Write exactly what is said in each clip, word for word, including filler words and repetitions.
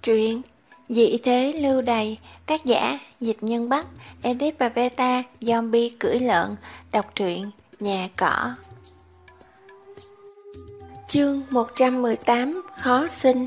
Truyện Dị thế lưu đày, tác giả Dịch Nhân Bắc, edit và beta Zombie cưỡi lợn, đọc truyện Nhà Cỏ. Chương một trăm mười tám Khó sinh.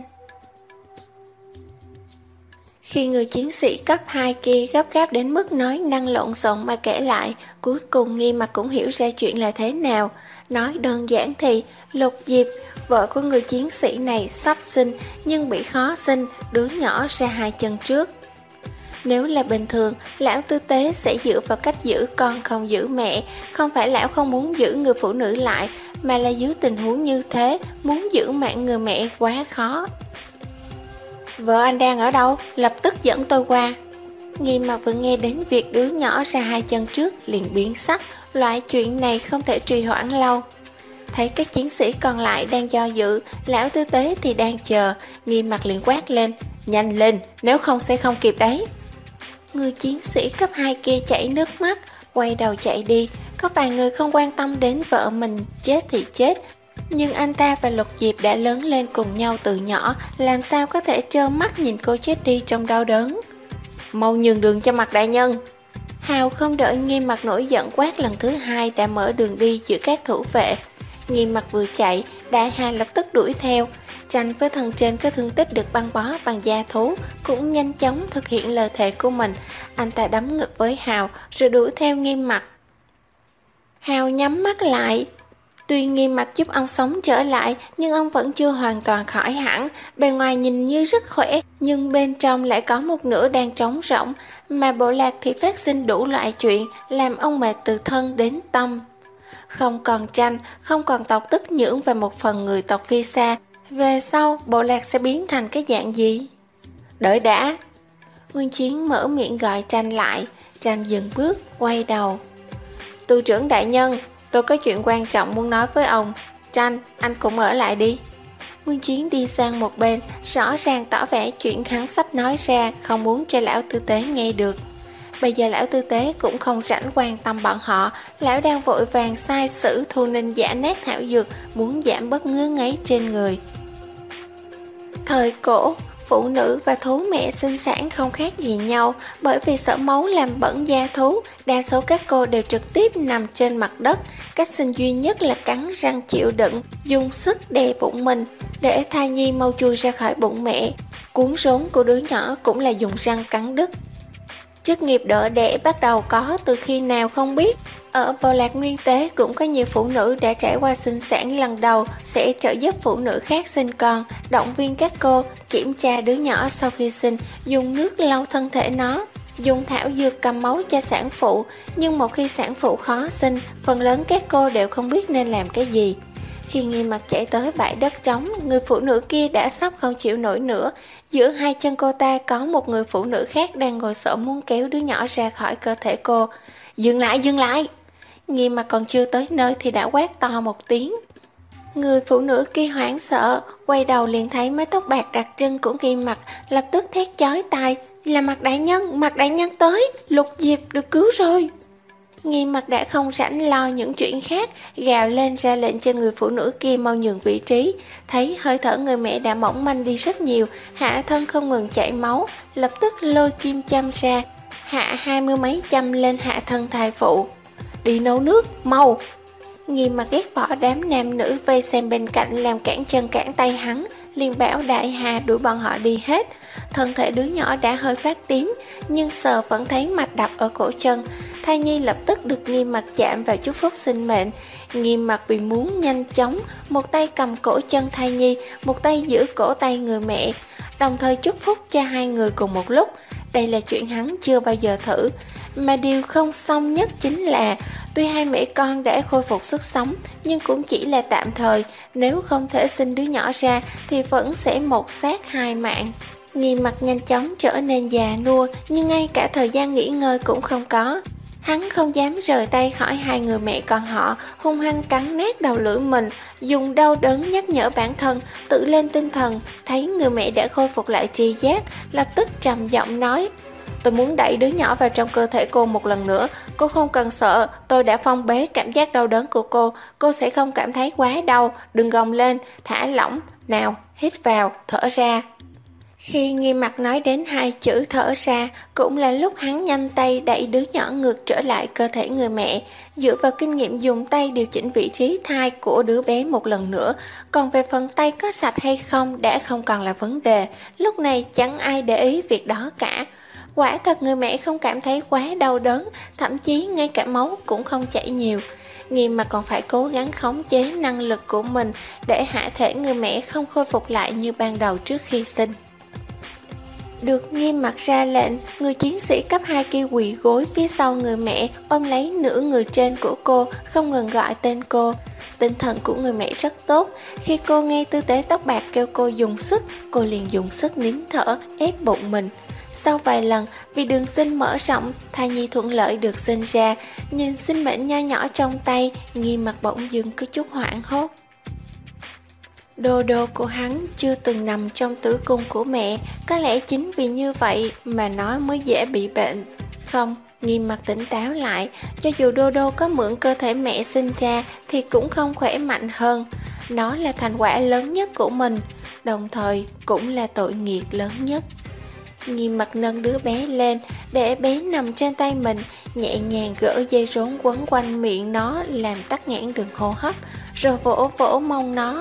Khi người chiến sĩ cấp hai kia gấp gáp đến mức nói năng lộn xộn mà kể lại, cuối cùng Nghi Mặc cũng hiểu ra chuyện là thế nào. Nói đơn giản thì Lục Diệp, vợ của người chiến sĩ này sắp sinh nhưng bị khó sinh, đứa nhỏ ra hai chân trước. Nếu là bình thường, lão tư tế sẽ dựa vào cách giữ con không giữ mẹ. Không phải lão không muốn giữ người phụ nữ lại, mà là dưới tình huống như thế, muốn giữ mạng người mẹ quá khó. Vợ anh đang ở đâu? Lập tức dẫn tôi qua. Nghi Mặc vừa nghe đến việc đứa nhỏ ra hai chân trước liền biến sắc. Loại chuyện này không thể trì hoãn lâu. Thấy các chiến sĩ còn lại đang do dự, lão tư tế thì đang chờ. Nghi Mặc liền quát lên: nhanh lên, nếu không sẽ không kịp đấy. Người chiến sĩ cấp hai kia chảy nước mắt, quay đầu chạy đi. Có vài người không quan tâm đến vợ mình chết thì chết, nhưng anh ta và Lục Diệp đã lớn lên cùng nhau từ nhỏ, làm sao có thể trơ mắt nhìn cô chết đi trong đau đớn. Mau nhường đường cho Mạc đại nhân. Hào không đợi Nghi Mặc nổi giận quát lần thứ hai đã mở đường đi giữa các thủ vệ. Nghi Mặc vừa chạy, Đại Hà lập tức đuổi theo. Tranh với thân trên có thương tích được băng bó bằng da thú cũng nhanh chóng thực hiện lời thề của mình. Anh ta đấm ngực với Hào rồi đuổi theo Nghi Mặc. Hào nhắm mắt lại. Tuy Nghi Mặc giúp ông sống trở lại, nhưng ông vẫn chưa hoàn toàn khỏi hẳn. Bề ngoài nhìn như rất khỏe, nhưng bên trong lại có một nửa đang trống rỗng. Mà bộ lạc thì phát sinh đủ loại chuyện, làm ông mệt từ thân đến tâm. Không còn Tranh, không còn tộc Tức Nhưỡng và một phần người tộc Phi Sa. Về sau, bộ lạc sẽ biến thành cái dạng gì? Đợi đã. Nguyên Chiến mở miệng gọi Tranh lại. Tranh dừng bước, quay đầu. Tu trưởng đại nhân, tôi có chuyện quan trọng muốn nói với ông. Tranh, anh cũng ở lại đi. Nguyên Chiến đi sang một bên, rõ ràng tỏ vẻ chuyện hắn sắp nói ra không muốn cho lão tư tế nghe được. Bây giờ lão tư tế cũng không rảnh quan tâm bọn họ. Lão đang vội vàng sai sử thu ninh giả nát thảo dược, muốn giảm bớt ngứa ngáy trên người. Thời cổ, phụ nữ và thú mẹ sinh sản không khác gì nhau. Bởi vì sợ máu làm bẩn da thú, đa số các cô đều trực tiếp nằm trên mặt đất. Cách sinh duy nhất là cắn răng chịu đựng, dùng sức đè bụng mình để thai nhi mau chui ra khỏi bụng mẹ. Cuốn rốn của đứa nhỏ cũng là dùng răng cắn đứt. Chức nghiệp đỡ đẻ bắt đầu có từ khi nào không biết. Ở bộ lạc Nguyên Tế cũng có nhiều phụ nữ đã trải qua sinh sản lần đầu sẽ trợ giúp phụ nữ khác sinh con, động viên các cô, kiểm tra đứa nhỏ sau khi sinh, dùng nước lau thân thể nó, dùng thảo dược cầm máu cho sản phụ. Nhưng một khi sản phụ khó sinh, phần lớn các cô đều không biết nên làm cái gì. Khi Nghi Mặc chạy tới bãi đất trống, người phụ nữ kia đã sắp không chịu nổi nữa. Giữa hai chân cô ta có một người phụ nữ khác đang ngồi xổm muốn kéo đứa nhỏ ra khỏi cơ thể cô. Dừng lại, dừng lại! Nghi Mặc còn chưa tới nơi thì đã quát to một tiếng. Người phụ nữ kia hoảng sợ, quay đầu liền thấy mái tóc bạc đặc trưng của Nghi Mặc, lập tức thét chói tai. Là Mạc đại nhân, Mạc đại nhân tới, Lục Diệp được cứu rồi. Nghi Mặc đã không rảnh lo những chuyện khác, gào lên ra lệnh cho người phụ nữ kia mau nhường vị trí. Thấy hơi thở người mẹ đã mỏng manh đi rất nhiều, hạ thân không ngừng chảy máu, lập tức lôi kim châm ra, hạ hai mươi mấy châm lên hạ thân thai phụ. Đi nấu nước, mau! Nghi Mặc ghét bỏ đám nam nữ vây xem bên cạnh làm cản chân cản tay hắn, liền bảo Đại Hà đuổi bọn họ đi hết. Thân thể đứa nhỏ đã hơi phát tím, nhưng sờ vẫn thấy mạch đập ở cổ chân. Thai nhi lập tức được Nghi Mặc chạm vào chúc phúc sinh mệnh. Nghi Mặc vì muốn nhanh chóng, một tay cầm cổ chân thai nhi, một tay giữ cổ tay người mẹ, đồng thời chúc phúc cho hai người cùng một lúc. Đây là chuyện hắn chưa bao giờ thử. Mà điều không xong nhất chính là, tuy hai mẹ con đã khôi phục sức sống, nhưng cũng chỉ là tạm thời. Nếu không thể sinh đứa nhỏ ra thì vẫn sẽ một xác hai mạng. Nghi Mặc nhanh chóng trở nên già nua, nhưng ngay cả thời gian nghỉ ngơi cũng không có. Hắn không dám rời tay khỏi hai người mẹ con họ, hung hăng cắn nát đầu lưỡi mình, dùng đau đớn nhắc nhở bản thân, tự lên tinh thần. Thấy người mẹ đã khôi phục lại tri giác, lập tức trầm giọng nói: tôi muốn đẩy đứa nhỏ vào trong cơ thể cô một lần nữa. Cô không cần sợ, tôi đã phong bế cảm giác đau đớn của cô. Cô sẽ không cảm thấy quá đau, đừng gồng lên, thả lỏng. Nào, hít vào, thở ra. Khi Nghiêm Mặc nói đến hai chữ thở ra, cũng là lúc hắn nhanh tay đẩy đứa nhỏ ngược trở lại cơ thể người mẹ, dựa vào kinh nghiệm dùng tay điều chỉnh vị trí thai của đứa bé một lần nữa. Còn về phần tay có sạch hay không đã không còn là vấn đề, lúc này chẳng ai để ý việc đó cả. Quả thật người mẹ không cảm thấy quá đau đớn, thậm chí ngay cả máu cũng không chảy nhiều. Nghiêm Mặc còn phải cố gắng khống chế năng lực của mình để hạ thể người mẹ không khôi phục lại như ban đầu trước khi sinh. Được Nghiêm Mặc ra lệnh, người chiến sĩ cấp hai kia quỳ gối phía sau người mẹ, ôm lấy nửa người trên của cô, không ngừng gọi tên cô. Tinh thần của người mẹ rất tốt, khi cô nghe tư tế tóc bạc kêu cô dùng sức, cô liền dùng sức nín thở, ép bụng mình. Sau vài lần, vì đường sinh mở rộng, thai nhi thuận lợi được sinh ra, nhìn sinh mệnh nho nhỏ trong tay, Nghiêm Mặc bỗng dưng có chút hoảng hốt. Đô đô của hắn chưa từng nằm trong tử cung của mẹ, có lẽ chính vì như vậy mà nó mới dễ bị bệnh. Không, Nghiêm Mặc tỉnh táo lại, cho dù đô đô có mượn cơ thể mẹ sinh ra thì cũng không khỏe mạnh hơn. Nó là thành quả lớn nhất của mình, đồng thời cũng là tội nghiệp lớn nhất. Nghiêm Mặc nâng đứa bé lên, để bé nằm trên tay mình, nhẹ nhàng gỡ dây rốn quấn quanh miệng nó làm tắc nghẽn đường hô hấp, rồi vỗ vỗ mông nó.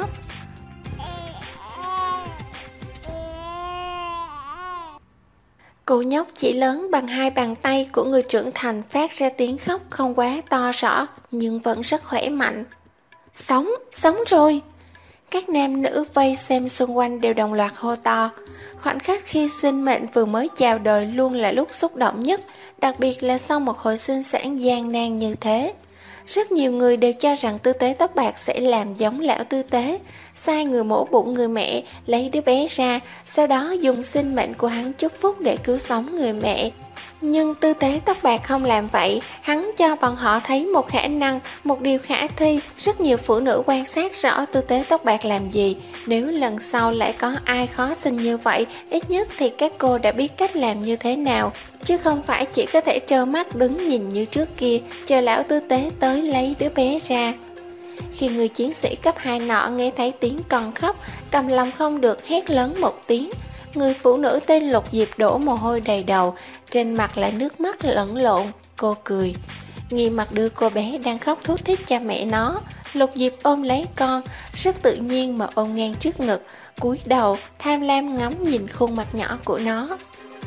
Cô nhóc chỉ lớn bằng hai bàn tay của người trưởng thành, phát ra tiếng khóc không quá to rõ, nhưng vẫn rất khỏe mạnh. Sống, sống rồi! Các nam nữ vây xem xung quanh đều đồng loạt hô to. Khoảnh khắc khi sinh mệnh vừa mới chào đời luôn là lúc xúc động nhất, đặc biệt là sau một hồi sinh sản gian nan như thế. Rất nhiều người đều cho rằng tư tế tóc bạc sẽ làm giống lão tư tế, sai người mổ bụng người mẹ, lấy đứa bé ra, sau đó dùng sinh mệnh của hắn chúc phúc để cứu sống người mẹ. Nhưng tư tế tóc bạc không làm vậy, hắn cho bọn họ thấy một khả năng, một điều khả thi. Rất nhiều phụ nữ quan sát rõ tư tế tóc bạc làm gì. Nếu lần sau lại có ai khó sinh như vậy, ít nhất thì các cô đã biết cách làm như thế nào, chứ không phải chỉ có thể trơ mắt đứng nhìn như trước kia, chờ lão tư tế tới lấy đứa bé ra. Khi người chiến sĩ cấp hai nọ nghe thấy tiếng con khóc, cầm lòng không được hét lớn một tiếng. Người phụ nữ tên Lục Diệp đổ mồ hôi đầy đầu, trên mặt là nước mắt lẫn lộn. Cô cười. Nghiêm Mặc đưa cô bé đang khóc thút thít cho mẹ nó. Lục Diệp ôm lấy con, rất tự nhiên mà ôm ngang trước ngực, cúi đầu tham lam ngắm nhìn khuôn mặt nhỏ của nó.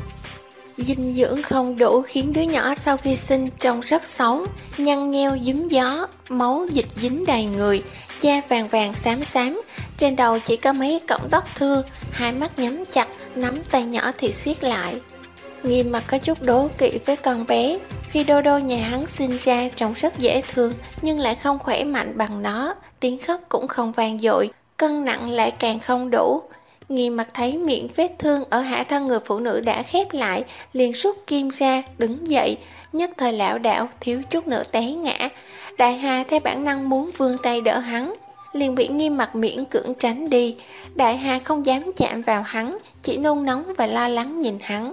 Dinh dưỡng không đủ khiến đứa nhỏ sau khi sinh trông rất xấu, nhăn nheo giúm gió, máu dịch dính đầy người, da vàng vàng xám xám, trên đầu chỉ có mấy cọng tóc thưa, hai mắt nhắm chặt, nắm tay nhỏ thì siết lại. Nghiêm Mặc có chút đố kỵ với con bé, khi đô đô nhà hắn sinh ra trông rất dễ thương nhưng lại không khỏe mạnh bằng nó, tiếng khóc cũng không vang dội, cân nặng lại càng không đủ. Nghiêm Mặc thấy miệng vết thương ở hạ thân người phụ nữ đã khép lại, liền rút kim ra, đứng dậy, nhất thời lảo đảo, thiếu chút nữa té ngã. Đại Hà theo bản năng muốn vươn tay đỡ hắn, liền bị Nghiêm Mặc miễn cưỡng tránh đi. Đại Hà không dám chạm vào hắn, chỉ nôn nóng và lo lắng nhìn hắn.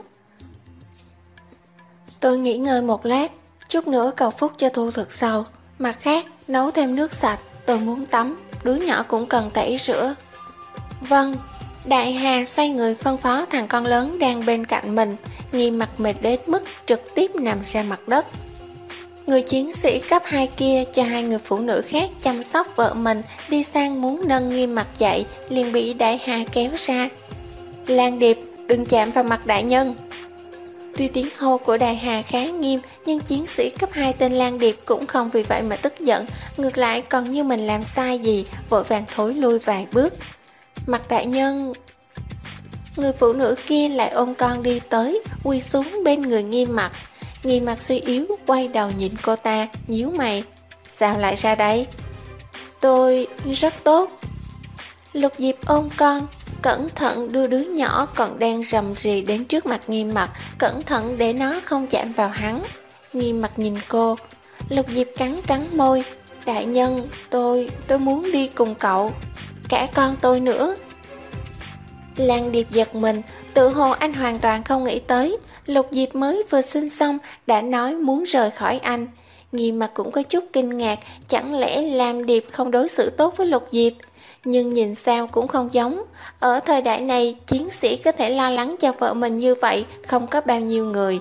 Tôi nghỉ ngơi một lát, chút nữa cầu phúc cho Thu Thực sau. Mặt khác, nấu thêm nước sạch, tôi muốn tắm, đứa nhỏ cũng cần tẩy rửa. Vâng. Đại Hà xoay người phân phó thằng con lớn đang bên cạnh mình. Nghiêm Mặc mệt đến mức trực tiếp nằm ra mặt đất. Người chiến sĩ cấp hai kia cho hai người phụ nữ khác chăm sóc vợ mình, đi sang muốn nâng Nghiêm Mặc dậy, liền bị Đại Hà kéo ra. Lan Điệp, đừng chạm vào mặt đại nhân. Tuy tiếng hô của Đại Hà khá nghiêm, nhưng chiến sĩ cấp hai tên Lan Điệp cũng không vì vậy mà tức giận, ngược lại còn như mình làm sai gì, vội vàng thối lui vài bước. Mặt đại nhân... Người phụ nữ kia lại ôm con đi tới, quỳ xuống bên người Nghiêm Mặc. Nghiêm Mặc suy yếu, quay đầu nhìn cô ta, nhíu mày. Sao lại ra đây? Tôi rất tốt. Lục Diệp ôm con, cẩn thận đưa đứa nhỏ còn đang rầm rì đến trước mặt Nghiêm Mặc, cẩn thận để nó không chạm vào hắn. Nghiêm Mặc nhìn cô. Lục Diệp cắn cắn môi. Đại nhân, tôi, tôi muốn đi cùng cậu. Cả con tôi nữa. Lan Điệp giật mình, tự hồ anh hoàn toàn không nghĩ tới Lục Diệp mới vừa sinh xong đã nói muốn rời khỏi anh. Nghiêm Mặc cũng có chút kinh ngạc, chẳng lẽ Lan Điệp không đối xử tốt với Lục Diệp? nhưng nhìn sao cũng không giống. Ở thời đại này, chiến sĩ có thể lo lắng cho vợ mình như vậy, không có bao nhiêu người.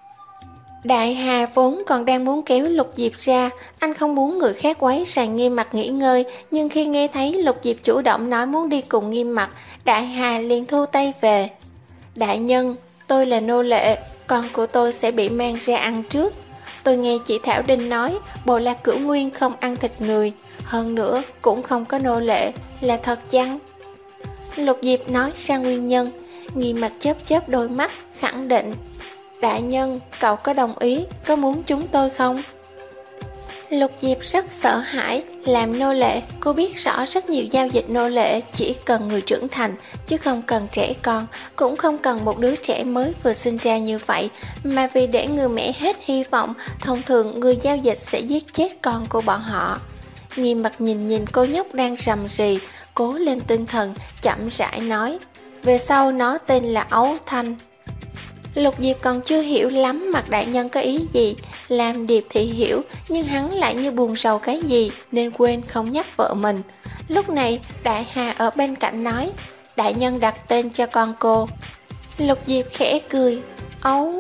Đại Hà vốn còn đang muốn kéo Lục Diệp ra, anh không muốn người khác quấy rầy Nghiêm Mặc nghỉ ngơi, nhưng khi nghe thấy Lục Diệp chủ động nói muốn đi cùng Nghiêm Mặc, Đại Hà liền thu tay về. Đại nhân, tôi là nô lệ, con của tôi sẽ bị mang ra ăn trước. Tôi nghe chị Thảo Đinh nói, Bộ Lạc Cửu Nguyên không ăn thịt người, hơn nữa cũng không có nô lệ, là thật chăng? Lục Diệp nói ra nguyên nhân, Nghiêm Mặc chớp chớp đôi mắt, khẳng định. Đại nhân, cậu có đồng ý, có muốn chúng tôi không? Lục Diệp rất sợ hãi, làm nô lệ, cô biết rõ rất nhiều giao dịch nô lệ chỉ cần người trưởng thành, chứ không cần trẻ con, cũng không cần một đứa trẻ mới vừa sinh ra như vậy, mà vì để người mẹ hết hy vọng, thông thường người giao dịch sẽ giết chết con của bọn họ. Nghiêm Mặc nhìn nhìn cô nhóc đang rầm rì, cố lên tinh thần, chậm rãi nói, về sau nó tên là Ấu Thanh. Lục Diệp còn chưa hiểu lắm Mạc đại nhân có ý gì, Lam Điệp thì hiểu, nhưng hắn lại như buồn rầu cái gì nên quên không nhắc vợ mình. Lúc này Đại Hà ở bên cạnh nói, đại nhân đặt tên cho con cô. Lục Diệp khẽ cười, Ấu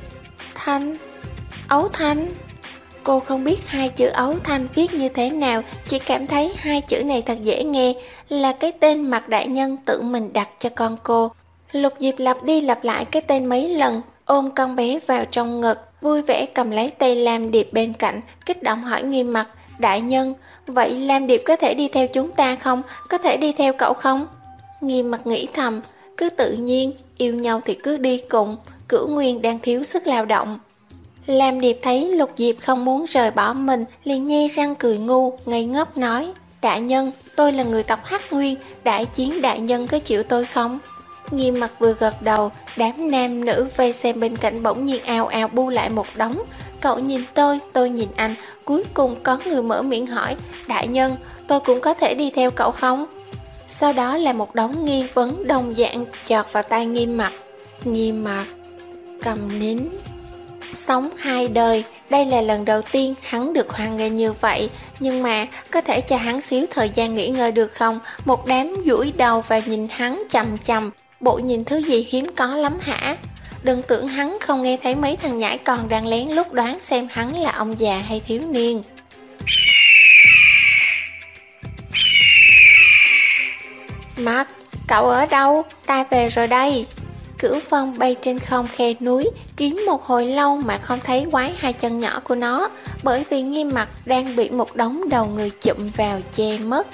Thanh, Ấu Thanh. Cô không biết hai chữ Ấu Thanh viết như thế nào, chỉ cảm thấy hai chữ này thật dễ nghe, là cái tên Mạc đại nhân tự mình đặt cho con cô. Lục Diệp lặp đi lặp lại cái tên mấy lần, ôm con bé vào trong ngực, vui vẻ cầm lấy tay Lam Điệp bên cạnh, kích động hỏi Nghiêm Mặc, đại nhân, vậy Lam Điệp có thể đi theo chúng ta không? Có thể đi theo cậu không? Nghiêm Mặc nghĩ thầm, cứ tự nhiên, yêu nhau thì cứ đi cùng, Cửu Nguyên đang thiếu sức lao động. Lam Điệp thấy Lục Diệp không muốn rời bỏ mình, liền nhe răng cười ngu, ngây ngốc nói, đại nhân, tôi là người tộc Hắc Nguyên, đại chiến đại nhân có chịu tôi không? Nghiêm Mặc vừa gật đầu, đám nam nữ vây xem bên cạnh bỗng nhiên ào ào bu lại một đống. Cậu nhìn tôi, tôi nhìn anh, cuối cùng có người mở miệng hỏi, đại nhân, tôi cũng có thể đi theo cậu không? Sau đó là một đống nghi vấn đồng dạng chọt vào tai Nghiêm Mặc. Nghiêm Mặc cầm nín. Sống hai đời, đây là lần đầu tiên hắn được hoan nghênh như vậy, nhưng mà có thể cho hắn xíu thời gian nghỉ ngơi được không? Một đám duỗi đầu và nhìn hắn chằm chằm, bộ nhìn thứ gì hiếm có lắm hả? Đừng tưởng hắn không nghe thấy mấy thằng nhãi còn đang lén lút đoán xem hắn là ông già hay thiếu niên. Mặc, cậu ở đâu? Ta về rồi đây. Cửu Phong bay trên không khe núi, kiếm một hồi lâu mà không thấy quái hai chân nhỏ của nó, bởi vì Nghiêm Mặc đang bị một đống đầu người chụm vào che mất.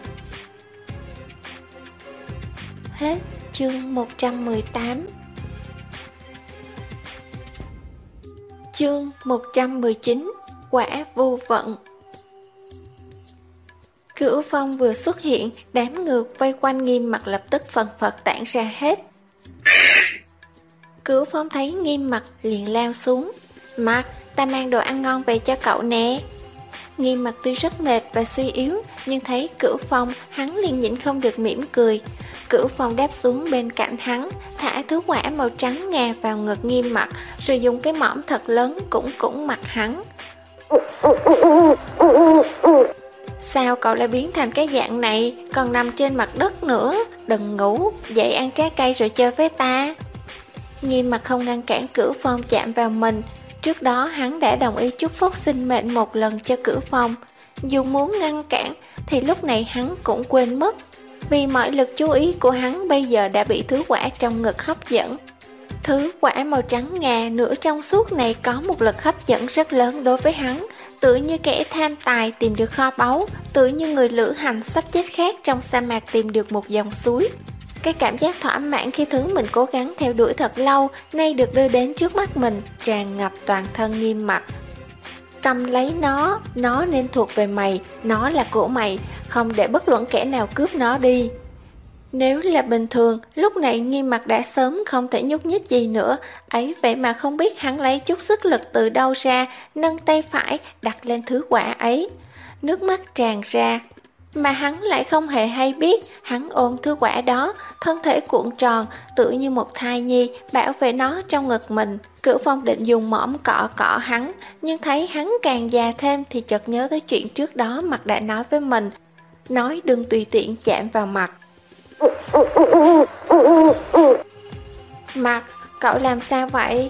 Hết chương một trăm mười tám. Chương một trăm mười chín. Quả vô vận. Cửu Phong vừa xuất hiện, đám ngược vây quanh Nghiêm Mặc lập tức phần phật tản ra hết. Cửu Phong thấy Nghiêm Mặc liền lao xuống. Mặc, ta mang đồ ăn ngon về cho cậu nè. Nghiêm Mặc tuy rất mệt và suy yếu, nhưng thấy Cửu Phong, hắn liền nhịn không được mỉm cười. Cửu Phong đáp xuống bên cạnh hắn, thả thứ quả màu trắng ngà vào ngực Nghiêm Mặc, rồi dùng cái mõm thật lớn cũng cũng mặt hắn. Sao cậu lại biến thành cái dạng này, còn nằm trên mặt đất nữa? Đừng ngủ, dậy ăn trái cây rồi chơi với ta. Nghiêm Mặc không ngăn cản Cửu Phong chạm vào mình. Trước đó hắn đã đồng ý chúc phúc sinh mệnh một lần cho Cửu Phong. Dù muốn ngăn cản thì lúc này hắn cũng quên mất, vì mọi lực chú ý của hắn bây giờ đã bị thứ quả trong ngực hấp dẫn. Thứ quả màu trắng ngà nửa trong suốt này có một lực hấp dẫn rất lớn đối với hắn, tự như kẻ tham tài tìm được kho báu, tự như người lữ hành sắp chết khát trong sa mạc tìm được một dòng suối. Cái cảm giác thỏa mãn khi thứ mình cố gắng theo đuổi thật lâu nay được đưa đến trước mắt mình, tràn ngập toàn thân Nghiêm Mặc. Cầm lấy nó, nó nên thuộc về mày, nó là của mày, không để bất luận kẻ nào cướp nó đi. Nếu là bình thường, lúc này Nghiêm Mặc đã sớm không thể nhúc nhích gì nữa, ấy vậy mà không biết hắn lấy chút sức lực từ đâu ra, nâng tay phải đặt lên thứ quả ấy. Nước mắt tràn ra, mà hắn lại không hề hay biết. Hắn ôm thứ quả đó, thân thể cuộn tròn, tự như một thai nhi, bảo vệ nó trong ngực mình. Cửu Phong định dùng mõm cọ cọ hắn, nhưng thấy hắn càng già thêm thì chợt nhớ tới chuyện trước đó Mặc đã nói với mình. nói đừng tùy tiện chạm vào mặt. Mặt, cậu làm sao vậy?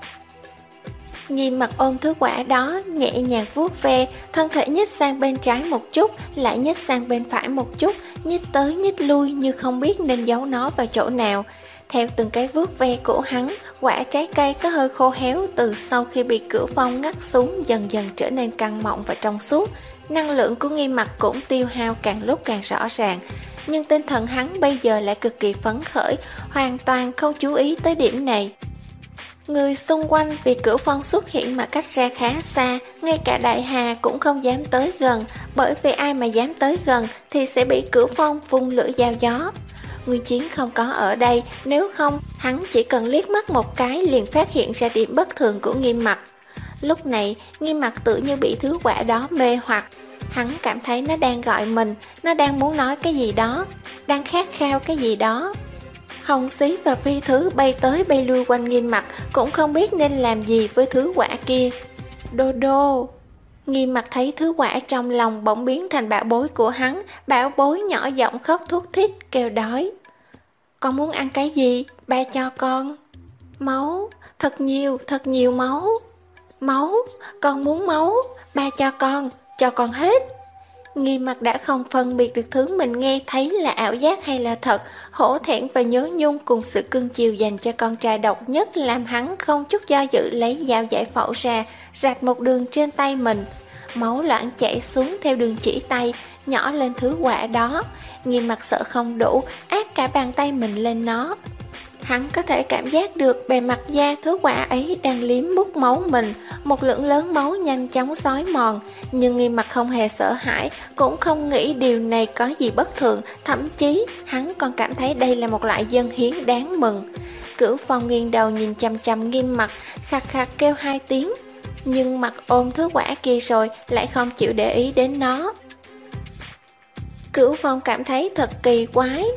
Nghiêm Mặt ôm thứ quả đó, nhẹ nhàng vuốt ve, thân thể nhích sang bên trái một chút, lại nhích sang bên phải một chút, nhích tới nhích lui như không biết nên giấu nó vào chỗ nào. Theo từng cái vuốt ve của hắn, quả trái cây có hơi khô héo từ sau khi bị Cửu Phong ngắt xuống dần dần trở nên căng mọng và trong suốt. Năng lượng của Nghiêm Mặt cũng tiêu hao càng lúc càng rõ ràng, nhưng tinh thần hắn bây giờ lại cực kỳ phấn khởi, hoàn toàn không chú ý tới điểm này. Người xung quanh vì Cửu Phong xuất hiện mà cách ra khá xa, ngay cả Đại Hà cũng không dám tới gần, bởi vì ai mà dám tới gần thì sẽ bị Cửu Phong phun lửa dao gió. Nguyên Chiến không có ở đây, nếu không hắn chỉ cần liếc mắt một cái liền phát hiện ra điểm bất thường của Nghiêm Mặt. Lúc này Nghiêm Mặt tự như bị thứ quả đó mê hoặc, hắn cảm thấy nó đang gọi mình, nó đang muốn nói cái gì đó, đang khát khao cái gì đó. Hồng Xí và Phi Thứ bay tới bay lui quanh Nghiêm Mặt, cũng không biết nên làm gì với thứ quả kia. Đô đô. Nghiêm Mặt thấy thứ quả trong lòng bỗng biến thành bảo bối của hắn, bảo bối nhỏ giọng khóc thút thít kêu đói. Con muốn ăn cái gì? Ba cho con. Máu, thật nhiều, thật nhiều máu. Máu, con muốn máu, ba cho con, cho con hết. Nghiêm Mặt đã không phân biệt được thứ mình nghe thấy là ảo giác hay là thật, hổ thẹn và nhớ nhung cùng sự cưng chiều dành cho con trai độc nhất làm hắn không chút do dự lấy dao giải phẫu ra, rạch một đường trên tay mình. Máu loãng chảy xuống theo đường chỉ tay, nhỏ lên thứ quả đó. Nghiêm Mặt sợ không đủ, áp cả bàn tay mình lên nó. Hắn có thể cảm giác được bề mặt da thứ quả ấy đang liếm mút máu mình, một lượng lớn máu nhanh chóng xói mòn, nhưng Nghiêm Mặt không hề sợ hãi, cũng không nghĩ điều này có gì bất thường, thậm chí hắn còn cảm thấy đây là một loại dâng hiến đáng mừng. Cửu Phong nghiêng đầu nhìn chằm chằm Nghiêm Mặt, khạc khạc kêu hai tiếng, nhưng Mặt ôm thứ quả kia rồi lại không chịu để ý đến nó. Cửu Phong cảm thấy thật kỳ quái,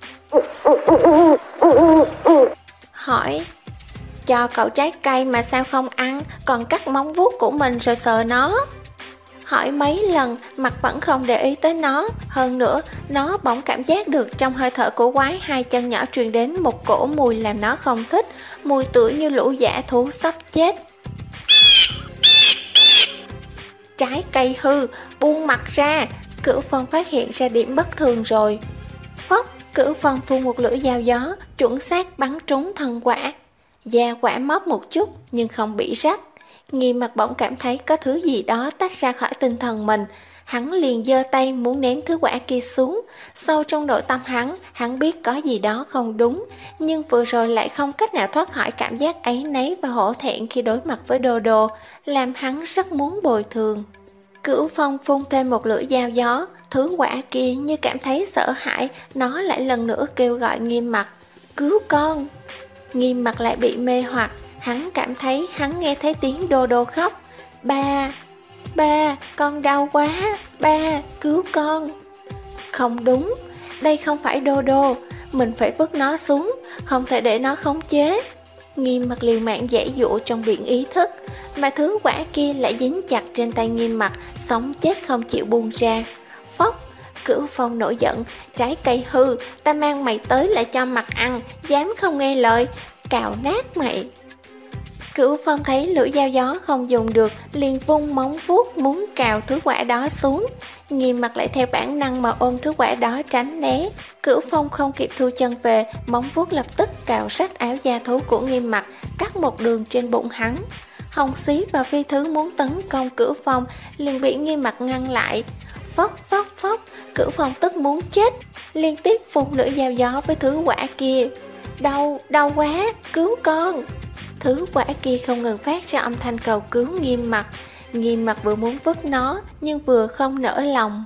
hỏi, cho cậu trái cây mà sao không ăn, còn cắt móng vuốt của mình rồi sờ nó. Hỏi mấy lần, Mặt vẫn không để ý tới nó. Hơn nữa, nó bỗng cảm giác được trong hơi thở của quái hai chân nhỏ truyền đến một cổ mùi làm nó không thích, mùi tựa như lũ dã thú sắp chết. Trái cây hư, buông Mặt ra. Cửu Phong phát hiện ra điểm bất thường rồi. Phốc, Cửu Phong phun một lưỡi dao gió, chuẩn xác bắn trúng thân quả. Da quả móp một chút nhưng không bị rách. Nghiêm Mặt bỗng cảm thấy có thứ gì đó tách ra khỏi tinh thần mình. Hắn liền giơ tay muốn ném thứ quả kia xuống. Sâu trong nội tâm hắn, hắn biết có gì đó không đúng, nhưng vừa rồi lại không cách nào thoát khỏi cảm giác áy náy và hổ thẹn khi đối mặt với Đô Đô, làm hắn rất muốn bồi thường. Cửu Phong phun thêm một lưỡi dao gió, thứ quả kia như cảm thấy sợ hãi, nó lại lần nữa kêu gọi Nghiêm Mặt, cứu con. Nghiêm Mặt lại bị mê hoặc, hắn cảm thấy hắn nghe thấy tiếng Đô Đô khóc. Ba, ba, con đau quá, ba, cứu con. Không đúng, đây không phải Đô Đô, mình phải vứt nó xuống, không thể để nó khống chế. Nghiêm Mặt liều mạng giãy giụa trong biển ý thức, mà thứ quả kia lại dính chặt trên tay Nghiêm Mặt, sống chết không chịu buông ra. Phốc, Cửu Phong nổi giận, trái cây hư, ta mang mày tới lại cho Mặt ăn, dám không nghe lời, cào nát mày. Cửu Phong thấy lưỡi dao gió không dùng được, liền vung móng vuốt muốn cào thứ quả đó xuống. Nghiêm Mặt lại theo bản năng mà ôm thứ quả đó tránh né. Cửu Phong không kịp thu chân về, móng vuốt lập tức cào rách áo da thú của Nghiêm Mặt, cắt một đường trên bụng hắn. Hồng Xí và Phi Thứ muốn tấn công Cửu Phong, liền bị Nghiêm Mặt ngăn lại. Phốc phốc phốc, Cửu Phong tức muốn chết, liên tiếp phun lưỡi dao gió với thứ quả kia. Đau, đau quá, cứu con. Thứ quả kia không ngừng phát ra âm thanh cầu cứu Nghiêm Mặt. Nghiêm Mặt vừa muốn vứt nó, nhưng vừa không nỡ lòng.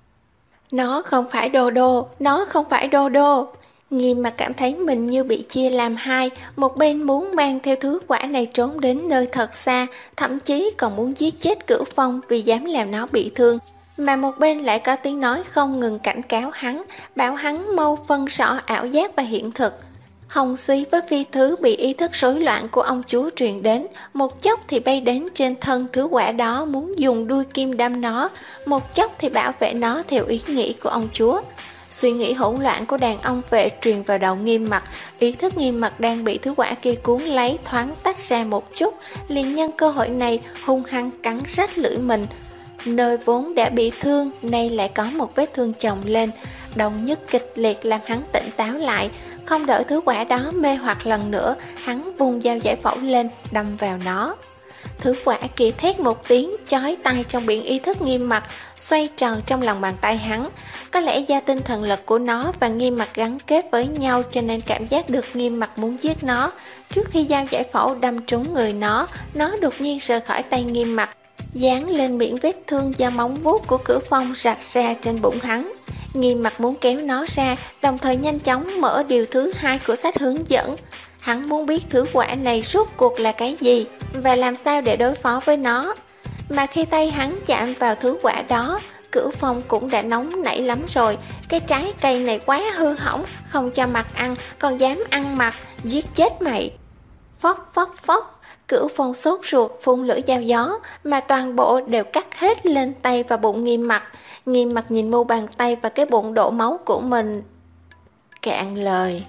Nó không phải Đô Đô, nó không phải Đô Đô. Nghiêm Mặt cảm thấy mình như bị chia làm hai, một bên muốn mang theo thứ quả này trốn đến nơi thật xa, thậm chí còn muốn giết chết Cửu Phong vì dám làm nó bị thương, mà một bên lại có tiếng nói không ngừng cảnh cáo hắn, bảo hắn mau phân rõ ảo giác và hiện thực. Hồng xí với phi thứ bị ý thức rối loạn của ông chúa truyền đến, một chốc thì bay đến trên thân thứ quả đó muốn dùng đuôi kim đâm nó, một chốc thì bảo vệ nó theo ý nghĩ của ông chúa. Suy nghĩ hỗn loạn của đàn ông vệ truyền vào đầu Nghiêm Mặc, ý thức Nghiêm Mặc đang bị thứ quả kia cuốn lấy thoáng tách ra một chút, liền nhân cơ hội này hung hăng cắn rách lưỡi mình. Nơi vốn đã bị thương, nay lại có một vết thương chồng lên, đau nhức kịch liệt làm hắn tỉnh táo lại. Không đợi thứ quả đó mê hoặc lần nữa, hắn vung dao giải phẫu lên, đâm vào nó. Thứ quả kia thét một tiếng, chói tai trong biển ý thức Nghiêm Mặc, xoay tròn trong lòng bàn tay hắn. Có lẽ do tinh thần lực của nó và Nghiêm Mặc gắn kết với nhau cho nên cảm giác được Nghiêm Mặc muốn giết nó. Trước khi dao giải phẫu đâm trúng người nó, nó đột nhiên rời khỏi tay Nghiêm Mặc, dán lên miệng vết thương do móng vuốt của Cửu Phong rạch ra trên bụng hắn. Nghiêm Mặc muốn kéo nó ra, đồng thời nhanh chóng mở điều thứ hai của sách hướng dẫn. Hắn muốn biết thứ quả này rốt cuộc là cái gì và làm sao để đối phó với nó. Mà khi tay hắn chạm vào thứ quả đó, Cửu Phong cũng đã nóng nảy lắm rồi. Cái trái cây này quá hư hỏng, không cho mặt ăn, còn dám ăn mặt, giết chết mày. Phốc phốc phốc, Cửu Phong sốt ruột phun lưỡi dao gió, mà toàn bộ đều cắt hết lên tay và bụng Nghiêm Mặc. Nghiêm Mặc nhìn mu bàn tay và cái bụng đổ máu của mình, cạn lời.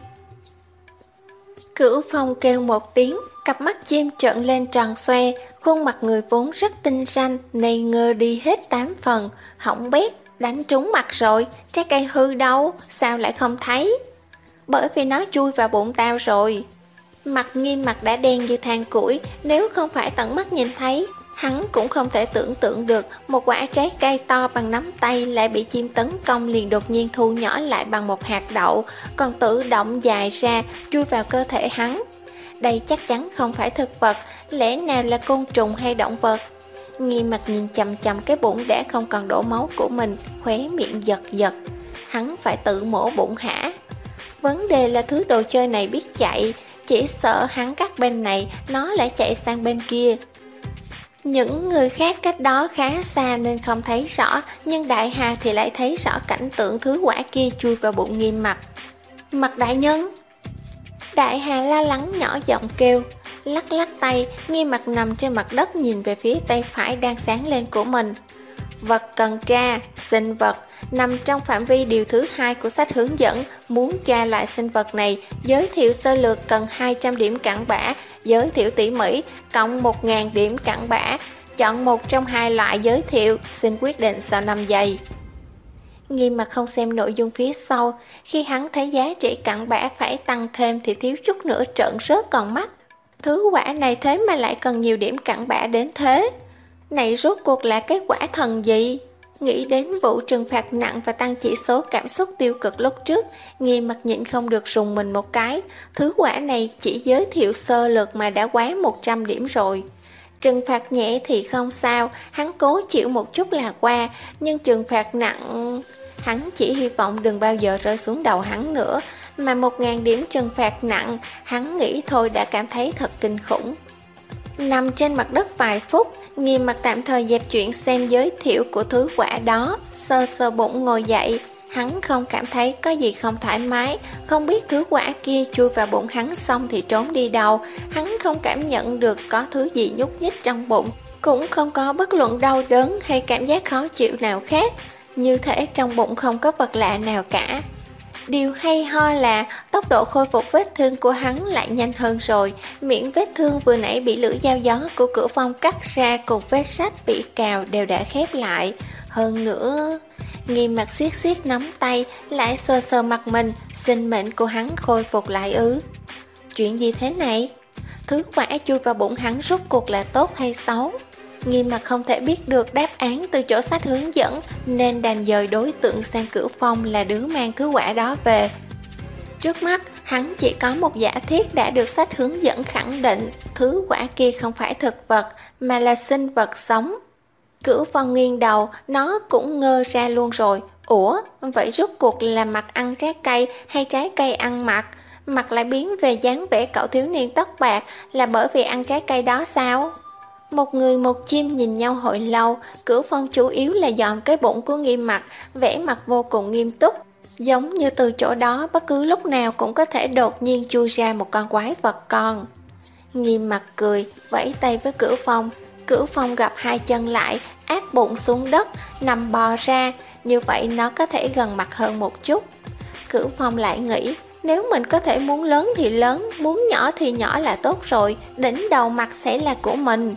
Cửu Phong kêu một tiếng, cặp mắt chim trợn lên tròn xoe, khuôn mặt người vốn rất tinh xanh, nay ngơ đi hết tám phần. Hỏng bét, đánh trúng mặt rồi, trái cây hư đâu, sao lại không thấy? Bởi vì nó chui vào bụng tao rồi. Mặt Nghiêm Mặc đã đen như than củi, nếu không phải tận mắt nhìn thấy, hắn cũng không thể tưởng tượng được một quả trái cây to bằng nắm tay lại bị chim tấn công liền đột nhiên thu nhỏ lại bằng một hạt đậu, còn tự động dài ra, chui vào cơ thể hắn. Đây chắc chắn không phải thực vật, lẽ nào là côn trùng hay động vật? Nghiêm Mặc nhìn chằm chằm cái bụng đã không còn đổ máu của mình, khóe miệng giật giật. Hắn phải tự mổ bụng hả? Vấn đề là thứ đồ chơi này biết chạy, chỉ sợ hắn cắt bên này, nó lại chạy sang bên kia. Những người khác cách đó khá xa nên không thấy rõ, nhưng Đại Hà thì lại thấy rõ cảnh tượng thứ quả kia chui vào bụng Nghiêm Mặc. Mặc đại nhân! Đại Hà la lắng nhỏ giọng kêu, lắc lắc tay. Nghiêm Mặc nằm trên mặt đất nhìn về phía tay phải đang sáng lên của mình. Vật cần tra, sinh vật, nằm trong phạm vi điều thứ hai của sách hướng dẫn. Muốn tra loại sinh vật này, giới thiệu sơ lược cần hai trăm điểm cặn bã, giới thiệu tỉ mỉ cộng một nghìn điểm cặn bã. Chọn một trong hai loại giới thiệu, xin quyết định sau năm giây. Nghiêm Mặc không xem nội dung phía sau, khi hắn thấy giá trị cặn bã phải tăng thêm thì thiếu chút nữa trợn rớt còn mắt. Thứ quả này thế mà lại cần nhiều điểm cặn bã đến thế. Này rốt cuộc là cái quả thần gì? Nghĩ đến vụ trừng phạt nặng và tăng chỉ số cảm xúc tiêu cực lúc trước, Nghiêm Mặc nhịn không được rùng mình một cái. Thứ quả này chỉ giới thiệu sơ lược mà đã quá một trăm điểm rồi. Trừng phạt nhẹ thì không sao, hắn cố chịu một chút là qua, nhưng trừng phạt nặng, hắn chỉ hy vọng đừng bao giờ rơi xuống đầu hắn nữa. Mà một ngàn điểm trừng phạt nặng, hắn nghĩ thôi đã cảm thấy thật kinh khủng. Nằm trên mặt đất vài phút, Nghiêm Mặc tạm thời dẹp chuyện xem giới thiệu của thứ quả đó, sơ sơ bụng ngồi dậy. Hắn không cảm thấy có gì không thoải mái, không biết thứ quả kia chui vào bụng hắn xong thì trốn đi đâu. Hắn không cảm nhận được có thứ gì nhúc nhích trong bụng, cũng không có bất luận đau đớn hay cảm giác khó chịu nào khác, như thể trong bụng không có vật lạ nào cả. Điều hay ho là tốc độ khôi phục vết thương của hắn lại nhanh hơn rồi. Miệng vết thương vừa nãy bị lưỡi dao gió của Cửu Phong cắt ra cùng vết sách bị cào đều đã khép lại. Hơn nữa, Nghiêm Mặc siết siết nắm tay, lại sờ sờ mặt mình, sinh mệnh của hắn khôi phục lại ư? Chuyện gì thế này? Thứ quả chui vào bụng hắn rốt cuộc là tốt hay xấu? Nghiêm Mặc không thể biết được đáp án từ chỗ sách hướng dẫn, nên đành dời đối tượng sang Cửu Phong là đứa mang thứ quả đó về. Trước mắt, hắn chỉ có một giả thiết đã được sách hướng dẫn khẳng định, thứ quả kia không phải thực vật, mà là sinh vật sống. Cửu Phong nghiêng đầu, nó cũng ngơ ra luôn rồi. Ủa, vậy rốt cuộc là mặt ăn trái cây hay trái cây ăn mặt? Mặt lại biến về dáng vẻ cậu thiếu niên tóc bạc là bởi vì ăn trái cây đó sao? Một người một chim nhìn nhau hồi lâu. Cửu Phong chủ yếu là dòm cái bụng của Nghiêm Mặc, vẻ mặt vô cùng nghiêm túc. Giống như từ chỗ đó bất cứ lúc nào cũng có thể đột nhiên chui ra một con quái vật con. Nghiêm mặt cười, vẫy tay với Cửu Phong. Cửu Phong gập hai chân lại, áp bụng xuống đất, nằm bò ra, như vậy nó có thể gần mặt hơn một chút. Cửu Phong lại nghĩ, nếu mình có thể muốn lớn thì lớn, muốn nhỏ thì nhỏ là tốt rồi, đỉnh đầu mặt sẽ là của mình.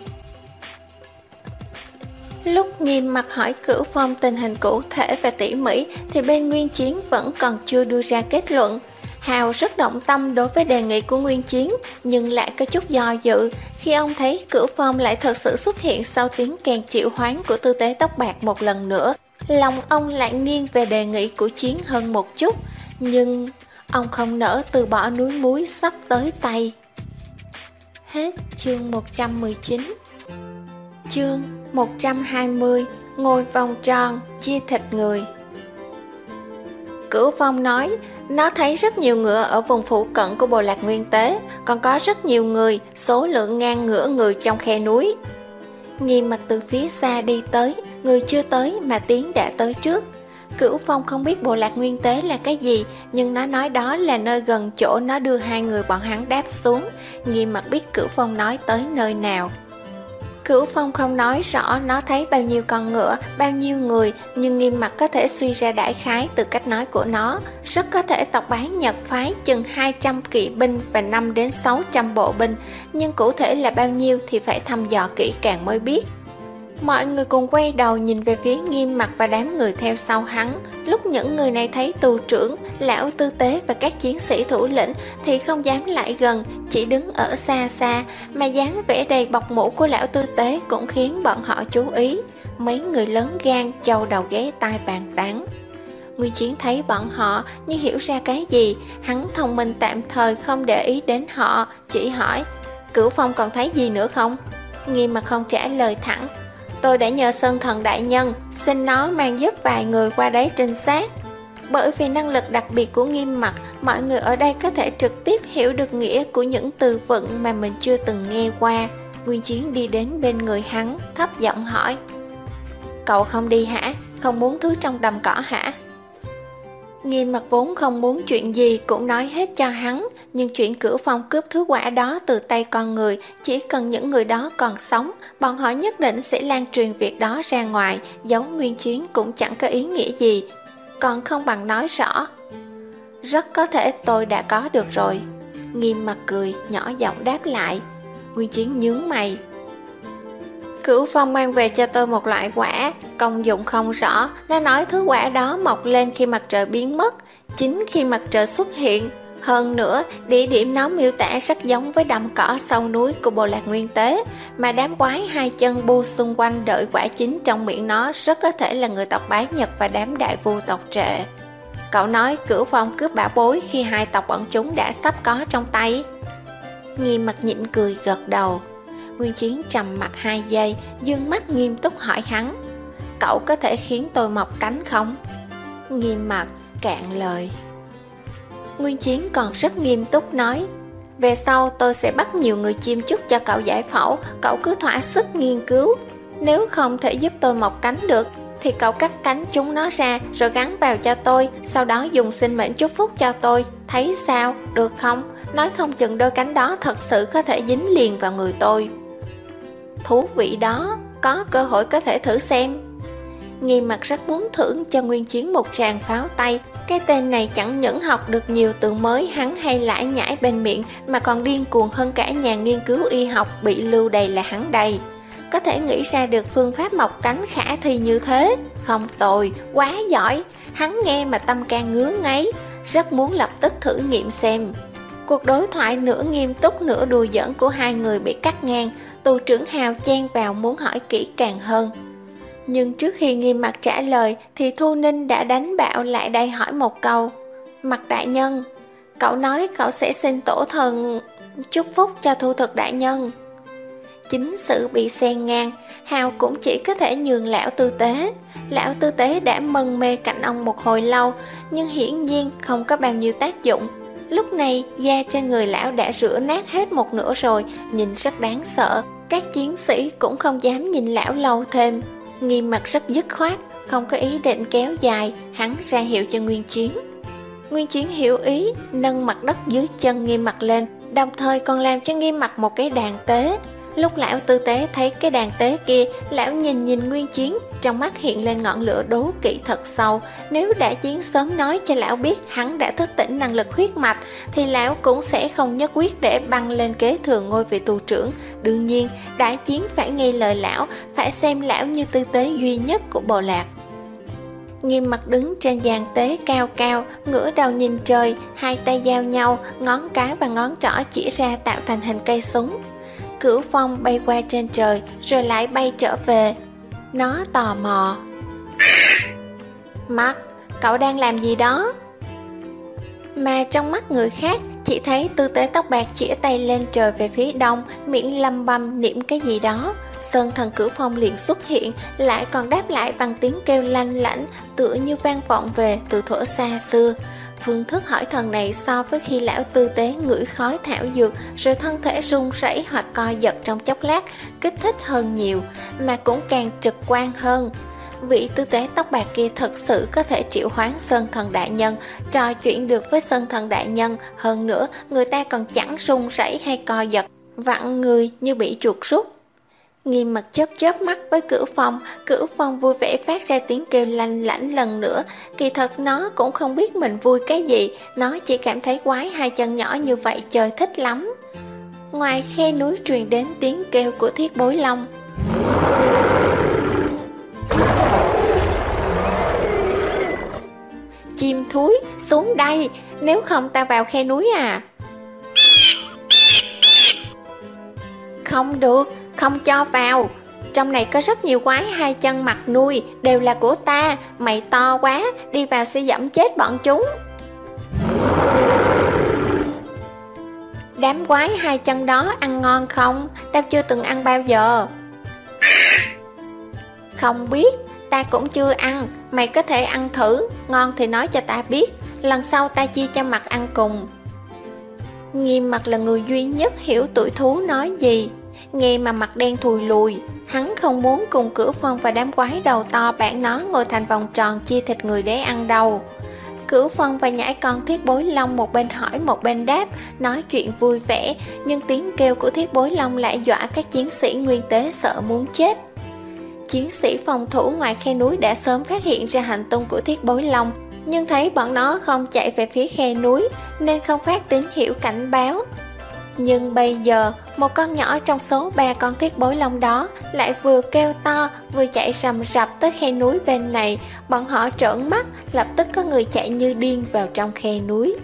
Lúc Nghiêm mặt hỏi Cửu Phong tình hình cụ thể và tỉ mỉ thì bên Nguyên Chiến vẫn còn chưa đưa ra kết luận. Hào rất động tâm đối với đề nghị của Nguyên Chiến, nhưng lại có chút do dự khi ông thấy Cửu Phong lại thật sự xuất hiện sau tiếng kèn triệu hoán của tư tế tóc bạc một lần nữa. Lòng ông lại nghiêng về đề nghị của Chiến hơn một chút, nhưng ông không nỡ từ bỏ núi muối sắp tới tay. Hết chương một trăm mười chín. Chương một trăm hai mươi. Ngồi vòng tròn, chia thịt người. Cửu Phong nói, nó thấy rất nhiều ngựa ở vùng phụ cận của Bồ Lạc Nguyên Tế, còn có rất nhiều người, số lượng ngang ngửa người trong khe núi. Nghiêm mặt từ phía xa đi tới, người chưa tới mà tiếng đã tới trước. Cửu Phong không biết Bồ Lạc Nguyên Tế là cái gì, nhưng nó nói đó là nơi gần chỗ nó đưa hai người bọn hắn đáp xuống. Nghiêm mặt biết Cửu Phong nói tới nơi nào. Cửu Phong không nói rõ nó thấy bao nhiêu con ngựa, bao nhiêu người, nhưng Nghiêm mặt có thể suy ra đại khái từ cách nói của nó. Rất có thể tộc Bái Nhật phái chừng hai trăm kỵ binh và năm đến sáu trăm bộ binh, nhưng cụ thể là bao nhiêu thì phải thăm dò kỹ càng mới biết. Mọi người cùng quay đầu nhìn về phía Nghiêm mặt và đám người theo sau hắn. Lúc những người này thấy tù trưởng, lão tư tế và các chiến sĩ thủ lĩnh thì không dám lại gần, chỉ đứng ở xa xa, mà dáng vẻ đầy bọc mũ của lão tư tế cũng khiến bọn họ chú ý. Mấy người lớn gan châu đầu ghé tai bàn tán. Nguyên Chiến thấy bọn họ nhưng hiểu ra cái gì, hắn thông minh tạm thời không để ý đến họ, chỉ hỏi, Cửu Phong còn thấy gì nữa không? Nghiêm mặt không trả lời thẳng. Tôi đã nhờ Sơn Thần Đại Nhân xin nó mang giúp vài người qua đấy trinh sát. Bởi vì năng lực đặc biệt của Nghiêm mặt, mọi người ở đây có thể trực tiếp hiểu được nghĩa của những từ vựng mà mình chưa từng nghe qua. Nguyên Chiến đi đến bên người hắn, thấp giọng hỏi, cậu không đi hả? Không muốn thứ trong đầm cỏ hả? Nghiêm mặt vốn không muốn chuyện gì cũng nói hết cho hắn, nhưng chuyện Cửu Phong cướp thứ quả đó từ tay con người, chỉ cần những người đó còn sống, bọn họ nhất định sẽ lan truyền việc đó ra ngoài, giấu Nguyên Chiến cũng chẳng có ý nghĩa gì, còn không bằng nói rõ. Rất có thể tôi đã có được rồi. Nghiêm mặt cười, nhỏ giọng đáp lại. Nguyên Chiến nhướng mày. Cửu Phong mang về cho tôi một loại quả, công dụng không rõ, nó nói thứ quả đó mọc lên khi mặt trời biến mất, chính khi mặt trời xuất hiện. Hơn nữa, địa điểm nó miêu tả rất giống với đầm cỏ sau núi của Bồ Lạc Nguyên Tế, mà đám quái hai chân bu xung quanh đợi quả chín trong miệng nó rất có thể là người tộc Bái Nhật và đám đại vu tộc Trệ. Cậu nói Cửu Phong cướp bảo bối khi hai tộc bọn chúng đã sắp có trong tay. Nghiêm mặt nhịn cười gật đầu. Nguyên Chiến trầm mặt hai giây, dương mắt nghiêm túc hỏi hắn, cậu có thể khiến tôi mọc cánh không? Nghiêm mặt cạn lời. Nguyên Chiến còn rất nghiêm túc nói, về sau tôi sẽ bắt nhiều người chim chúc cho cậu giải phẫu, cậu cứ thỏa sức nghiên cứu. Nếu không thể giúp tôi mọc cánh được thì cậu cắt cánh chúng nó ra rồi gắn vào cho tôi, sau đó dùng sinh mệnh chúc phúc cho tôi. Thấy sao, được không? Nói không chừng đôi cánh đó thật sự có thể dính liền vào người tôi. Thú vị đó, có cơ hội có thể thử xem. Nghiêm mặt rất muốn thưởng cho Nguyên Chiến một tràng pháo tay. Cái tên này chẳng những học được nhiều từ mới hắn hay lải nhải bên miệng, mà còn điên cuồng hơn cả nhà nghiên cứu y học bị lưu đày là hắn đây. Có thể nghĩ ra được phương pháp mọc cánh khả thi như thế, không tồi, quá giỏi. Hắn nghe mà tâm can ngứa ngáy, rất muốn lập tức thử nghiệm xem. Cuộc đối thoại nửa nghiêm túc nửa đùa giỡn của hai người bị cắt ngang. Tù trưởng Hào chen vào muốn hỏi kỹ càng hơn, nhưng trước khi Nghiêm mặt trả lời thì Thu Ninh đã đánh bạo lại đây hỏi một câu. Mặt đại nhân, cậu nói cậu sẽ xin tổ thần chúc phúc cho Thu Thực đại nhân. Chính sự bị xen ngang, Hào cũng chỉ có thể nhường lão tư tế. Lão tư tế đã mân mê cạnh ông một hồi lâu, nhưng hiển nhiên không có bao nhiêu tác dụng. Lúc này da trên người lão đã rửa nát hết một nửa rồi, nhìn rất đáng sợ. Các chiến sĩ cũng không dám nhìn lão lâu thêm. Nghiêm Mặt rất dứt khoát, không có ý định kéo dài, hắn ra hiệu cho Nguyên Chiến. Nguyên Chiến hiểu ý, nâng mặt đất dưới chân Nghiêm Mặt lên, đồng thời còn làm cho Nghiêm Mặt một cái đàn tế. Lúc lão tư tế thấy cái đàn tế kia, lão nhìn nhìn Nguyên Chiến, trong mắt hiện lên ngọn lửa đố kỵ thật sâu. Nếu Đã Chiến sớm nói cho lão biết hắn đã thức tỉnh năng lực huyết mạch, thì lão cũng sẽ không nhất quyết để băng lên kế thừa ngôi vị tù trưởng. Đương nhiên, Đã Chiến phải nghe lời lão, phải xem lão như tư tế duy nhất của bộ lạc. Nghiêm Mặt đứng trên giàn tế cao cao, ngửa đầu nhìn trời, hai tay giao nhau, ngón cái và ngón trỏ chỉ ra tạo thành hình cây súng. Cửu Phong bay qua trên trời rồi lại bay trở về. Nó tò mò. Mặt, cậu đang làm gì đó? Mà trong mắt người khác, chỉ thấy tư tế tóc bạc chĩa tay lên trời về phía đông, miệng lầm bầm niệm cái gì đó. Sơn thần Cửu Phong liền xuất hiện, lại còn đáp lại bằng tiếng kêu lanh lảnh, tựa như vang vọng về từ thuở xa xưa. Phương thức hỏi thần này so với khi lão tư tế ngửi khói thảo dược rồi thân thể run rẩy hoặc co giật trong chốc lát, kích thích hơn nhiều, mà cũng càng trực quan hơn. Vị tư tế tóc bạc kia thật sự có thể triệu hoán Sơn thần đại nhân, trò chuyện được với Sơn thần đại nhân, hơn nữa người ta còn chẳng run rẩy hay co giật, vặn người như bị chuột rút. Nghiêm Mặt chớp chớp mắt với Cửu Phong, Cửu Phong vui vẻ phát ra tiếng kêu lanh lảnh lần nữa. Kỳ thật nó cũng không biết mình vui cái gì, nó chỉ cảm thấy quái hai chân nhỏ như vậy chơi thích lắm. Ngoài khe núi truyền đến tiếng kêu của Thiết Bối Long. Chim thúi, xuống đây, nếu không ta vào khe núi à. Không được, không cho vào. Trong này có rất nhiều quái hai chân mặt nuôi, đều là của ta. Mày to quá, đi vào sẽ dẫm chết bọn chúng. Đám quái hai chân đó ăn ngon không? Tao chưa từng ăn bao giờ. Không biết, ta cũng chưa ăn. Mày có thể ăn thử, ngon thì nói cho ta biết, lần sau ta chia cho Mặt ăn cùng. Nghiêm Mặt là người duy nhất hiểu tuổi thú nói gì. Nghe mà mặt đen thùi lùi, hắn không muốn cùng Cửu Phong và đám quái đầu to bản nó ngồi thành vòng tròn chia thịt người để ăn đâu. Cửu Phong và nhãi con Thiết Bối Long một bên hỏi một bên đáp, nói chuyện vui vẻ, nhưng tiếng kêu của Thiết Bối Long lại dọa các chiến sĩ nguyên tế sợ muốn chết. Chiến sĩ phòng thủ ngoài khe núi đã sớm phát hiện ra hành tung của Thiết Bối Long, nhưng thấy bọn nó không chạy về phía khe núi nên không phát tín hiệu cảnh báo. Nhưng bây giờ, một con nhỏ trong số ba con Thiết Bối Long đó lại vừa kêu to, vừa chạy rầm rập tới khe núi bên này. Bọn họ trợn mắt, lập tức có người chạy như điên vào trong khe núi.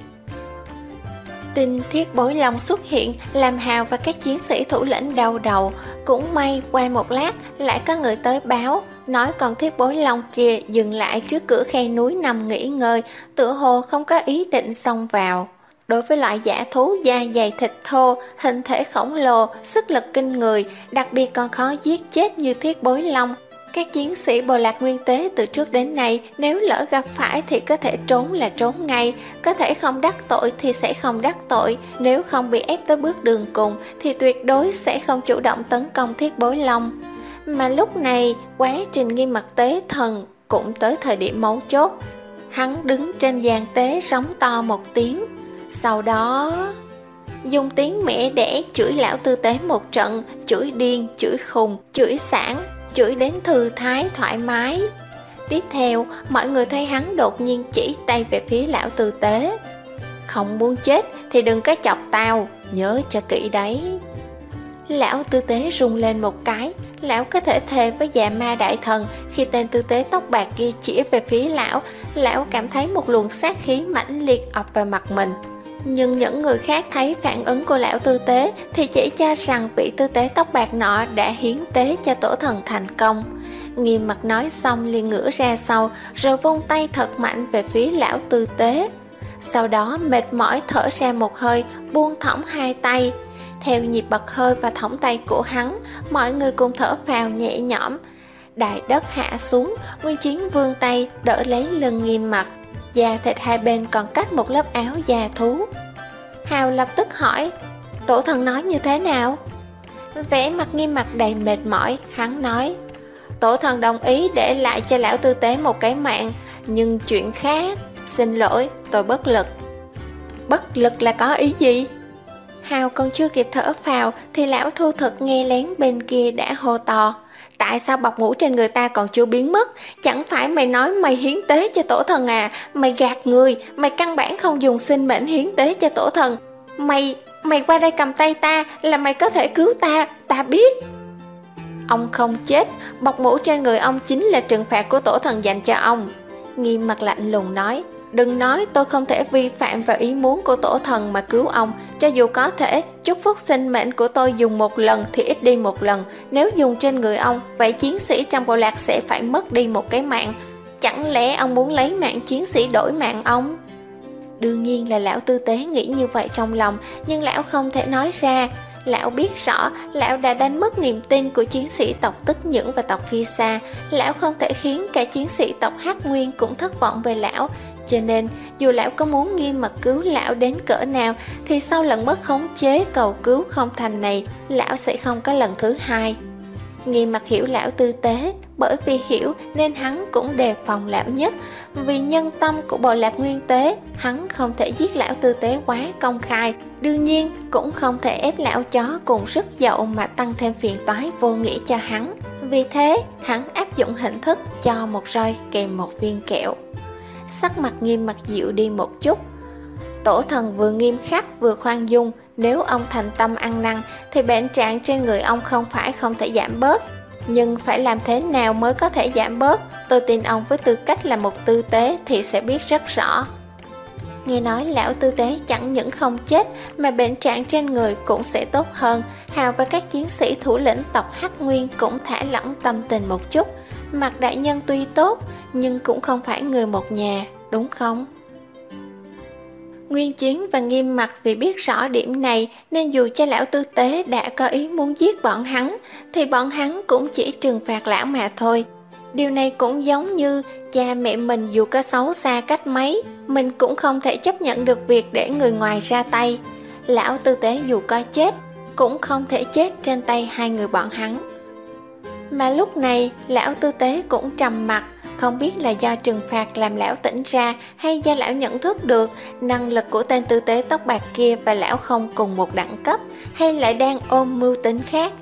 Tin Thiết Bối Long xuất hiện làm Hào và các chiến sĩ thủ lĩnh đau đầu. Cũng may qua một lát lại có người tới báo, nói con Thiết Bối Long kia dừng lại trước cửa khe núi nằm nghỉ ngơi, tựa hồ không có ý định xông vào. Đối với loại dã thú da dày thịt thô, hình thể khổng lồ, sức lực kinh người, đặc biệt còn khó giết chết như Thiết Bối Long, các chiến sĩ bộ lạc nguyên tế từ trước đến nay nếu lỡ gặp phải thì có thể trốn là trốn ngay, có thể không đắc tội thì sẽ không đắc tội, nếu không bị ép tới bước đường cùng thì tuyệt đối sẽ không chủ động tấn công Thiết Bối Long. Mà lúc này, quá trình Nghiêm Mặt tế thần cũng tới thời điểm mấu chốt. Hắn đứng trên giàn tế sóng to một tiếng, sau đó dùng tiếng mẹ đẻ chửi lão tư tế một trận, chửi điên, chửi khùng, chửi sảng, chửi đến thư thái thoải mái. Tiếp theo, mọi người thấy hắn đột nhiên chỉ tay về phía lão tư tế. Không muốn chết thì đừng có chọc tao, nhớ cho kỹ đấy. Lão tư tế rung lên một cái, lão có thể thề với dạ ma đại thần, khi tên tư tế tóc bạc kia chỉ về phía lão, lão cảm thấy một luồng sát khí mãnh liệt ập vào mặt mình. Nhưng những người khác thấy phản ứng của lão tư tế thì chỉ cho rằng vị tư tế tóc bạc nọ đã hiến tế cho tổ thần thành công. Nghiêm Mặt nói xong liền ngửa ra sau, rồi vung tay thật mạnh về phía lão tư tế. Sau đó mệt mỏi thở ra một hơi, buông thõng hai tay. Theo nhịp bật hơi và thõng tay của hắn, mọi người cùng thở phào nhẹ nhõm. Đại đất hạ xuống, Nguyên Chiến vươn tay đỡ lấy lưng Nghiêm Mặt. Da thịt hai bên còn cách một lớp áo da thú. Hào lập tức hỏi, tổ thần nói như thế nào? Vẻ mặt Nghiêm Mặt đầy mệt mỏi, hắn nói, Tổ thần đồng ý để lại cho lão tư tế một cái mạng, nhưng chuyện khác, xin lỗi, tôi bất lực. Bất lực là có ý gì? Hào còn chưa kịp thở phào thì lão thu thực nghe lén bên kia đã hô to. Tại sao bọc ngủ trên người ta còn chưa biến mất? Chẳng phải mày nói mày hiến tế cho tổ thần à? Mày gạt người, mày căn bản không dùng sinh mệnh hiến tế cho tổ thần. Mày, mày qua đây cầm tay ta là mày có thể cứu ta, ta biết. Ông không chết, bọc mũ trên người ông chính là trừng phạt của tổ thần dành cho ông. Nghiêm mặt lạnh lùng nói, đừng nói tôi không thể vi phạm vào ý muốn của tổ thần mà cứu ông. Cho dù có thể, chúc phúc sinh mệnh của tôi dùng một lần thì ít đi một lần. Nếu dùng trên người ông, vậy chiến sĩ trong bộ lạc sẽ phải mất đi một cái mạng. Chẳng lẽ ông muốn lấy mạng chiến sĩ đổi mạng ông? Đương nhiên là lão tư tế nghĩ như vậy trong lòng, nhưng lão không thể nói ra. Lão biết rõ, lão đã đánh mất niềm tin của chiến sĩ tộc Tức Những và tộc Phi Sa. Lão không thể khiến cả chiến sĩ tộc Hắc Nguyên cũng thất vọng về lão. Cho nên, dù lão có muốn Nghiêm Mặt cứu lão đến cỡ nào, thì sau lần mất khống chế cầu cứu không thành này, lão sẽ không có lần thứ hai. Nghiêm Mặt hiểu lão tư tế, bởi vì hiểu nên hắn cũng đề phòng lão nhất. Vì nhân tâm của bộ lạc nguyên tế, hắn không thể giết lão tư tế quá công khai. Đương nhiên, cũng không thể ép lão chó cùng sức dậu mà tăng thêm phiền toái vô nghĩa cho hắn. Vì thế, hắn áp dụng hình thức cho một roi kèm một viên kẹo. Sắc mặt Nghiêm Mặt dịu đi một chút. Tổ thần vừa nghiêm khắc vừa khoan dung, nếu ông thành tâm ăn năn thì bệnh trạng trên người ông không phải không thể giảm bớt. Nhưng phải làm thế nào mới có thể giảm bớt? Tôi tin ông với tư cách là một tư tế thì sẽ biết rất rõ. Nghe nói lão tư tế chẳng những không chết mà bệnh trạng trên người cũng sẽ tốt hơn. Hào và các chiến sĩ thủ lĩnh tộc Hắc Nguyên cũng thả lỏng tâm tình một chút. Mặt đại nhân tuy tốt nhưng cũng không phải người một nhà, đúng không? Nguyên Chiến và Nghiêm Mặt vì biết rõ điểm này nên dù cho lão tư tế đã có ý muốn giết bọn hắn thì bọn hắn cũng chỉ trừng phạt lão mà thôi. Điều này cũng giống như cha mẹ mình dù có xấu xa cách mấy, mình cũng không thể chấp nhận được việc để người ngoài ra tay. Lão tư tế dù có chết cũng không thể chết trên tay hai người bọn hắn. Mà lúc này lão tư tế cũng trầm mặc, không biết là do trừng phạt làm lão tỉnh ra hay do lão nhận thức được năng lực của tên tư tế tóc bạc kia và lão không cùng một đẳng cấp, hay lại đang ôm mưu tính khác.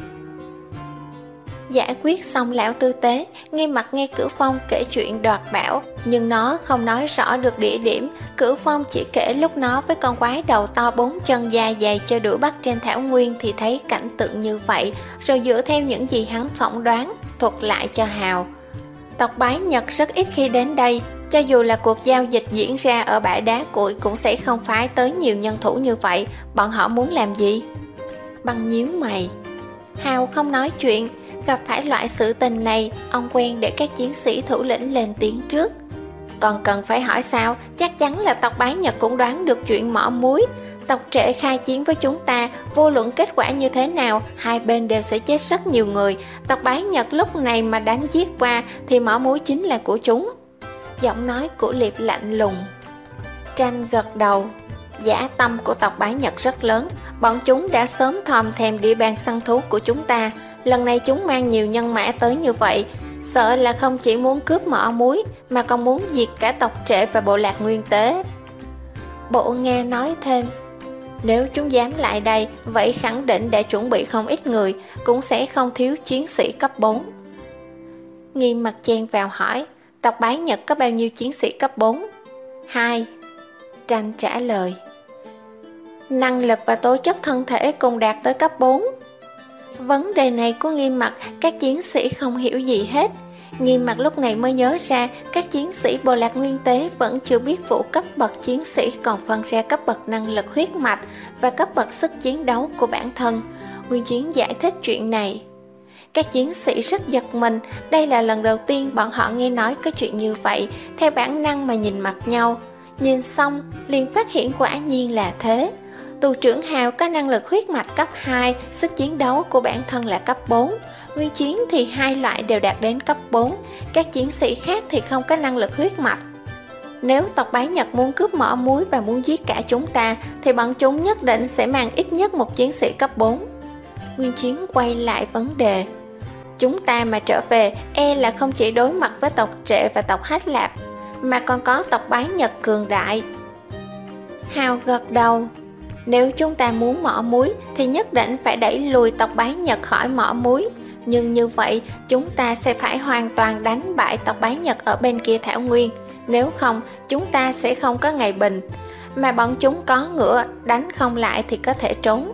Giải quyết xong lão tư tế, Nghiêm Mặt nghe Cửu Phong kể chuyện đoạt bảo, nhưng nó không nói rõ được địa điểm. Cửu Phong chỉ kể lúc nó với con quái đầu to bốn chân dài dày chơi đuổi bắt trên thảo nguyên thì thấy cảnh tượng như vậy, rồi dựa theo những gì hắn phỏng đoán, thuật lại cho Hào. Tộc Bái Nhật rất ít khi đến đây, cho dù là cuộc giao dịch diễn ra ở bãi đá cuội cũng sẽ không phái tới nhiều nhân thủ như vậy. Bọn họ muốn làm gì? Băng nhíu mày. Hào không nói chuyện. Gặp phải loại sự tình này, ông quen để các chiến sĩ thủ lĩnh lên tiếng trước. Còn cần phải hỏi sao? Chắc chắn là tộc Bái Nhật cũng đoán được chuyện mỏ muối. Tộc Trệ khai chiến với chúng ta, vô luận kết quả như thế nào, hai bên đều sẽ chết rất nhiều người. Tộc Bái Nhật lúc này mà đánh giết qua thì mỏ muối chính là của chúng. Giọng nói của Liệp lạnh lùng. Tranh gật đầu. Dã tâm của tộc Bái Nhật rất lớn. Bọn chúng đã sớm thòm thèm địa bàn săn thú của chúng ta. Lần này chúng mang nhiều nhân mã tới như vậy, sợ là không chỉ muốn cướp mỏ muối mà còn muốn diệt cả tộc Trệ và bộ lạc nguyên tế. Bộ Nghe nói thêm, nếu chúng dám lại đây, vậy khẳng định đã chuẩn bị không ít người, cũng sẽ không thiếu chiến sĩ cấp bốn. Nghiêm Mặt chen vào hỏi, tộc Bái Nhật có bao nhiêu chiến sĩ cấp bốn? Hai. Tranh trả lời. Năng lực và tố chất thân thể cùng đạt tới cấp bốn. Vấn đề này của Nghiêm Mặt, các chiến sĩ không hiểu gì hết. Nghiêm Mặt lúc này mới nhớ ra các chiến sĩ bộ lạc nguyên tế vẫn chưa biết vụ cấp bậc chiến sĩ còn phân ra cấp bậc năng lực huyết mạch và cấp bậc sức chiến đấu của bản thân. Nguyên Chiến giải thích chuyện này. Các chiến sĩ rất giật mình, đây là lần đầu tiên bọn họ nghe nói có chuyện như vậy, theo bản năng mà nhìn mặt nhau. Nhìn xong, liền phát hiện quả nhiên là thế. Tù trưởng Hào có năng lực huyết mạch cấp hai, sức chiến đấu của bản thân là cấp bốn. Nguyên Chiến thì hai loại đều đạt đến cấp bốn, các chiến sĩ khác thì không có năng lực huyết mạch. Nếu tộc Bái Nhật muốn cướp mỏ muối và muốn giết cả chúng ta, thì bọn chúng nhất định sẽ mang ít nhất một chiến sĩ cấp bốn. Nguyên Chiến quay lại vấn đề. Chúng ta mà trở về, e là không chỉ đối mặt với tộc Trệ và tộc Hách Lạp, mà còn có tộc Bái Nhật cường đại. Hào gật đầu. Nếu chúng ta muốn mỏ muối thì nhất định phải đẩy lùi tộc Bái Nhật khỏi mỏ muối. Nhưng như vậy, chúng ta sẽ phải hoàn toàn đánh bại tộc Bái Nhật ở bên kia thảo nguyên. Nếu không, chúng ta sẽ không có ngày bình. Mà bọn chúng có ngựa, đánh không lại thì có thể trốn.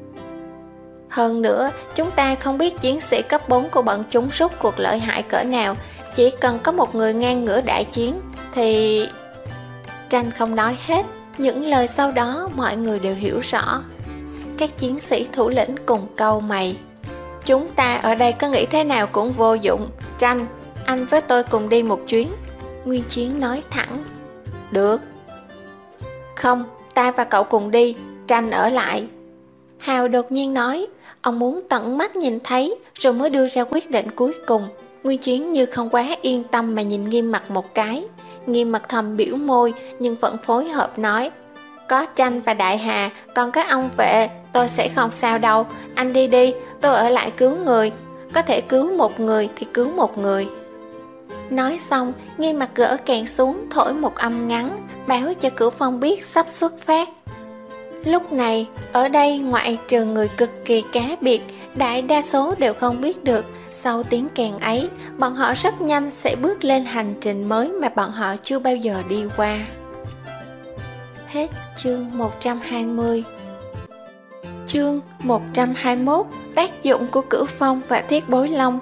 Hơn nữa, chúng ta không biết chiến sĩ cấp bốn của bọn chúng rốt cuộc lợi hại cỡ nào. Chỉ cần có một người ngang ngửa đại chiến thì... Tranh không nói hết. Những lời sau đó mọi người đều hiểu rõ. Các chiến sĩ thủ lĩnh cùng cau mày. Chúng ta ở đây có nghĩ thế nào cũng vô dụng. Tranh, anh với tôi cùng đi một chuyến. Nguyên Chiến nói thẳng. Được. Không, ta và cậu cùng đi. Tranh ở lại. Hào đột nhiên nói. Ông muốn tận mắt nhìn thấy rồi mới đưa ra quyết định cuối cùng. Nguyên Chiến như không quá yên tâm mà nhìn Nghiêm Mặt một cái. Nghiêm Mặt thầm biểu môi nhưng vẫn phối hợp nói. Có Tranh và Đại Hà, còn các ông vệ, tôi sẽ không sao đâu. Anh đi đi, tôi ở lại cứu người. Có thể cứu một người thì cứu một người. Nói xong, Nghiêm Mặt gỡ kèn xuống, thổi một âm ngắn, báo cho Cửu Phong biết sắp xuất phát. Lúc này, ở đây ngoại trừ người cực kỳ cá biệt, đại đa số đều không biết được. Sau tiếng kèn ấy, bọn họ rất nhanh sẽ bước lên hành trình mới mà bọn họ chưa bao giờ đi qua. Hết chương một trăm hai mươi. Chương một trăm hai mươi mốt. Tác dụng của Cửu Phong và Thiết Bối Long.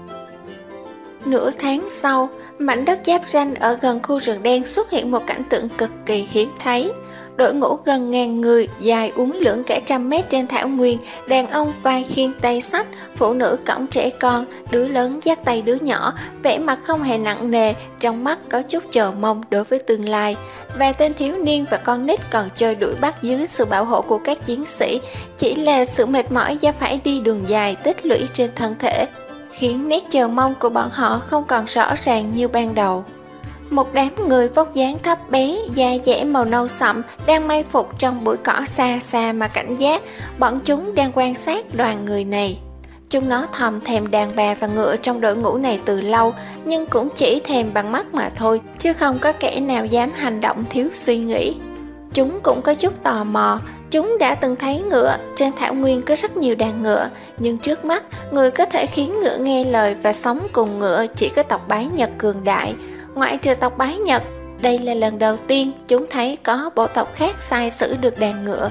Nửa tháng sau, mảnh đất giáp ranh ở gần khu rừng đen xuất hiện một cảnh tượng cực kỳ hiếm thấy. Đội ngũ gần ngàn người, dài uốn lượn cả trăm mét trên thảo nguyên, đàn ông vai khiêng tay sách, phụ nữ cõng trẻ con, đứa lớn dắt tay đứa nhỏ, vẻ mặt không hề nặng nề, trong mắt có chút chờ mong đối với tương lai. Vài tên thiếu niên và con nít còn chơi đuổi bắt dưới sự bảo hộ của các chiến sĩ, chỉ là sự mệt mỏi do phải đi đường dài tích lũy trên thân thể, khiến nét chờ mong của bọn họ không còn rõ ràng như ban đầu. Một đám người vóc dáng thấp bé, da dẻ màu nâu sậm đang may phục trong bụi cỏ xa xa mà cảnh giác. Bọn chúng đang quan sát đoàn người này. Chúng nó thầm thèm đàn bà và ngựa trong đội ngũ này từ lâu, nhưng cũng chỉ thèm bằng mắt mà thôi, chứ không có kẻ nào dám hành động thiếu suy nghĩ. Chúng cũng có chút tò mò. Chúng đã từng thấy ngựa, trên thảo nguyên có rất nhiều đàn ngựa, nhưng trước mắt, người có thể khiến ngựa nghe lời và sống cùng ngựa chỉ có tộc Bái Nhật cường đại. Ngoại trừ tộc Bái Nhật, đây là lần đầu tiên chúng thấy có bộ tộc khác sai sử được đàn ngựa.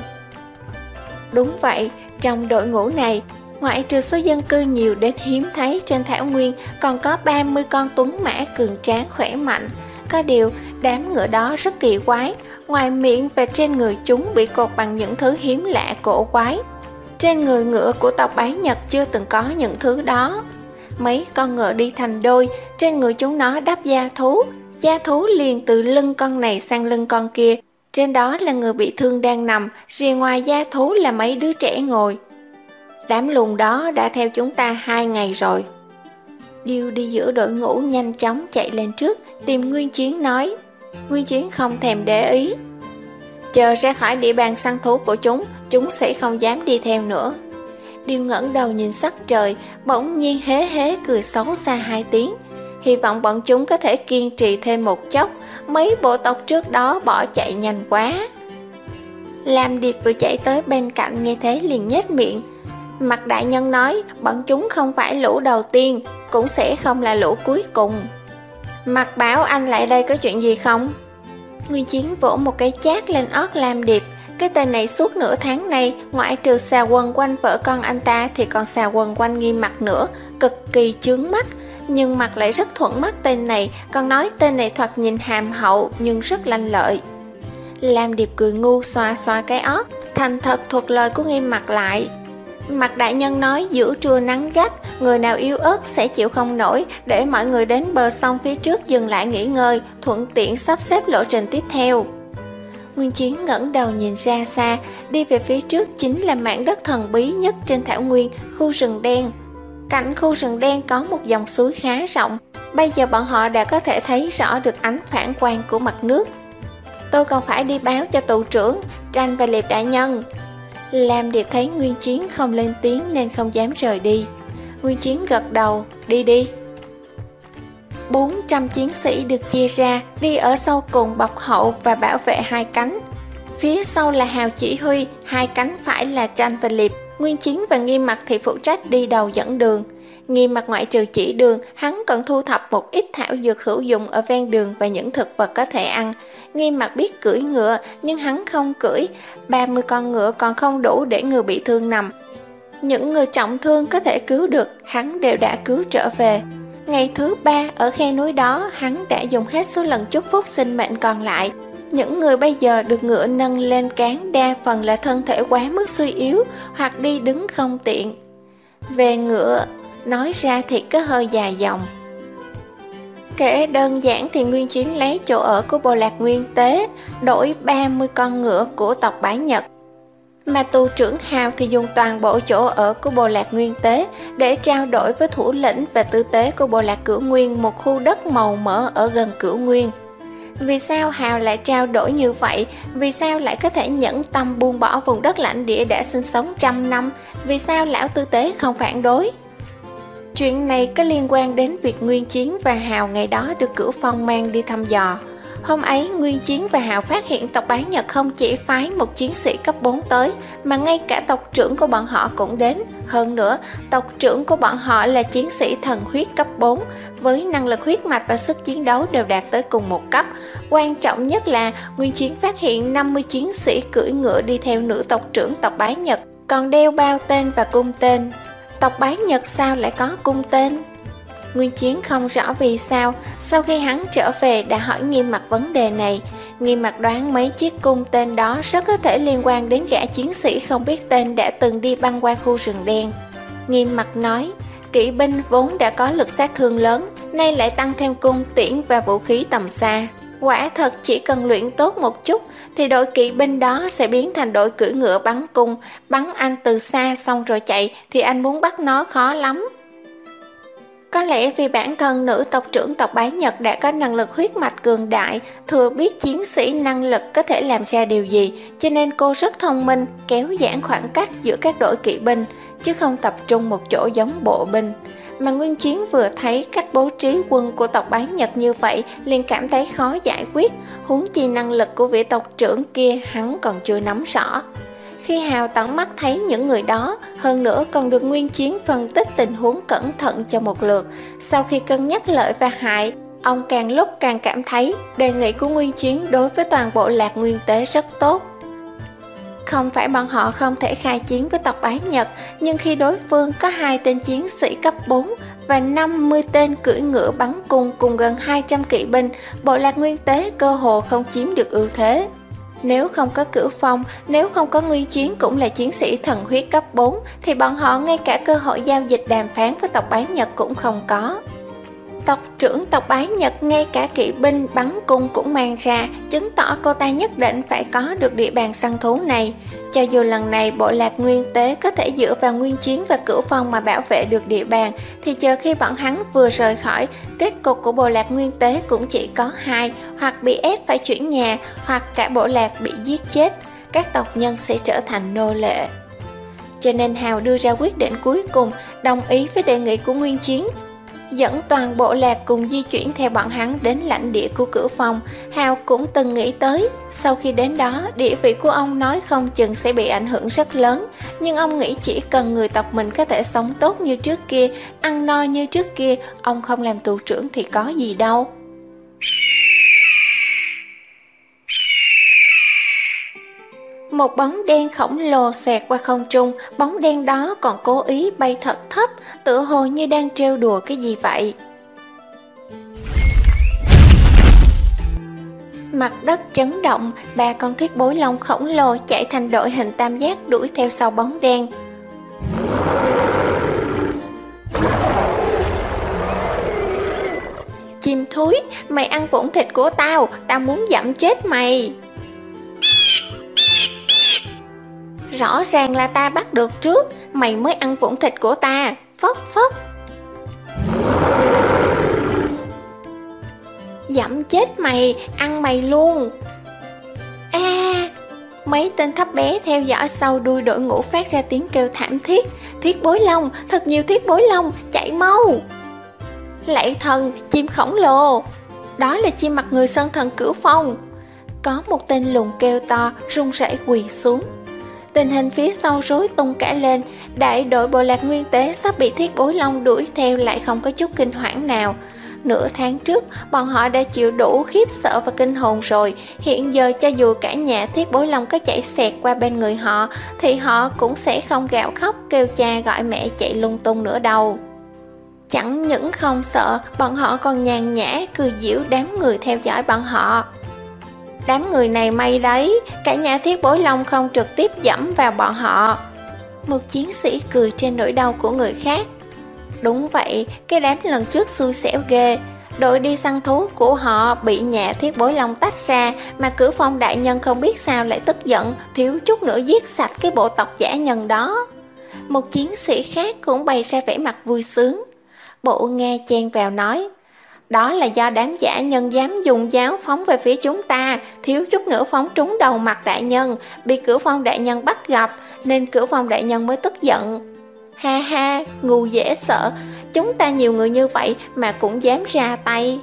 Đúng vậy, trong đội ngũ này, ngoại trừ số dân cư nhiều đến hiếm thấy trên thảo nguyên, còn có ba mươi con tuấn mã cường tráng khỏe mạnh. Có điều, đám ngựa đó rất kỳ quái, ngoài miệng và trên người chúng bị cột bằng những thứ hiếm lạ cổ quái. Trên người ngựa của tộc Bái Nhật chưa từng có những thứ đó. Mấy con ngựa đi thành đôi, trên người chúng nó đắp da thú, da thú liền từ lưng con này sang lưng con kia. Trên đó là người bị thương đang nằm, rìa ngoài da thú là mấy đứa trẻ ngồi. Đám lùn đó đã theo chúng ta hai ngày rồi. Điêu đi giữa đội ngũ nhanh chóng chạy lên trước, tìm Nguyên Chiến nói. Nguyên Chiến không thèm để ý. Chờ ra khỏi địa bàn săn thú của chúng, chúng sẽ không dám đi theo nữa. Điêu ngẩng đầu nhìn sắc trời, bỗng nhiên hế hế cười xấu xa hai tiếng. Hy vọng bọn chúng có thể kiên trì thêm một chốc, mấy bộ tộc trước đó bỏ chạy nhanh quá. Lam Điệp vừa chạy tới bên cạnh nghe thế liền nhếch miệng. Mặt đại nhân nói, bọn chúng không phải lũ đầu tiên, cũng sẽ không là lũ cuối cùng. Mặt bảo anh lại đây có chuyện gì không? Nguyên Chiến vỗ một cái chát lên ót Lam Điệp. Cái tên này suốt nửa tháng nay, ngoại trừ xà quần quanh vợ con anh ta thì còn xà quần quanh Nghiêm Mặt nữa, cực kỳ chướng mắt. Nhưng Mặt lại rất thuận mắt tên này, còn nói tên này thoạt nhìn hàm hậu nhưng rất lanh lợi. Lam Điệp cười ngu xoa xoa cái ót, thành thật thuật lời của Nghiêm Mặt lại. Mặt đại nhân nói giữa trưa nắng gắt, người nào yếu ớt sẽ chịu không nổi, để mọi người đến bờ sông phía trước dừng lại nghỉ ngơi, thuận tiện sắp xếp lộ trình tiếp theo. Nguyên Chiến ngẩng đầu nhìn ra xa, đi về phía trước chính là mảng đất thần bí nhất trên thảo nguyên, khu rừng đen. Cạnh khu rừng đen có một dòng suối khá rộng, bây giờ bọn họ đã có thể thấy rõ được ánh phản quang của mặt nước. Tôi còn phải đi báo cho tù trưởng, Tranh và Liệp đại nhân. Lam Điệp thấy Nguyên Chiến không lên tiếng nên không dám rời đi. Nguyên Chiến gật đầu, đi đi. bốn trăm chiến sĩ được chia ra, đi ở sau cùng bọc hậu và bảo vệ hai cánh. Phía sau là Hào chỉ huy, hai cánh phải là Tranh và Liệp. Nguyên Chiến và Nghiêm Mặc thì phụ trách đi đầu dẫn đường. Nghiêm Mặc ngoại trừ chỉ đường, hắn còn thu thập một ít thảo dược hữu dụng ở ven đường và những thực vật có thể ăn. Nghiêm Mặc biết cưỡi ngựa, nhưng hắn không cưỡi. ba mươi con ngựa còn không đủ để người bị thương nằm. Những người trọng thương có thể cứu được, hắn đều đã cứu trở về. Ngày thứ ba ở khe núi đó, hắn đã dùng hết số lần chúc phúc sinh mệnh còn lại. Những người bây giờ được ngựa nâng lên cán đa phần là thân thể quá mức suy yếu hoặc đi đứng không tiện. Về ngựa, nói ra thì có hơi dài dòng. Kể đơn giản thì Nguyên Chiến lấy chỗ ở của bộ lạc Nguyên Tế, đổi ba mươi con ngựa của tộc Bái Nhật. Mà tù trưởng Hào thì dùng toàn bộ chỗ ở của bộ lạc Nguyên Tế để trao đổi với thủ lĩnh và tư tế của bộ lạc Cửu Nguyên một khu đất màu mỡ ở gần Cửu Nguyên. Vì sao Hào lại trao đổi như vậy? Vì sao lại có thể nhẫn tâm buông bỏ vùng đất lãnh địa đã sinh sống trăm năm? Vì sao lão tư tế không phản đối? Chuyện này có liên quan đến việc Nguyên Chiến và Hào ngày đó được Cửu Phong mang đi thăm dò. Hôm ấy, Nguyên Chiến và Hào phát hiện tộc Bái Nhật không chỉ phái một chiến sĩ cấp bốn tới, mà ngay cả tộc trưởng của bọn họ cũng đến. Hơn nữa, tộc trưởng của bọn họ là chiến sĩ thần huyết cấp bốn, với năng lực huyết mạch và sức chiến đấu đều đạt tới cùng một cấp. Quan trọng nhất là Nguyên Chiến phát hiện năm mươi chiến sĩ cưỡi ngựa đi theo nữ tộc trưởng tộc Bái Nhật, còn đeo bao tên và cung tên. Tộc Bái Nhật sao lại có cung tên? Nguyên Chiến không rõ vì sao, sau khi hắn trở về đã hỏi Nghiêm Mặc vấn đề này. Nghiêm Mặc đoán mấy chiếc cung tên đó rất có thể liên quan đến gã chiến sĩ không biết tên đã từng đi băng qua khu rừng đen. Nghiêm Mặc nói, kỵ binh vốn đã có lực sát thương lớn, nay lại tăng thêm cung tiễn và vũ khí tầm xa. Quả thật chỉ cần luyện tốt một chút thì đội kỵ binh đó sẽ biến thành đội cưỡi ngựa bắn cung, bắn anh từ xa xong rồi chạy thì anh muốn bắt nó khó lắm. Có lẽ vì bản thân nữ tộc trưởng tộc Bái Nhật đã có năng lực huyết mạch cường đại, thừa biết chiến sĩ năng lực có thể làm ra điều gì, cho nên cô rất thông minh, kéo giãn khoảng cách giữa các đội kỵ binh, chứ không tập trung một chỗ giống bộ binh. Mà Nguyên Chiến vừa thấy cách bố trí quân của tộc Bái Nhật như vậy, liền cảm thấy khó giải quyết, huống chi năng lực của vị tộc trưởng kia hắn còn chưa nắm rõ. Khi Hào tận mắt thấy những người đó, hơn nữa còn được Nguyên Chiến phân tích tình huống cẩn thận cho một lượt, sau khi cân nhắc lợi và hại, ông càng lúc càng cảm thấy đề nghị của Nguyên Chiến đối với toàn bộ lạc Nguyên Tế rất tốt. Không phải bọn họ không thể khai chiến với tộc Bái Nhật, nhưng khi đối phương có hai tên chiến sĩ cấp bốn và năm mươi tên cưỡi ngựa bắn cung cùng gần hai trăm kỵ binh, bộ lạc Nguyên Tế cơ hồ không chiếm được ưu thế. Nếu không có Cửu Phong, nếu không có Nguyên Chiến cũng là chiến sĩ thần huyết cấp bốn, thì bọn họ ngay cả cơ hội giao dịch đàm phán với tộc Bái Nhật cũng không có. Tộc trưởng tộc Bái Nhật ngay cả kỵ binh bắn cung cũng mang ra, chứng tỏ cô ta nhất định phải có được địa bàn săn thú này. Cho dù lần này bộ lạc Nguyên Tế có thể dựa vào Nguyên Chiến và Cửu Phong mà bảo vệ được địa bàn, thì chờ khi bọn hắn vừa rời khỏi, kết cục của bộ lạc Nguyên Tế cũng chỉ có hai, hoặc bị ép phải chuyển nhà, hoặc cả bộ lạc bị giết chết, các tộc nhân sẽ trở thành nô lệ. Cho nên Hào đưa ra quyết định cuối cùng, đồng ý với đề nghị của Nguyên Chiến, dẫn toàn bộ lạc cùng di chuyển theo bọn hắn đến lãnh địa của Cửu Phong. Hào cũng từng nghĩ tới, sau khi đến đó, địa vị của ông nói không chừng sẽ bị ảnh hưởng rất lớn, nhưng ông nghĩ chỉ cần người tộc mình có thể sống tốt như trước kia, ăn no như trước kia, ông không làm tù trưởng thì có gì đâu. Một bóng đen khổng lồ xoẹt qua không trung, bóng đen đó còn cố ý bay thật thấp, tựa hồ như đang trêu đùa cái gì vậy. Mặt đất chấn động, ba con thiết bối long khổng lồ chạy thành đội hình tam giác đuổi theo sau bóng đen. Chim thúi, mày ăn vụn thịt của tao, tao muốn dẫm chết mày. Rõ ràng là ta bắt được trước, mày mới ăn vụn thịt của ta, phốc phốc. Dẫm chết mày, ăn mày luôn. A, à, Mấy tên thấp bé theo dõi sau đuôi đội ngũ phát ra tiếng kêu thảm thiết. Thiết Bối Long, thật nhiều Thiết Bối Long, chạy mau! Lạy thần, chim khổng lồ! Đó là chim mặt người Sơn Thần Cửu Phong! Có một tên lùn kêu to, run rẩy quỳ xuống. Tình hình phía sau rối tung cả lên, đại đội bộ lạc Nguyên Tế sắp bị Thiết Bối Long đuổi theo lại không có chút kinh hoảng nào. Nửa tháng trước, bọn họ đã chịu đủ khiếp sợ và kinh hồn rồi. Hiện giờ cho dù cả nhà Thiết Bối Long có chạy xẹt qua bên người họ, thì họ cũng sẽ không gào khóc kêu cha gọi mẹ chạy lung tung nữa đâu. Chẳng những không sợ, bọn họ còn nhàn nhã cười giễu đám người theo dõi bọn họ. Đám người này may đấy, cả nhà Thiết Bối Long không trực tiếp dẫm vào bọn họ. Một chiến sĩ cười trên nỗi đau của người khác. Đúng vậy, cái đám lần trước xui xẻo ghê. Đội đi săn thú của họ bị nhà Thiết Bối Long tách ra, mà Cửu Phong đại nhân không biết sao lại tức giận, thiếu chút nữa giết sạch cái bộ tộc dã nhân đó. Một chiến sĩ khác cũng bày ra vẻ mặt vui sướng. Bộ nghe chen vào nói, đó là do đám dã nhân dám dùng giáo phóng về phía chúng ta, thiếu chút nữa phóng trúng đầu mặt đại nhân, bị Cửu Phong đại nhân bắt gặp, nên Cửu Phong đại nhân mới tức giận. Ha ha, ngu dễ sợ, chúng ta nhiều người như vậy mà cũng dám ra tay.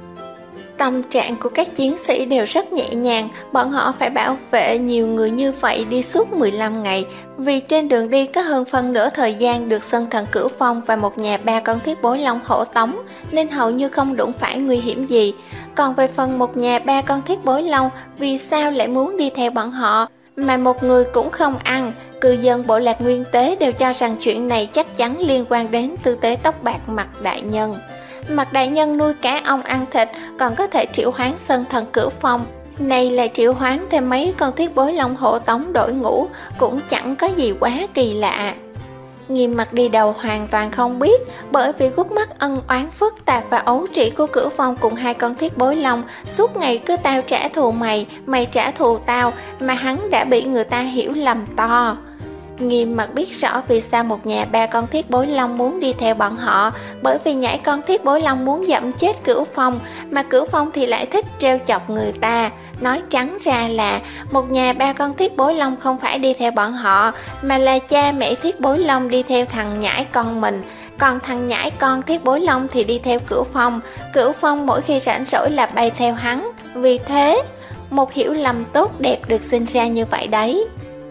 Tâm trạng của các chiến sĩ đều rất nhẹ nhàng, bọn họ phải bảo vệ nhiều người như vậy đi suốt mười lăm ngày, vì trên đường đi có hơn phân nửa thời gian được Sơn Thần Cửu Phong và một nhà ba con Thiết Bối Long hộ tống, nên hầu như không đụng phải nguy hiểm gì. Còn về phần một nhà ba con Thiết Bối Long, vì sao lại muốn đi theo bọn họ, mà một người cũng không ăn? Cư dân bộ lạc Nguyên Tế đều cho rằng chuyện này chắc chắn liên quan đến tư tế tóc bạc Mặt đại nhân. Mặt đại nhân nuôi cá ong ăn thịt, còn có thể triệu hoán Sơn Thần Cửu Phong. Này là triệu hoán thêm mấy con Thiết Bối Long hộ tống đội ngũ, cũng chẳng có gì quá kỳ lạ. Nghiêm Mặt đi đầu hoàn toàn không biết, bởi vì gút mắt ân oán phức tạp và ấu trĩ của Cửu Phong cùng hai con Thiết Bối Long suốt ngày cứ tao trả thù mày, mày trả thù tao, mà hắn đã bị người ta hiểu lầm to. Nghiêm Mặt biết rõ vì sao một nhà ba con Thiết Bối Long muốn đi theo bọn họ, bởi vì nhãi con Thiết Bối Long muốn dẫm chết Cửu Phong, mà Cửu Phong thì lại thích trêu chọc người ta. Nói trắng ra là một nhà ba con Thiết Bối Long không phải đi theo bọn họ, mà là cha mẹ Thiết Bối Long đi theo thằng nhãi con mình, còn thằng nhãi con Thiết Bối Long thì đi theo Cửu Phong. Cửu Phong mỗi khi rảnh rỗi là bay theo hắn. Vì thế, một hiểu lầm tốt đẹp được sinh ra như vậy đấy.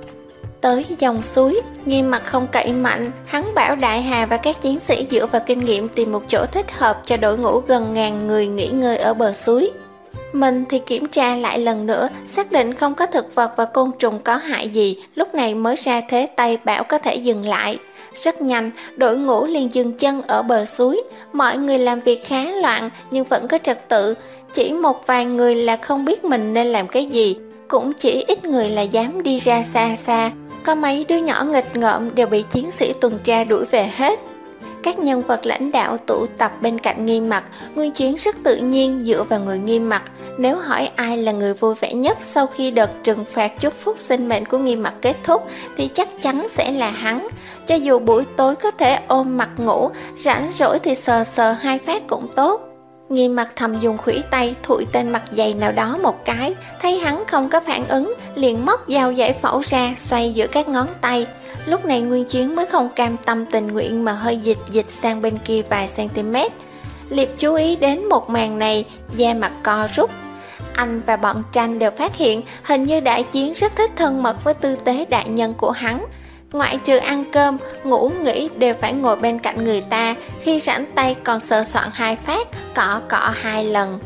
Tới dòng suối, Nghiêm Mặt không cậy mạnh, hắn bảo Đại Hà và các chiến sĩ dựa vào kinh nghiệm tìm một chỗ thích hợp cho đội ngũ gần ngàn người nghỉ ngơi ở bờ suối. Mình thì kiểm tra lại lần nữa, xác định không có thực vật và côn trùng có hại gì, lúc này mới ra thế tay bảo có thể dừng lại. Rất nhanh, đội ngũ liền dừng chân ở bờ suối, mọi người làm việc khá loạn nhưng vẫn có trật tự, chỉ một vài người là không biết mình nên làm cái gì, cũng chỉ ít người là dám đi ra xa xa. Có mấy đứa nhỏ nghịch ngợm đều bị chiến sĩ tuần tra đuổi về hết. Các nhân vật lãnh đạo tụ tập bên cạnh Nghiêm Mặt, Nguyên Chiến rất tự nhiên dựa vào người Nghiêm Mặt. Nếu hỏi ai là người vui vẻ nhất sau khi đợt trừng phạt chúc phúc sinh mệnh của Nghiêm Mặt kết thúc, thì chắc chắn sẽ là hắn. Cho dù buổi tối có thể ôm mặt ngủ, rảnh rỗi thì sờ sờ hai phát cũng tốt. Nghiêm Mặt thầm dùng khuỷu tay thụi tên mặt dày nào đó một cái, thấy hắn không có phản ứng, liền móc dao giải phẫu ra xoay giữa các ngón tay. Lúc này Nguyên Chiến mới không cam tâm tình nguyện mà hơi dịch dịch sang bên kia vài cm. Liệp chú ý đến một màn này, da mặt co rút. Anh và bọn Tranh đều phát hiện hình như Đại Chiến rất thích thân mật với tư tế đại nhân của hắn. Ngoại trừ ăn cơm, ngủ nghỉ đều phải ngồi bên cạnh người ta, khi rảnh tay còn sờ soạn hai phát, cọ cọ hai lần.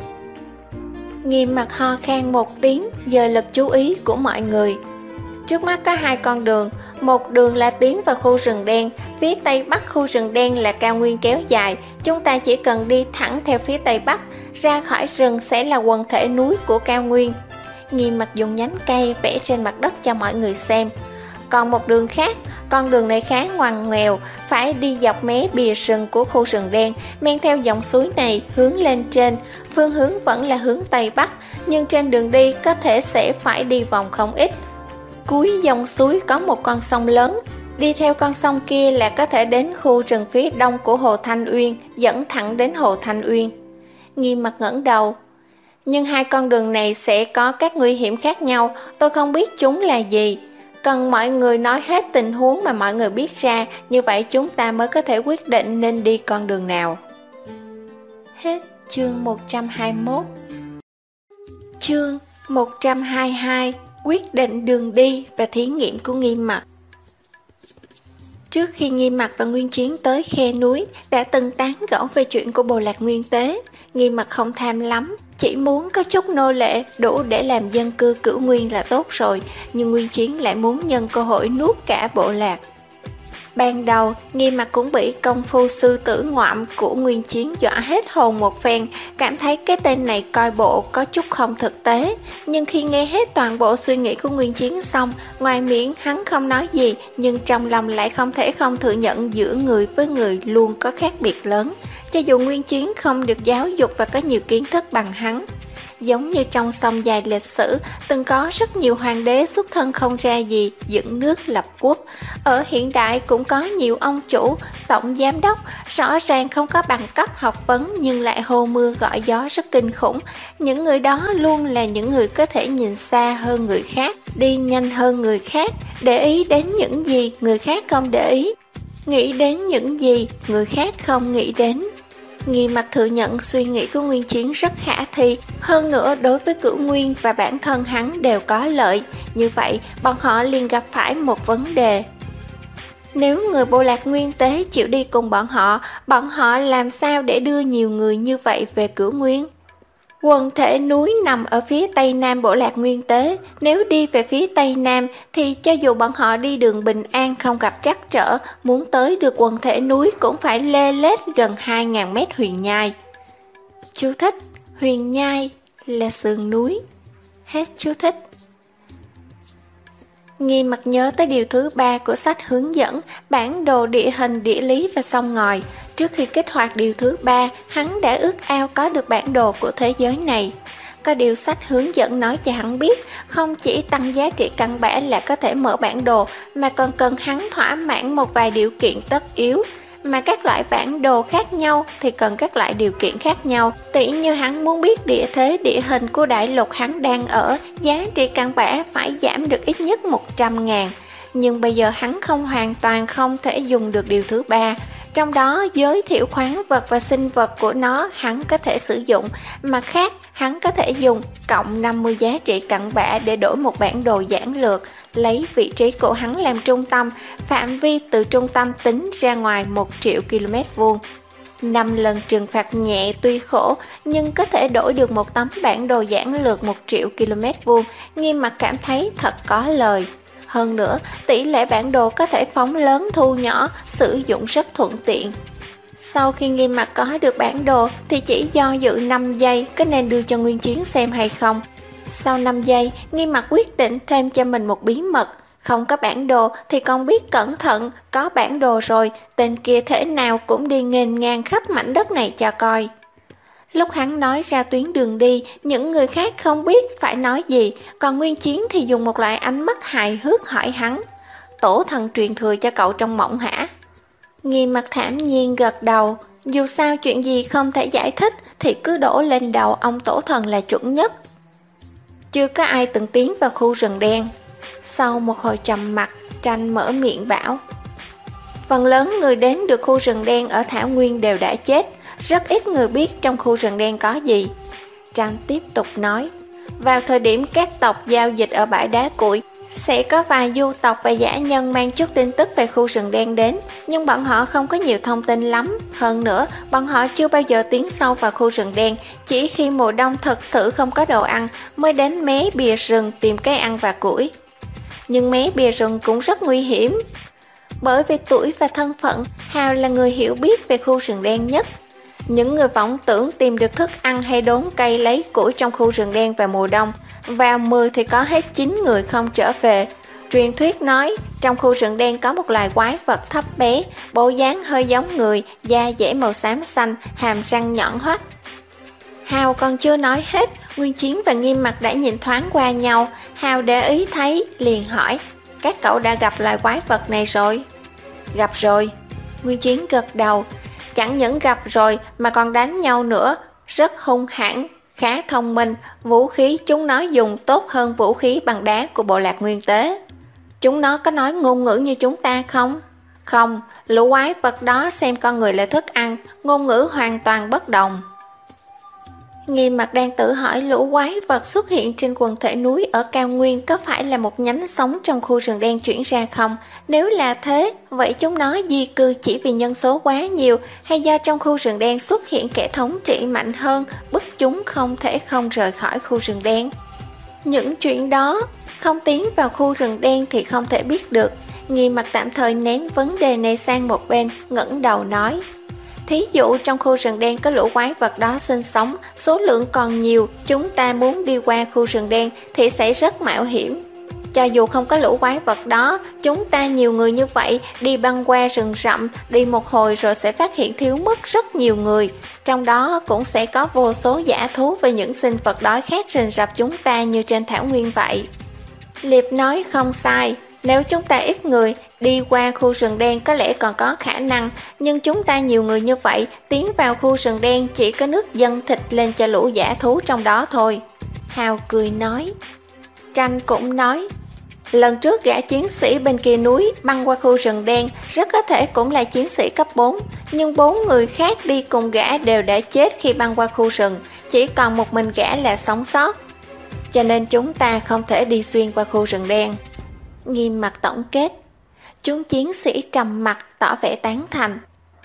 Nghiêm Mặt ho khan một tiếng, dời lực chú ý của mọi người. Trước mắt có hai con đường, một đường là tiến vào khu rừng đen, phía tây bắc khu rừng đen là cao nguyên kéo dài, chúng ta chỉ cần đi thẳng theo phía tây bắc, ra khỏi rừng sẽ là quần thể núi của cao nguyên. Nghiêm Mặt dùng nhánh cây vẽ trên mặt đất cho mọi người xem. Còn một đường khác, con đường này khá ngoằn ngoèo, phải đi dọc mé bìa rừng của khu rừng đen, men theo dòng suối này hướng lên trên, phương hướng vẫn là hướng tây bắc, nhưng trên đường đi có thể sẽ phải đi vòng không ít. Cuối dòng suối có một con sông lớn, đi theo con sông kia là có thể đến khu rừng phía đông của Hồ Thanh Uyên, dẫn thẳng đến Hồ Thanh Uyên. Nghiêm Mặt ngẩng đầu. Nhưng hai con đường này sẽ có các nguy hiểm khác nhau, tôi không biết chúng là gì. Cần mọi người nói hết tình huống mà mọi người biết ra, như vậy chúng ta mới có thể quyết định nên đi con đường nào. Hết chương một trăm hai mươi mốt. Chương một trăm hai mươi hai. Quyết định đường đi và thí nghiệm của Nghi Mặc. Trước khi Nghi Mặc và Nguyên Chiến tới khe núi, đã từng tán gẫu về chuyện của bộ lạc Nguyên Tế. Nghi Mặc không tham lắm, chỉ muốn có chút nô lệ đủ để làm dân cư cửu nguyên là tốt rồi, nhưng Nguyên Chiến lại muốn nhân cơ hội nuốt cả bộ lạc. Ban đầu, Nghi Mặc cũng bị công phu sư tử ngoạm của Nguyên Chiến dọa hết hồn một phen, cảm thấy cái tên này coi bộ có chút không thực tế. Nhưng khi nghe hết toàn bộ suy nghĩ của Nguyên Chiến xong, ngoài miệng hắn không nói gì, nhưng trong lòng lại không thể không thừa nhận giữa người với người luôn có khác biệt lớn. Cho dù Nguyên Chiến không được giáo dục và có nhiều kiến thức bằng hắn. Giống như trong sông dài lịch sử, từng có rất nhiều hoàng đế xuất thân không ra gì, dựng nước lập quốc. Ở hiện đại cũng có nhiều ông chủ, tổng giám đốc, rõ ràng không có bằng cấp học vấn nhưng lại hô mưa gọi gió rất kinh khủng. Những người đó luôn là những người có thể nhìn xa hơn người khác, đi nhanh hơn người khác, để ý đến những gì người khác không để ý, nghĩ đến những gì người khác không nghĩ đến. Nghi Mặc thừa nhận suy nghĩ của Nguyên Chiến rất khả thi, hơn nữa đối với Cửu Nguyên và bản thân hắn đều có lợi. Như vậy, bọn họ liền gặp phải một vấn đề. Nếu người bộ lạc Nguyên Tế chịu đi cùng bọn họ, bọn họ làm sao để đưa nhiều người như vậy về Cửu Nguyên? Quần thể núi nằm ở phía tây nam bộ lạc Nguyên Tế, nếu đi về phía tây nam thì cho dù bọn họ đi đường bình an không gặp trắc trở, muốn tới được quần thể núi cũng phải lê lết gần hai nghìn mét huyền nhai. Chú thích: huyền nhai là sườn núi. Hết chú thích. Nghi Mặc nhớ tới điều thứ ba của sách hướng dẫn, bản đồ địa hình địa lý và sông ngòi. Trước khi kích hoạt điều thứ ba, hắn đã ước ao có được bản đồ của thế giới này. Có điều sách hướng dẫn nói cho hắn biết, không chỉ tăng giá trị căn bản là có thể mở bản đồ, mà còn cần hắn thỏa mãn một vài điều kiện tất yếu. Mà các loại bản đồ khác nhau thì cần các loại điều kiện khác nhau. Tỉ như hắn muốn biết địa thế địa hình của đại lục hắn đang ở, giá trị căn bản phải giảm được ít nhất một trăm ngàn. Nhưng bây giờ hắn không hoàn toàn không thể dùng được điều thứ ba. Trong đó giới thiệu khoáng vật và sinh vật của nó hắn có thể sử dụng, mặt khác hắn có thể dùng cộng năm mươi giá trị cặn bã để đổi một bản đồ giản lược, lấy vị trí của hắn làm trung tâm, phạm vi từ trung tâm tính ra ngoài một triệu ki lô mét vuông. năm lần trừng phạt nhẹ tuy khổ nhưng có thể đổi được một tấm bản đồ giản lược một triệu ki lô mét vuông, Nghi Mặc cảm thấy thật có lời. Hơn nữa, tỷ lệ bản đồ có thể phóng lớn thu nhỏ, sử dụng rất thuận tiện. Sau khi Nghi Mặc có được bản đồ thì chỉ do dự năm giây có nên đưa cho Nguyên Chiến xem hay không. Sau năm giây, Nghi Mặc quyết định thêm cho mình một bí mật. Không có bản đồ thì con biết cẩn thận, có bản đồ rồi, tên kia thể nào cũng đi nghênh ngang khắp mảnh đất này cho coi. Lúc hắn nói ra tuyến đường đi, những người khác không biết phải nói gì, còn Nguyên Chiến thì dùng một loại ánh mắt hài hước hỏi hắn: tổ thần truyền thừa cho cậu trong mộng hả? Nghi Mặc thản nhiên gật đầu, dù sao chuyện gì không thể giải thích thì cứ đổ lên đầu ông tổ thần là chuẩn nhất. Chưa có ai từng tiến vào khu rừng đen. Sau một hồi trầm mặc, Tranh mở miệng bảo: phần lớn người đến được khu rừng đen ở Thảo Nguyên đều đã chết, rất ít người biết trong khu rừng đen có gì. Tranh tiếp tục nói: vào thời điểm các tộc giao dịch ở bãi đá cuội, sẽ có vài du tộc và dã nhân mang chút tin tức về khu rừng đen đến, nhưng bọn họ không có nhiều thông tin lắm. Hơn nữa, bọn họ chưa bao giờ tiến sâu vào khu rừng đen, chỉ khi mùa đông thật sự không có đồ ăn mới đến mé bìa rừng tìm cái ăn và củi. Nhưng mé bìa rừng cũng rất nguy hiểm. Bởi vì tuổi và thân phận, Hào là người hiểu biết về khu rừng đen nhất. Những người vọng tưởng tìm được thức ăn hay đốn cây lấy củi trong khu rừng đen vào mùa đông, vào mười thì có hết chín người không trở về. Truyền thuyết nói trong khu rừng đen có một loài quái vật thấp bé, bộ dáng hơi giống người, da dẻ màu xám xanh, hàm răng nhọn hoắt. Hào còn chưa nói hết, Nguyên Chiến và Nghiêm Mặc đã nhìn thoáng qua nhau. Hào để ý thấy liền hỏi: các cậu đã gặp loài quái vật này rồi? Gặp rồi. Nguyên Chiến gật đầu. Chẳng những gặp rồi mà còn đánh nhau nữa, rất hung hãn, khá thông minh, vũ khí chúng nó dùng tốt hơn vũ khí bằng đá của bộ lạc nguyên tế. Chúng nó có nói ngôn ngữ như chúng ta không? Không, lũ quái vật đó xem con người là thức ăn, ngôn ngữ hoàn toàn bất đồng. Nghiêm Mặt đang tự hỏi lũ quái vật xuất hiện trên quần thể núi ở cao nguyên có phải là một nhánh sống trong khu rừng đen chuyển ra không? Nếu là thế, vậy chúng nó di cư chỉ vì nhân số quá nhiều hay do trong khu rừng đen xuất hiện kẻ thống trị mạnh hơn, bức chúng không thể không rời khỏi khu rừng đen? Những chuyện đó, không tiến vào khu rừng đen thì không thể biết được. Nghiêm Mặt tạm thời ném vấn đề này sang một bên, ngẩng đầu nói. Thí dụ trong khu rừng đen có lũ quái vật đó sinh sống, số lượng còn nhiều, chúng ta muốn đi qua khu rừng đen thì sẽ rất mạo hiểm. Cho dù không có lũ quái vật đó, chúng ta nhiều người như vậy, đi băng qua rừng rậm, đi một hồi rồi sẽ phát hiện thiếu mất rất nhiều người. Trong đó cũng sẽ có vô số dã thú và những sinh vật đói khát rình rập chúng ta như trên thảo nguyên vậy. Liệp nói không sai. Nếu chúng ta ít người, đi qua khu rừng đen có lẽ còn có khả năng, nhưng chúng ta nhiều người như vậy, tiến vào khu rừng đen chỉ có nước dâng thịt lên cho lũ dã thú trong đó thôi. Hào cười nói. Tranh cũng nói, lần trước gã chiến sĩ bên kia núi băng qua khu rừng đen rất có thể cũng là chiến sĩ cấp bốn, nhưng bốn người khác đi cùng gã đều đã chết khi băng qua khu rừng, chỉ còn một mình gã là sống sót. Cho nên chúng ta không thể đi xuyên qua khu rừng đen. Nghiêm Mặt tổng kết. Chúng chiến sĩ trầm mặt tỏ vẻ tán thành.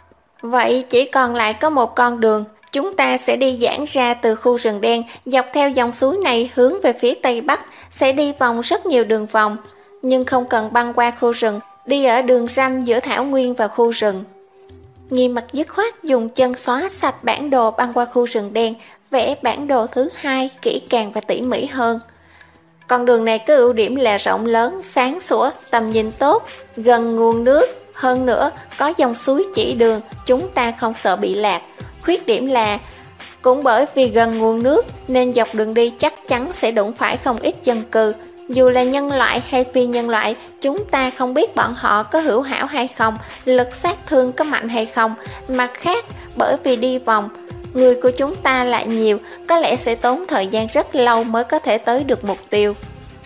Vậy chỉ còn lại có một con đường, chúng ta sẽ đi giãn ra từ khu rừng đen, dọc theo dòng suối này hướng về phía tây bắc, sẽ đi vòng rất nhiều đường vòng, nhưng không cần băng qua khu rừng, đi ở đường ranh giữa thảo nguyên và khu rừng. Nghiêm Mặt dứt khoát dùng chân xóa sạch bản đồ băng qua khu rừng đen, vẽ bản đồ thứ hai kỹ càng và tỉ mỉ hơn. Con đường này có ưu điểm là rộng lớn, sáng sủa, tầm nhìn tốt, gần nguồn nước. Hơn nữa, có dòng suối chỉ đường, chúng ta không sợ bị lạc. Khuyết điểm là, cũng bởi vì gần nguồn nước nên dọc đường đi chắc chắn sẽ đụng phải không ít dân cư. Dù là nhân loại hay phi nhân loại, chúng ta không biết bọn họ có hữu hảo hay không, lực sát thương có mạnh hay không. Mặt khác, bởi vì đi vòng, người của chúng ta lại nhiều, có lẽ sẽ tốn thời gian rất lâu mới có thể tới được mục tiêu.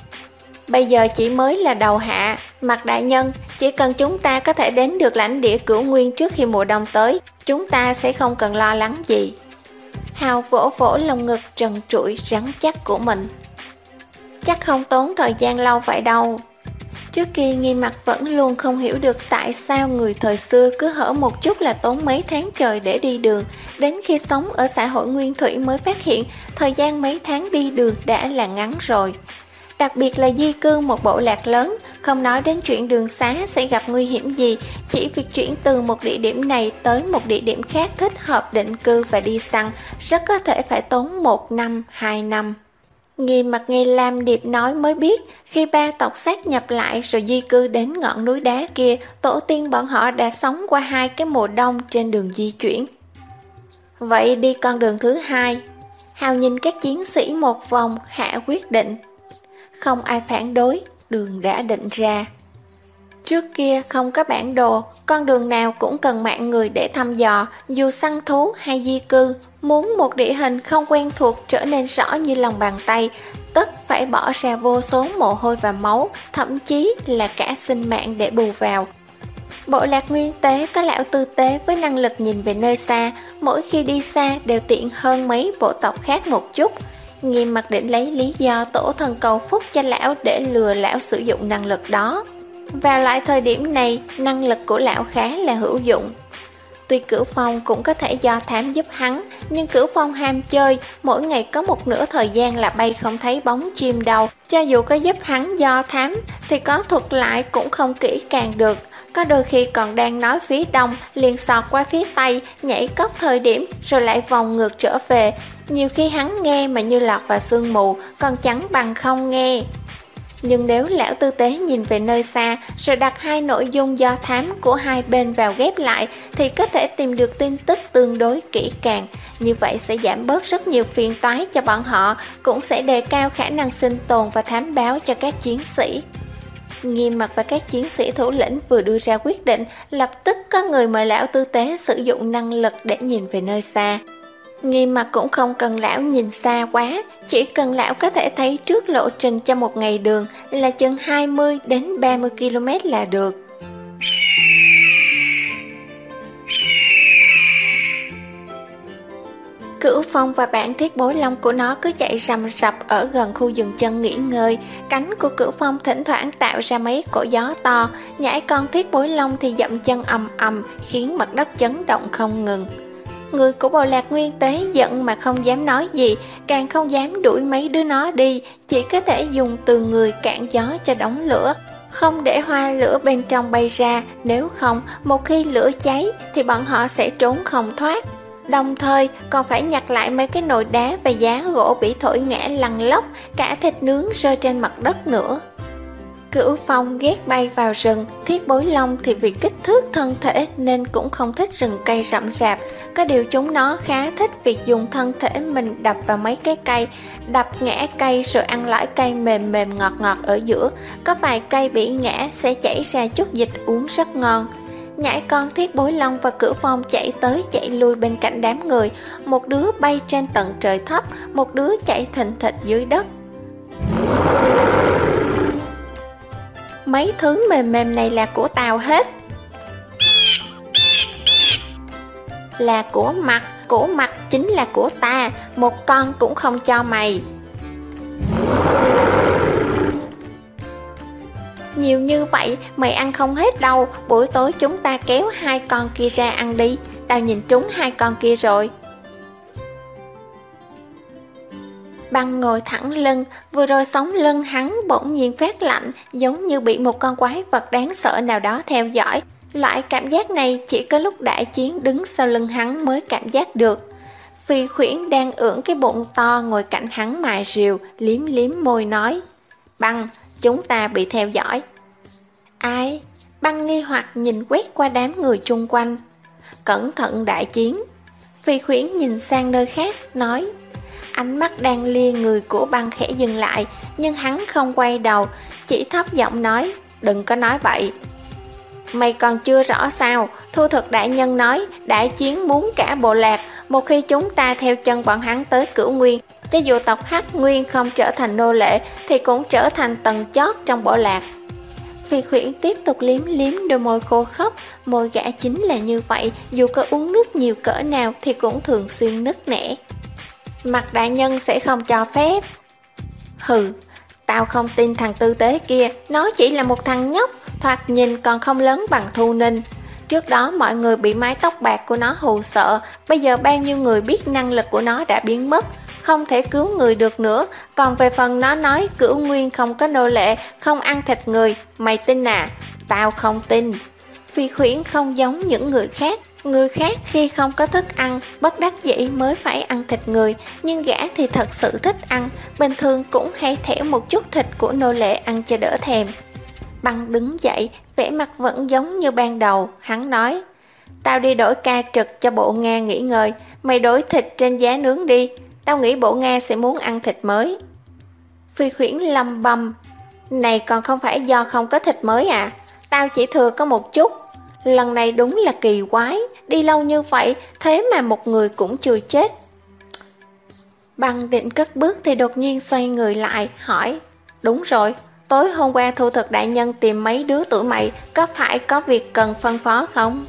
Bây giờ chỉ mới là đầu hạ, Mặt đại nhân, chỉ cần chúng ta có thể đến được lãnh địa Cửu Nguyên trước khi mùa đông tới, chúng ta sẽ không cần lo lắng gì. Hào vỗ vỗ lồng ngực trần trụi rắn chắc của mình. Chắc không tốn thời gian lâu vậy đâu. Trước kia Nghiêm Mặt vẫn luôn không hiểu được tại sao người thời xưa cứ hở một chút là tốn mấy tháng trời để đi đường. Đến khi sống ở xã hội nguyên thủy mới phát hiện thời gian mấy tháng đi đường đã là ngắn rồi. Đặc biệt là di cư một bộ lạc lớn, không nói đến chuyện đường xá sẽ gặp nguy hiểm gì, chỉ việc chuyển từ một địa điểm này tới một địa điểm khác thích hợp định cư và đi săn, rất có thể phải tốn một năm, hai năm. Nghiêm Mặt nghe Lam Điệp nói mới biết, khi ba tộc sát nhập lại rồi di cư đến ngọn núi đá kia, tổ tiên bọn họ đã sống qua hai cái mùa đông trên đường di chuyển. Vậy đi con đường thứ hai. Hào nhìn các chiến sĩ một vòng, hạ quyết định. Không ai phản đối, đường đã định ra. Trước kia không có bản đồ, con đường nào cũng cần mạng người để thăm dò, dù săn thú hay di cư. Muốn một địa hình không quen thuộc trở nên rõ như lòng bàn tay, tất phải bỏ ra vô số mồ hôi và máu, thậm chí là cả sinh mạng để bù vào. Bộ lạc nguyên tế có lão tư tế với năng lực nhìn về nơi xa, mỗi khi đi xa đều tiện hơn mấy bộ tộc khác một chút. Nghiêm Mặt định lấy lý do tổ thần cầu phúc cho lão để lừa lão sử dụng năng lực đó. Vào lại thời điểm này, năng lực của lão khá là hữu dụng. Tuy Cửu Phong cũng có thể do thám giúp hắn, nhưng Cửu Phong ham chơi, mỗi ngày có một nửa thời gian là bay không thấy bóng chim đâu. Cho dù có giúp hắn do thám, thì có thuật lại cũng không kỹ càng được. Có đôi khi còn đang nói phía đông, liền sọt qua phía tây, nhảy cóc thời điểm, rồi lại vòng ngược trở về. Nhiều khi hắn nghe mà như lọt vào sương mù, còn chẳng bằng không nghe. Nhưng nếu lão tư tế nhìn về nơi xa, rồi đặt hai nội dung do thám của hai bên vào ghép lại, thì có thể tìm được tin tức tương đối kỹ càng. Như vậy sẽ giảm bớt rất nhiều phiền toái cho bọn họ, cũng sẽ đề cao khả năng sinh tồn và thám báo cho các chiến sĩ. Nghiêm Mặt và các chiến sĩ thủ lĩnh vừa đưa ra quyết định, lập tức có người mời lão tư tế sử dụng năng lực để nhìn về nơi xa. Nghiêm Mặt cũng không cần lão nhìn xa quá, chỉ cần lão có thể thấy trước lộ trình cho một ngày đường là chừng hai mươi đến ba mươi ki lô mét là được. Cửu Phong và bản Thiết Bối Long của nó cứ chạy rầm rập ở gần khu dừng chân nghỉ ngơi. Cánh của Cửu Phong thỉnh thoảng tạo ra mấy cổ gió to, nhãi con Thiết Bối Long thì dậm chân ầm ầm, khiến mặt đất chấn động không ngừng. Người của Bộ Lạc Nguyên Tế giận mà không dám nói gì, càng không dám đuổi mấy đứa nó đi, chỉ có thể dùng từ người cản gió cho đống lửa, không để hoa lửa bên trong bay ra, nếu không, một khi lửa cháy thì bọn họ sẽ trốn không thoát. Đồng thời còn phải nhặt lại mấy cái nồi đá và giá gỗ bị thổi ngã lăn lóc, cả thịt nướng rơi trên mặt đất nữa. Cửu Phong ghét bay vào rừng, Thiết Bối Long thì vì kích thước thân thể nên cũng không thích rừng cây rậm rạp. Có điều chúng nó khá thích việc dùng thân thể mình đập vào mấy cái cây, đập ngã cây rồi ăn lõi cây mềm mềm ngọt ngọt ở giữa. Có vài cây bị ngã sẽ chảy ra chút dịch uống rất ngon. Nhãi con Thiết Bối Long và Cửu Phong chạy tới chạy lui bên cạnh đám người, một đứa bay trên tận trời thấp, một đứa chạy thình thịch dưới đất. Mấy thứ mềm mềm này là của tao hết. Là của Mặt, của Mặt chính là của ta, một con cũng không cho mày. Nhiều như vậy mày ăn không hết đâu, buổi tối chúng ta kéo hai con kia ra ăn đi, tao nhìn trúng hai con kia rồi. Băng ngồi thẳng lưng, vừa rồi sống lưng hắn bỗng nhiên phát lạnh, giống như bị một con quái vật đáng sợ nào đó theo dõi. Loại cảm giác này chỉ có lúc đại chiến đứng sau lưng hắn mới cảm giác được. Phi Khuyển đang ưỡn cái bụng to ngồi cạnh hắn mài rìu, liếm liếm môi nói: Băng, chúng ta bị theo dõi. Ai? Băng nghi hoặc nhìn quét qua đám người chung quanh. Cẩn thận đại chiến. Phi Khuyển nhìn sang nơi khác, nói. Ánh mắt đang lia người của Băng khẽ dừng lại, nhưng hắn không quay đầu, chỉ thấp giọng nói: Đừng có nói bậy. Mày còn chưa rõ sao? Thu Thực đại nhân nói đại chiến muốn cả bộ lạc. Một khi chúng ta theo chân bọn hắn tới Cửu Nguyên, cho dù tộc Hắc Nguyên không trở thành nô lệ thì cũng trở thành tầng chót trong bộ lạc. Phi Khuyển tiếp tục liếm liếm đôi môi khô khốc. Môi gã chính là như vậy, dù có uống nước nhiều cỡ nào thì cũng thường xuyên nứt nẻ. Mặt đại nhân sẽ không cho phép. Hừ, tao không tin thằng tư tế kia, nó chỉ là một thằng nhóc, thoạt nhìn còn không lớn bằng Thu Ninh. Trước đó mọi người bị mái tóc bạc của nó hù sợ, bây giờ bao nhiêu người biết năng lực của nó đã biến mất, không thể cứu người được nữa. Còn về phần nó nói Cửu Nguyên không có nô lệ, không ăn thịt người, mày tin à? Tao không tin. Phi Khuyển không giống những người khác. Người khác khi không có thức ăn, bất đắc dĩ mới phải ăn thịt người, nhưng gã thì thật sự thích ăn, bình thường cũng hay thẻo một chút thịt của nô lệ ăn cho đỡ thèm. Băng đứng dậy, vẻ mặt vẫn giống như ban đầu, hắn nói: Tao đi đổi ca trực cho bộ Nga nghỉ ngơi, mày đổi thịt trên giá nướng đi, tao nghĩ bộ Nga sẽ muốn ăn thịt mới. Phi Khuyển lầm bầm: Này còn không phải do không có thịt mới à? Tao chỉ thừa có một chút. Lần này đúng là kỳ quái, đi lâu như vậy, thế mà một người cũng chưa chết. Băng định cất bước thì đột nhiên xoay người lại, hỏi: Đúng rồi, tối hôm qua Thu Thực đại nhân tìm mấy đứa tuổi mày, có phải có việc cần phân phó không?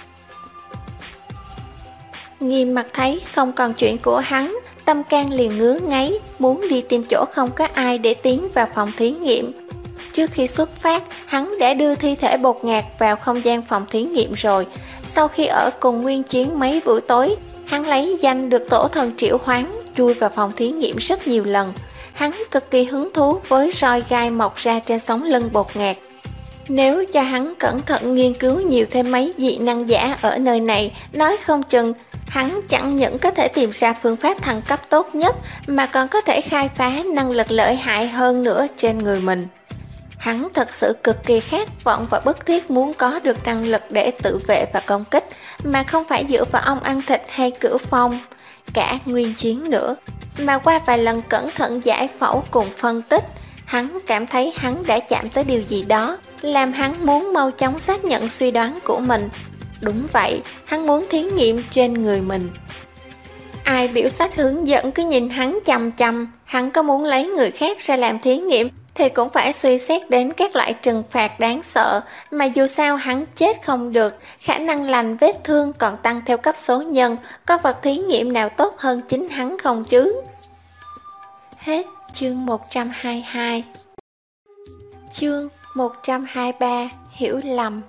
Nghiêm Mặt thấy không còn chuyện của hắn, tâm can liền ngứa ngáy, muốn đi tìm chỗ không có ai để tiến vào phòng thí nghiệm. Trước khi xuất phát, hắn đã đưa thi thể Bột Ngạt vào không gian phòng thí nghiệm rồi. Sau khi ở cùng Nguyên Chiến mấy buổi tối, hắn lấy danh được tổ thần triệu hoán, chui vào phòng thí nghiệm rất nhiều lần. Hắn cực kỳ hứng thú với roi gai mọc ra trên sống lưng Bột Ngạt. Nếu cho hắn cẩn thận nghiên cứu nhiều thêm mấy dị năng giả ở nơi này, nói không chừng hắn chẳng những có thể tìm ra phương pháp thăng cấp tốt nhất, mà còn có thể khai phá năng lực lợi hại hơn nữa trên người mình. Hắn thật sự cực kỳ khát vọng và bức thiết muốn có được năng lực để tự vệ và công kích, mà không phải dựa vào ông ăn thịt hay Cửu Phong, cả Nguyên Chiến nữa. Mà qua vài lần cẩn thận giải phẫu cùng phân tích, hắn cảm thấy hắn đã chạm tới điều gì đó, làm hắn muốn mau chóng xác nhận suy đoán của mình. Đúng vậy, hắn muốn thí nghiệm trên người mình. Ai biểu sách hướng dẫn cứ nhìn hắn chằm chằm, hắn có muốn lấy người khác ra làm thí nghiệm thì cũng phải suy xét đến các loại trừng phạt đáng sợ, mà dù sao hắn chết không được, khả năng lành vết thương còn tăng theo cấp số nhân, có vật thí nghiệm nào tốt hơn chính hắn không chứ? Hết chương một trăm hai mươi hai. Chương một trăm hai mươi ba. Hiểu lầm.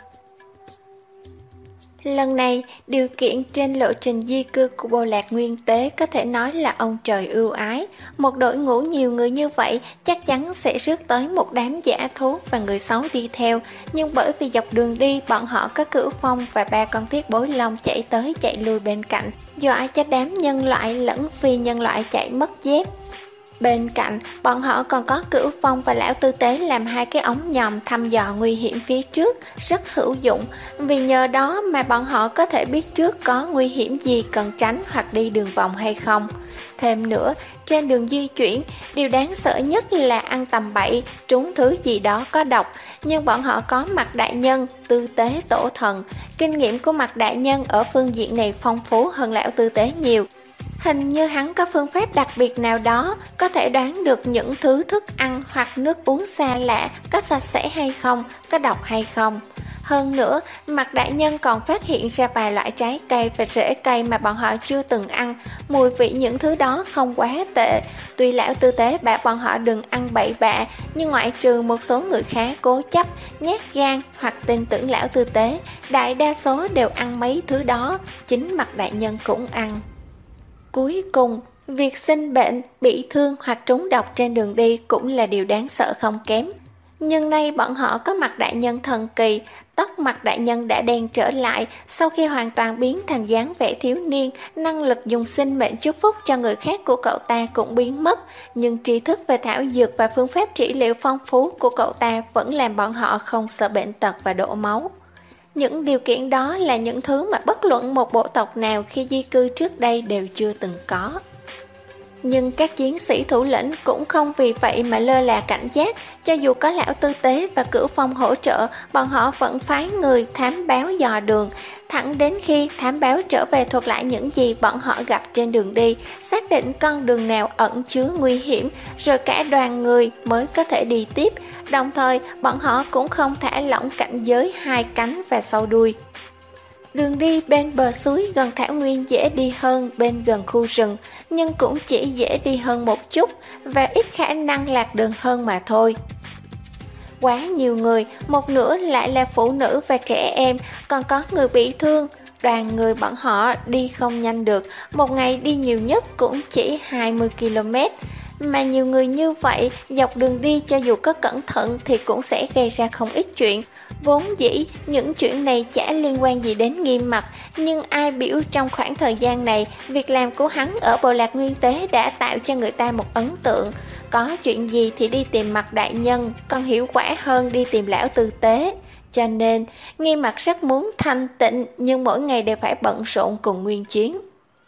Lần này, điều kiện trên lộ trình di cư của Bộ Lạc Nguyên Tế có thể nói là ông trời ưu ái. Một đội ngũ nhiều người như vậy chắc chắn sẽ rước tới một đám dã thú và người xấu đi theo. Nhưng bởi vì dọc đường đi, bọn họ có Cửu Phong và ba con thiết bối long chạy tới chạy lui bên cạnh, dọa cho đám nhân loại lẫn phi nhân loại chạy mất dép. Bên cạnh, bọn họ còn có Cửu Phong và Lão Tư Tế làm hai cái ống nhòm thăm dò nguy hiểm phía trước, rất hữu dụng, vì nhờ đó mà bọn họ có thể biết trước có nguy hiểm gì cần tránh hoặc đi đường vòng hay không. Thêm nữa, trên đường di chuyển, điều đáng sợ nhất là ăn tầm bậy, trúng thứ gì đó có độc, nhưng bọn họ có Mạc Đại Nhân, Tư Tế Tổ Thần. Kinh nghiệm của Mạc Đại Nhân ở phương diện này phong phú hơn Lão Tư Tế nhiều. Hình như hắn có phương pháp đặc biệt nào đó, có thể đoán được những thứ thức ăn hoặc nước uống xa lạ có sạch sẽ hay không, có độc hay không. Hơn nữa, Mạc Đại Nhân còn phát hiện ra vài loại trái cây và rễ cây mà bọn họ chưa từng ăn. Mùi vị những thứ đó không quá tệ. Tuy Lão Tư Tế bảo bọn họ đừng ăn bậy bạ, nhưng ngoại trừ một số người khá cố chấp, nhát gan hoặc tin tưởng Lão Tư Tế, đại đa số đều ăn mấy thứ đó. Chính Mạc Đại Nhân cũng ăn. Cuối cùng, việc sinh bệnh, bị thương hoặc trúng độc trên đường đi cũng là điều đáng sợ không kém. Nhưng nay bọn họ có Mạc Đại Nhân thần kỳ, tóc Mạc Đại Nhân đã đen trở lại sau khi hoàn toàn biến thành dáng vẻ thiếu niên, năng lực dùng sinh mệnh chúc phúc cho người khác của cậu ta cũng biến mất, nhưng tri thức về thảo dược và phương pháp trị liệu phong phú của cậu ta vẫn làm bọn họ không sợ bệnh tật và đổ máu. Những điều kiện đó là những thứ mà bất luận một bộ tộc nào khi di cư trước đây đều chưa từng có. Nhưng các chiến sĩ thủ lĩnh cũng không vì vậy mà lơ là cảnh giác, cho dù có Lão Tư Tế và Cửu Phong hỗ trợ, bọn họ vẫn phái người thám báo dò đường, thẳng đến khi thám báo trở về thuật lại những gì bọn họ gặp trên đường đi, xác định con đường nào ẩn chứa nguy hiểm, rồi cả đoàn người mới có thể đi tiếp. Đồng thời, bọn họ cũng không thả lỏng cảnh giới hai cánh và sau đuôi. Đường đi bên bờ suối gần thảo nguyên dễ đi hơn bên gần khu rừng, nhưng cũng chỉ dễ đi hơn một chút và ít khả năng lạc đường hơn mà thôi. Quá nhiều người, một nửa lại là phụ nữ và trẻ em, còn có người bị thương. Đoàn người bọn họ đi không nhanh được, một ngày đi nhiều nhất cũng chỉ hai mươi ki lô mét. Mà nhiều người như vậy, dọc đường đi cho dù có cẩn thận thì cũng sẽ gây ra không ít chuyện. Vốn dĩ, những chuyện này chả liên quan gì đến Nghiêm Mặc, nhưng ai biểu trong khoảng thời gian này, việc làm của hắn ở Bộ Lạc Nguyên Tế đã tạo cho người ta một ấn tượng. Có chuyện gì thì đi tìm Mạc Đại Nhân, còn hiệu quả hơn đi tìm Lão Tư Tế. Cho nên, Nghiêm Mặc rất muốn thanh tịnh, nhưng mỗi ngày đều phải bận rộn cùng Nguyên Chiến.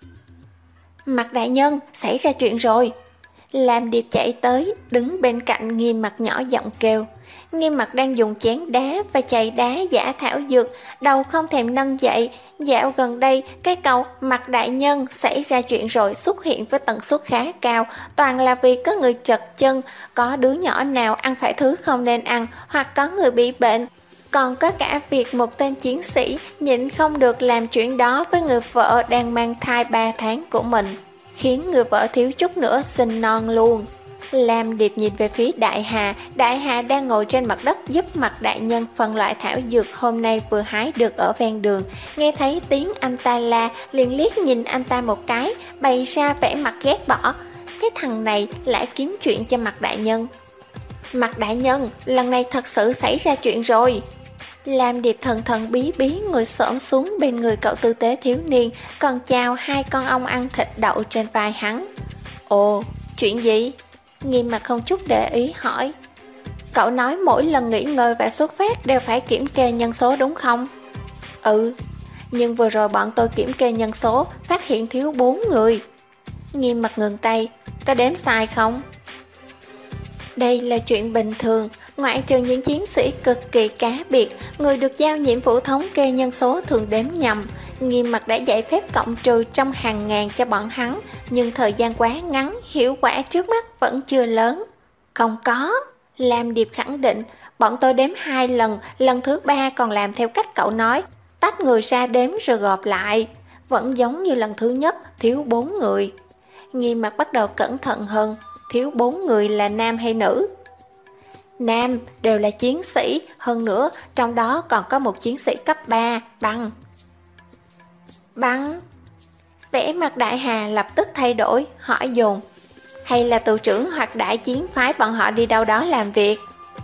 Mạc Đại Nhân, xảy ra chuyện rồi. Lam Điệp chạy tới, đứng bên cạnh Nghiêm Mặc nhỏ giọng kêu. Nghiêm Mặc đang dùng chén đá và chày đá giả thảo dược, đầu không thèm nâng dậy. Dạo gần đây, cái câu Mạc Đại Nhân xảy ra chuyện rồi xuất hiện với tần suất khá cao, toàn là vì có người trật chân, có đứa nhỏ nào ăn phải thứ không nên ăn, hoặc có người bị bệnh. Còn có cả việc một tên chiến sĩ nhịn không được làm chuyện đó với người vợ đang mang thai ba tháng của mình, khiến người vợ thiếu chút nữa sinh non luôn. Lam Điệp nhìn về phía Đại Hà, Đại Hà đang ngồi trên mặt đất giúp Mạc Đại Nhân phân loại thảo dược hôm nay vừa hái được ở ven đường. Nghe thấy tiếng anh ta la, liền liếc nhìn anh ta một cái, bày ra vẻ mặt ghét bỏ. Cái thằng này lại kiếm chuyện cho Mạc Đại Nhân. Mạc Đại Nhân, lần này thật sự xảy ra chuyện rồi. Lam Điệp thần thần bí bí ngồi xổm xuống bên người cậu tư tế thiếu niên, còn chào hai con ong ăn thịt đậu trên vai hắn. Ồ, chuyện gì? Nghiêm Mặc không chút để ý hỏi. Cậu nói mỗi lần nghỉ ngơi và xuất phát đều phải kiểm kê nhân số đúng không? Ừ, nhưng vừa rồi bọn tôi kiểm kê nhân số, phát hiện thiếu bốn người. Nghiêm Mặc ngừng tay, có đếm sai không? Đây là chuyện bình thường, ngoại trừ những chiến sĩ cực kỳ cá biệt, người được giao nhiệm vụ thống kê nhân số thường đếm nhầm. Nghiêm Mặt đã dạy phép cộng trừ trong hàng ngàn cho bọn hắn, nhưng thời gian quá ngắn, hiệu quả trước mắt vẫn chưa lớn. Không có, Lam Điệp khẳng định, bọn tôi đếm hai lần, lần thứ ba còn làm theo cách cậu nói, tách người ra đếm rồi gộp lại. Vẫn giống như lần thứ nhất, thiếu bốn người. Nghiêm Mặt bắt đầu cẩn thận hơn, thiếu bốn người là nam hay nữ? Nam, đều là chiến sĩ, hơn nữa trong đó còn có một chiến sĩ cấp ba, Băng. Băng? Vẻ mặt Đại Hà lập tức thay đổi, hỏi dồn. Hay là tù trưởng hoặc đại chiến phái bọn họ đi đâu đó làm việc?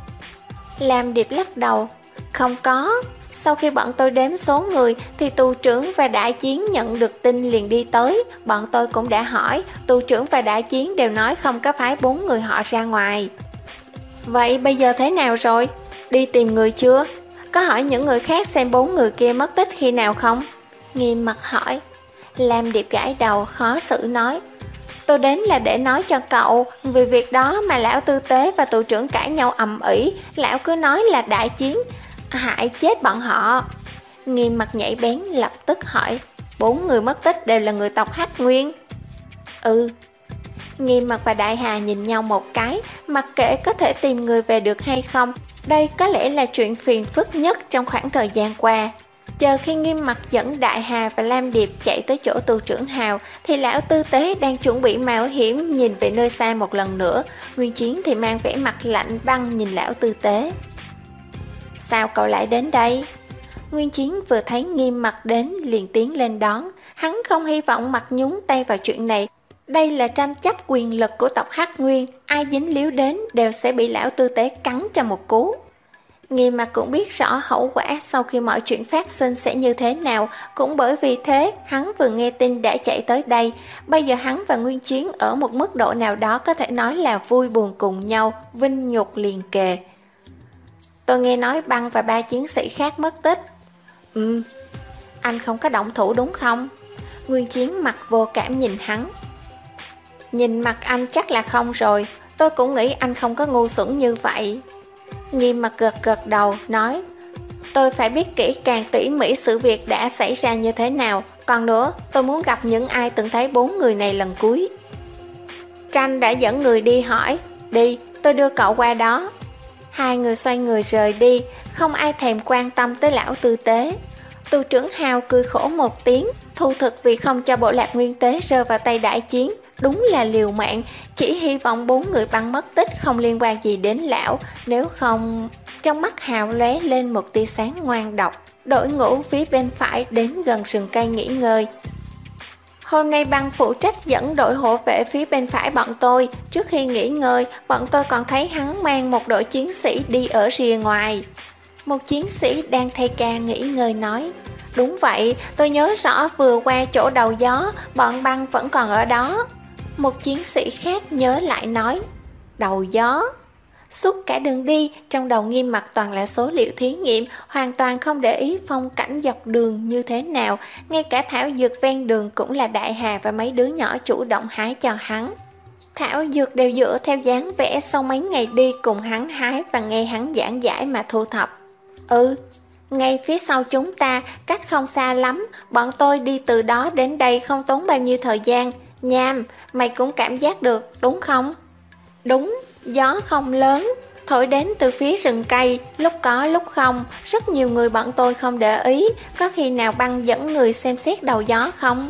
Lam Điệp lắc đầu. Không có, sau khi bọn tôi đếm số người thì tù trưởng và đại chiến nhận được tin liền đi tới. Bọn tôi cũng đã hỏi, tù trưởng và đại chiến đều nói không có phái bốn người họ ra ngoài. Vậy bây giờ thế nào rồi? Đi tìm người chưa? Có hỏi những người khác xem bốn người kia mất tích khi nào không? Nghiêm Mặt hỏi. Lam Điệp gãi đầu khó xử nói. Tôi đến là để nói cho cậu, vì việc đó mà lão tư tế và tù trưởng cãi nhau ầm ĩ, lão cứ nói là đại chiến hại chết bọn họ. Nghiêm Mặt nhảy bén lập tức hỏi. Bốn người mất tích đều là người tộc Hắc Nguyên? Ừ. Nghiêm Mặt và Đại Hà nhìn nhau một cái, mặc kệ có thể tìm người về được hay không, đây có lẽ là chuyện phiền phức nhất trong khoảng thời gian qua. Chờ khi Nghiêm Mặt dẫn Đại Hà và Lam Điệp chạy tới chỗ tù trưởng Hào, thì lão tư tế đang chuẩn bị mạo hiểm nhìn về nơi xa một lần nữa. Nguyên Chiến thì mang vẻ mặt lạnh băng nhìn lão tư tế. Sao cậu lại đến đây? Nguyên Chiến vừa thấy Nghiêm Mặt đến liền tiến lên đón. Hắn không hy vọng Mặt nhúng tay vào chuyện này. Đây là tranh chấp quyền lực của tộc Hắc Nguyên, ai dính líu đến đều sẽ bị lão tư tế cắn cho một cú. Nghiêm Mặt cũng biết rõ hậu quả sau khi mọi chuyện phát sinh sẽ như thế nào, cũng bởi vì thế hắn vừa nghe tin đã chạy tới đây. Bây giờ hắn và Nguyên Chiến ở một mức độ nào đó có thể nói là vui buồn cùng nhau, vinh nhục liền kề. Tôi nghe nói Băng và ba chiến sĩ khác mất tích. Ừm, anh không có động thủ đúng không? Nguyên Chiến mặt vô cảm nhìn hắn. Nhìn mặt anh chắc là không rồi, tôi cũng nghĩ anh không có ngu xuẩn như vậy. Nghiêm Mặt gật gật đầu, nói. Tôi phải biết kỹ càng tỉ mỉ sự việc đã xảy ra như thế nào. Còn nữa, tôi muốn gặp những ai từng thấy bốn người này lần cuối. Tranh đã dẫn người đi hỏi. Đi, tôi đưa cậu qua đó. Hai người xoay người rời đi, không ai thèm quan tâm tới lão tư tế. Tù trưởng Hào cười khổ một tiếng, thu thực vì không cho bộ lạc nguyên tế rơi vào tay đại chiến. Đúng là liều mạng, chỉ hy vọng bốn người Băng mất tích không liên quan gì đến lão, nếu không... Trong mắt Hào lóe lên một tia sáng ngoan độc. Đội ngũ phía bên phải đến gần rừng cây nghỉ ngơi. Hôm nay Băng phụ trách dẫn đội hộ vệ phía bên phải bọn tôi. Trước khi nghỉ ngơi, bọn tôi còn thấy hắn mang một đội chiến sĩ đi ở rìa ngoài. Một chiến sĩ đang thay ca nghỉ ngơi nói. Đúng vậy, tôi nhớ rõ vừa qua chỗ đầu gió, bọn Băng vẫn còn ở đó. Một chiến sĩ khác nhớ lại nói. Đầu gió? Suốt cả đường đi, trong đầu Nghiêm Mặt toàn là số liệu thí nghiệm, hoàn toàn không để ý phong cảnh dọc đường như thế nào. Ngay cả thảo dược ven đường cũng là Đại Hà và mấy đứa nhỏ chủ động hái cho hắn. Thảo dược đều dựa theo dáng vẽ sau mấy ngày đi cùng hắn hái và nghe hắn giảng giải mà thu thập. Ừ, ngay phía sau chúng ta, cách không xa lắm, bọn tôi đi từ đó đến đây không tốn bao nhiêu thời gian. Nham, mày cũng cảm giác được, đúng không? Đúng, gió không lớn, thổi đến từ phía rừng cây, lúc có lúc không, rất nhiều người bọn tôi không để ý, có khi nào Băng dẫn người xem xét đầu gió không?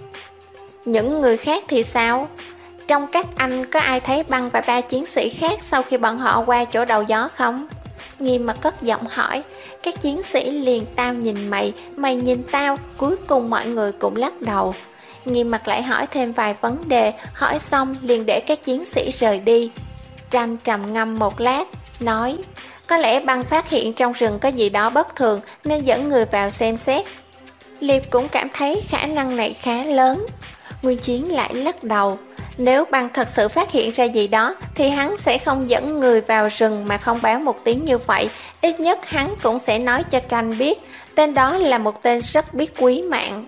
Những người khác thì sao? Trong các anh có ai thấy Băng và ba chiến sĩ khác sau khi bọn họ qua chỗ đầu gió không? Nghiêm Mặt cất giọng hỏi. Các chiến sĩ liền tao nhìn mày, mày nhìn tao, cuối cùng mọi người cũng lắc đầu. Nghiêm Mặt lại hỏi thêm vài vấn đề, hỏi xong liền để các chiến sĩ rời đi. Tranh trầm ngâm một lát, nói. Có lẽ Băng phát hiện trong rừng có gì đó bất thường nên dẫn người vào xem xét. Liệp cũng cảm thấy khả năng này khá lớn. Nguyên Chiến lại lắc đầu. Nếu Băng thật sự phát hiện ra gì đó thì hắn sẽ không dẫn người vào rừng mà không báo một tiếng như vậy. Ít nhất hắn cũng sẽ nói cho Tranh biết. Tên đó là một tên rất biết quý mạng.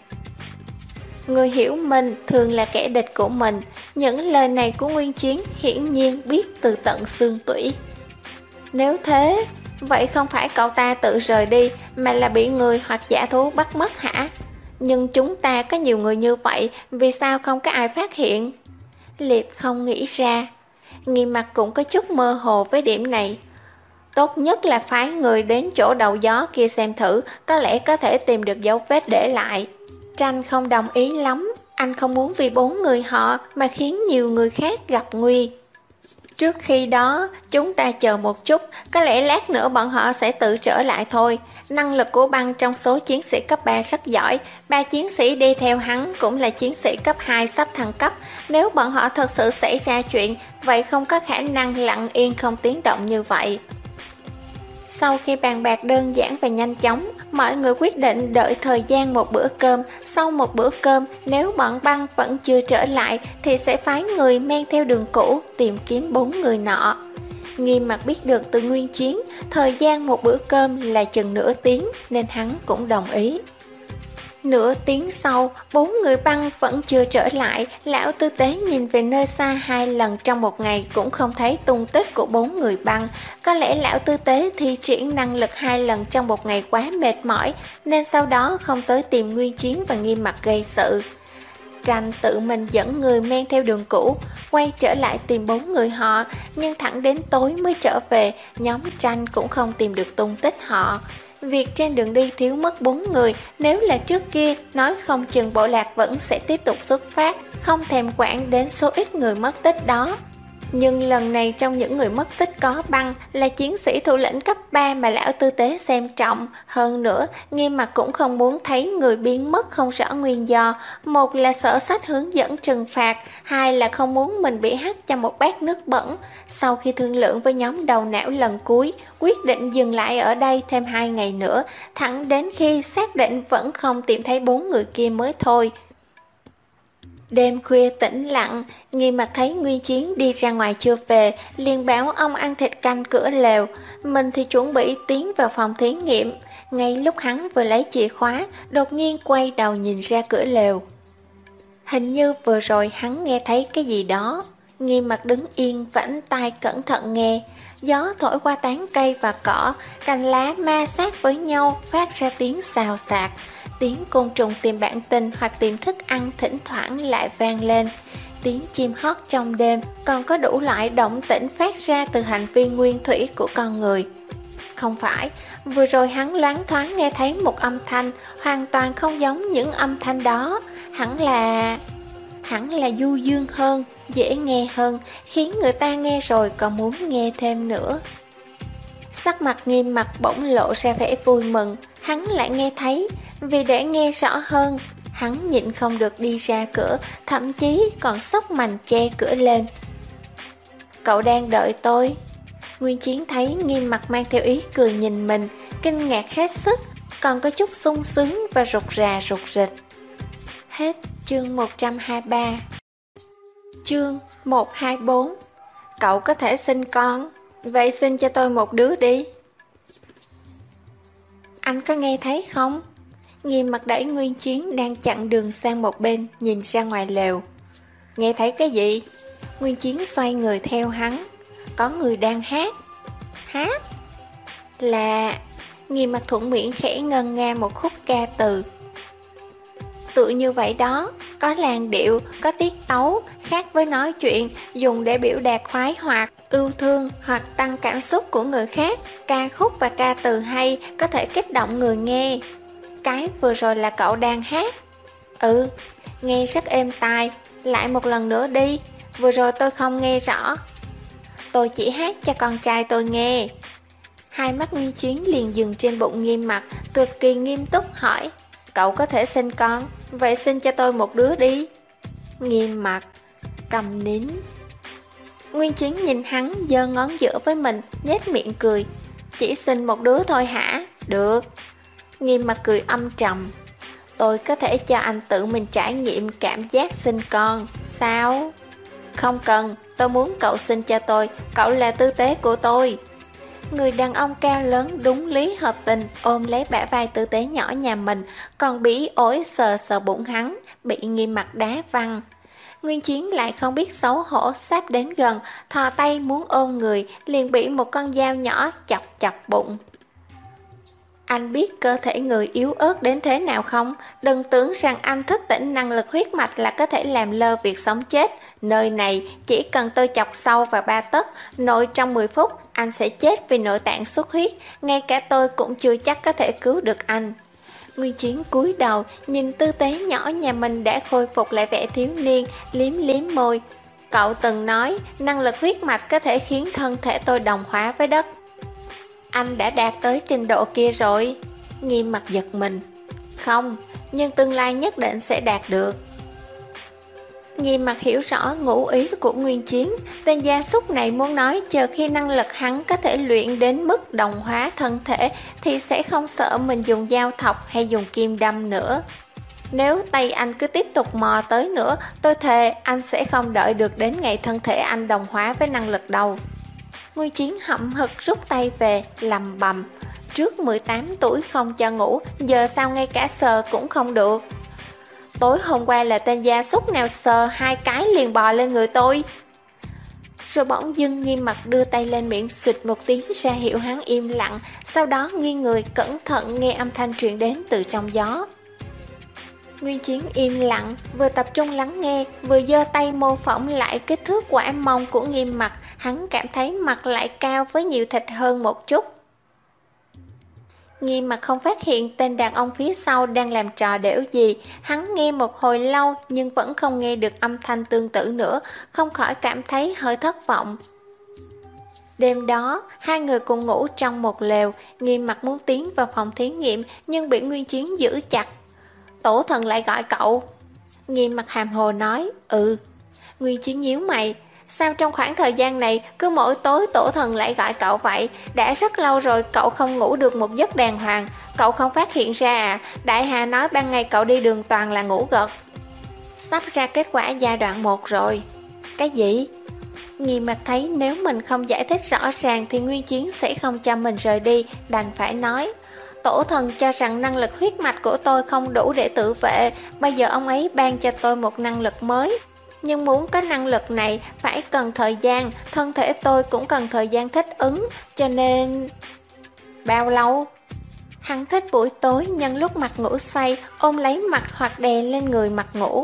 Người hiểu mình thường là kẻ địch của mình. Những lời này của Nguyên Chiến hiển nhiên biết từ tận xương tủy. Nếu thế, vậy không phải cậu ta tự rời đi mà là bị người hoặc giả thú bắt mất hả? Nhưng chúng ta có nhiều người như vậy, vì sao không có ai phát hiện? Liệp không nghĩ ra. Nghiêm mặt cũng có chút mơ hồ với điểm này. Tốt nhất là phái người đến chỗ đầu gió kia xem thử, có lẽ có thể tìm được dấu vết để lại. Tranh không đồng ý lắm, anh không muốn vì bốn người họ mà khiến nhiều người khác gặp nguy. Trước khi đó, chúng ta chờ một chút, có lẽ lát nữa bọn họ sẽ tự trở lại thôi. Năng lực của Băng trong số chiến sĩ cấp ba rất giỏi, ba chiến sĩ đi theo hắn cũng là chiến sĩ cấp hai sắp thăng cấp. Nếu bọn họ thật sự xảy ra chuyện, vậy không có khả năng lặng yên không tiếng động như vậy. Sau khi bàn bạc đơn giản và nhanh chóng, mọi người quyết định đợi thời gian một bữa cơm. Sau một bữa cơm, nếu bọn Băng vẫn chưa trở lại thì sẽ phái người men theo đường cũ tìm kiếm bốn người nọ. Nghiêm mặt biết được từ Nguyên Chiến, thời gian một bữa cơm là chừng nửa tiếng nên hắn cũng đồng ý. Nửa tiếng sau, bốn người Băng vẫn chưa trở lại. Lão tư tế nhìn về nơi xa hai lần trong một ngày cũng không thấy tung tích của bốn người Băng. Có lẽ lão tư tế thi triển năng lực hai lần trong một ngày quá mệt mỏi, nên sau đó không tới tìm Nguyên Chiến và Nghiêm mặt gây sự. Tranh tự mình dẫn người men theo đường cũ, quay trở lại tìm bốn người họ, nhưng thẳng đến tối mới trở về, nhóm Tranh cũng không tìm được tung tích họ. Việc trên đường đi thiếu mất bốn người, nếu là trước kia, nói không chừng bộ lạc vẫn sẽ tiếp tục xuất phát, không thèm quản đến số ít người mất tích đó. Nhưng lần này trong những người mất tích có Băng, là chiến sĩ thủ lĩnh cấp ba mà lão tư tế xem trọng. Hơn nữa, Nghiêm mặt cũng không muốn thấy người biến mất không rõ nguyên do. Một là sợ sách hướng dẫn trừng phạt, hai là không muốn mình bị hắt cho một bát nước bẩn. Sau khi thương lượng với nhóm đầu não lần cuối, quyết định dừng lại ở đây thêm hai ngày nữa, thẳng đến khi xác định vẫn không tìm thấy bốn người kia mới thôi. Đêm khuya tĩnh lặng, Nghiêm mặt thấy Nguyên Chiến đi ra ngoài chưa về, liền bảo ông ăn thịt canh cửa lều. Mình thì chuẩn bị tiến vào phòng thí nghiệm. Ngay lúc hắn vừa lấy chìa khóa, đột nhiên quay đầu nhìn ra cửa lều. Hình như vừa rồi hắn nghe thấy cái gì đó. Nghiêm mặt đứng yên vảnh tai cẩn thận nghe. Gió thổi qua tán cây và cỏ, cành lá ma sát với nhau phát ra tiếng xào xạc. Tiếng côn trùng tìm bạn tình hoặc tìm thức ăn thỉnh thoảng lại vang lên. Tiếng chim hót trong đêm, còn có đủ loại động tĩnh phát ra từ hành vi nguyên thủy của con người. Không phải, vừa rồi hắn loáng thoáng nghe thấy một âm thanh, hoàn toàn không giống những âm thanh đó. Hẳn là... Hẳn là du dương hơn, dễ nghe hơn, khiến người ta nghe rồi còn muốn nghe thêm nữa. Sắc mặt Nghiêm mặt bỗng lộ ra vẻ vui mừng, hắn lại nghe thấy. Vì để nghe rõ hơn, hắn nhịn không được đi ra cửa, thậm chí còn xốc mành che cửa lên. Cậu đang đợi tôi. Nguyên Chiến thấy Nghiêm mặt mang theo ý cười nhìn mình, kinh ngạc hết sức, còn có chút sung sướng và rụt rà rụt rịch. Hết chương một trăm hai mươi ba. Chương một trăm hai mươi bốn. Cậu có thể sinh con, vậy sinh cho tôi một đứa đi. Anh có nghe thấy không? Nghiêm mặt đẩy Nguyên Chiến đang chặn đường sang một bên, nhìn ra ngoài lều. Nghe thấy cái gì? Nguyên Chiến xoay người theo hắn. Có người đang hát. Hát? Là... Nghiêm mặt thuận miệng khẽ ngân nga một khúc ca từ. Tự như vậy đó, có làn điệu, có tiết tấu, khác với nói chuyện, dùng để biểu đạt khoái hoạt, ưu thương hoặc tăng cảm xúc của người khác. Ca khúc và ca từ hay, có thể kích động người nghe. Cái vừa rồi là cậu đang hát. Ừ, nghe rất êm tai. Lại một lần nữa đi, vừa rồi tôi không nghe rõ. Tôi chỉ hát cho con trai tôi nghe. Hai mắt Nguyên Chiến liền dừng trên bụng Nghiêm mặt, cực kỳ nghiêm túc hỏi. Cậu có thể sinh con, vậy sinh cho tôi một đứa đi. Nghiêm mặt cầm nín. Nguyên Chiến nhìn hắn giơ ngón giữa với mình, nhếch miệng cười. Chỉ sinh một đứa thôi hả? Được. Nghiêm mặt cười âm trầm. Tôi có thể cho anh tự mình trải nghiệm cảm giác sinh con. Sao? Không cần, tôi muốn cậu sinh cho tôi. Cậu là tư tế của tôi. Người đàn ông cao lớn đúng lý hợp tình ôm lấy bả vai tư tế nhỏ nhà mình, còn bỉ ổi sờ sờ bụng hắn, bị Nghiêm mặt đá văng. Nguyên Chiến lại không biết xấu hổ, sắp đến gần, thò tay muốn ôm người, liền bị một con dao nhỏ chọc chọc bụng. Anh biết cơ thể người yếu ớt đến thế nào không? Đừng tưởng rằng anh thức tỉnh năng lực huyết mạch là có thể làm lơ việc sống chết. Nơi này chỉ cần tôi chọc sâu vào ba tấc, nội trong mười phút anh sẽ chết vì nội tạng xuất huyết. Ngay cả tôi cũng chưa chắc có thể cứu được anh. Nguyên Chiến cúi đầu nhìn tư tế nhỏ nhà mình đã khôi phục lại vẻ thiếu niên, liếm liếm môi. Cậu từng nói năng lực huyết mạch có thể khiến thân thể tôi đồng hóa với đất. Anh đã đạt tới trình độ kia rồi. Nghiêm mặt giật mình. Không, nhưng tương lai nhất định sẽ đạt được. Nghiêm mặt hiểu rõ ngụ ý của Nguyên Chiến. Tên gia súc này muốn nói chờ khi năng lực hắn có thể luyện đến mức đồng hóa thân thể thì sẽ không sợ mình dùng dao thọc hay dùng kim đâm nữa. Nếu tay anh cứ tiếp tục mò tới nữa, tôi thề anh sẽ không đợi được đến ngày thân thể anh đồng hóa với năng lực đâu. Nguyên Chiến hậm hực rút tay về, lầm bầm. Trước mười tám tuổi không cho ngủ, giờ sao ngay cả sờ cũng không được. Tối hôm qua là tên gia súc nào sờ hai cái liền bò lên người tôi. Rồi bỗng dưng Nghiêm mặt đưa tay lên miệng, xịt một tiếng ra hiệu hắn im lặng. Sau đó nghiêng người cẩn thận nghe âm thanh truyền đến từ trong gió. Nguyên Chiến im lặng, vừa tập trung lắng nghe, vừa giơ tay mô phỏng lại kích thước quả mông của Nghiêm mặt. Hắn cảm thấy mặt lại cao với nhiều thịt hơn một chút. Nghiêm mặt không phát hiện tên đàn ông phía sau đang làm trò đểu gì. Hắn nghe một hồi lâu nhưng vẫn không nghe được âm thanh tương tự nữa, không khỏi cảm thấy hơi thất vọng. Đêm đó, hai người cùng ngủ trong một lều. Nghiêm mặt muốn tiến vào phòng thí nghiệm nhưng bị Nguyên Chiến giữ chặt. Tổ thần lại gọi cậu. Nghiêm mặt hàm hồ nói, ừ. Nguyên Chiến nhíu mày. Sao trong khoảng thời gian này cứ mỗi tối tổ thần lại gọi cậu vậy? Đã rất lâu rồi cậu không ngủ được một giấc đàng hoàng. Cậu không phát hiện ra à? Đại Hà nói ban ngày cậu đi đường toàn là ngủ gật. Sắp ra kết quả giai đoạn một rồi. Cái gì? Nghiêm mặt thấy nếu mình không giải thích rõ ràng thì Nguyên Chiến sẽ không cho mình rời đi, đành phải nói. Tổ thần cho rằng năng lực huyết mạch của tôi không đủ để tự vệ. Bây giờ ông ấy ban cho tôi một năng lực mới. Nhưng muốn có năng lực này phải cần thời gian, thân thể tôi cũng cần thời gian thích ứng, cho nên... Bao lâu? Hắn thích buổi tối nhân lúc mặt ngủ say, ôm lấy mặt hoặc đè lên người mặt ngủ.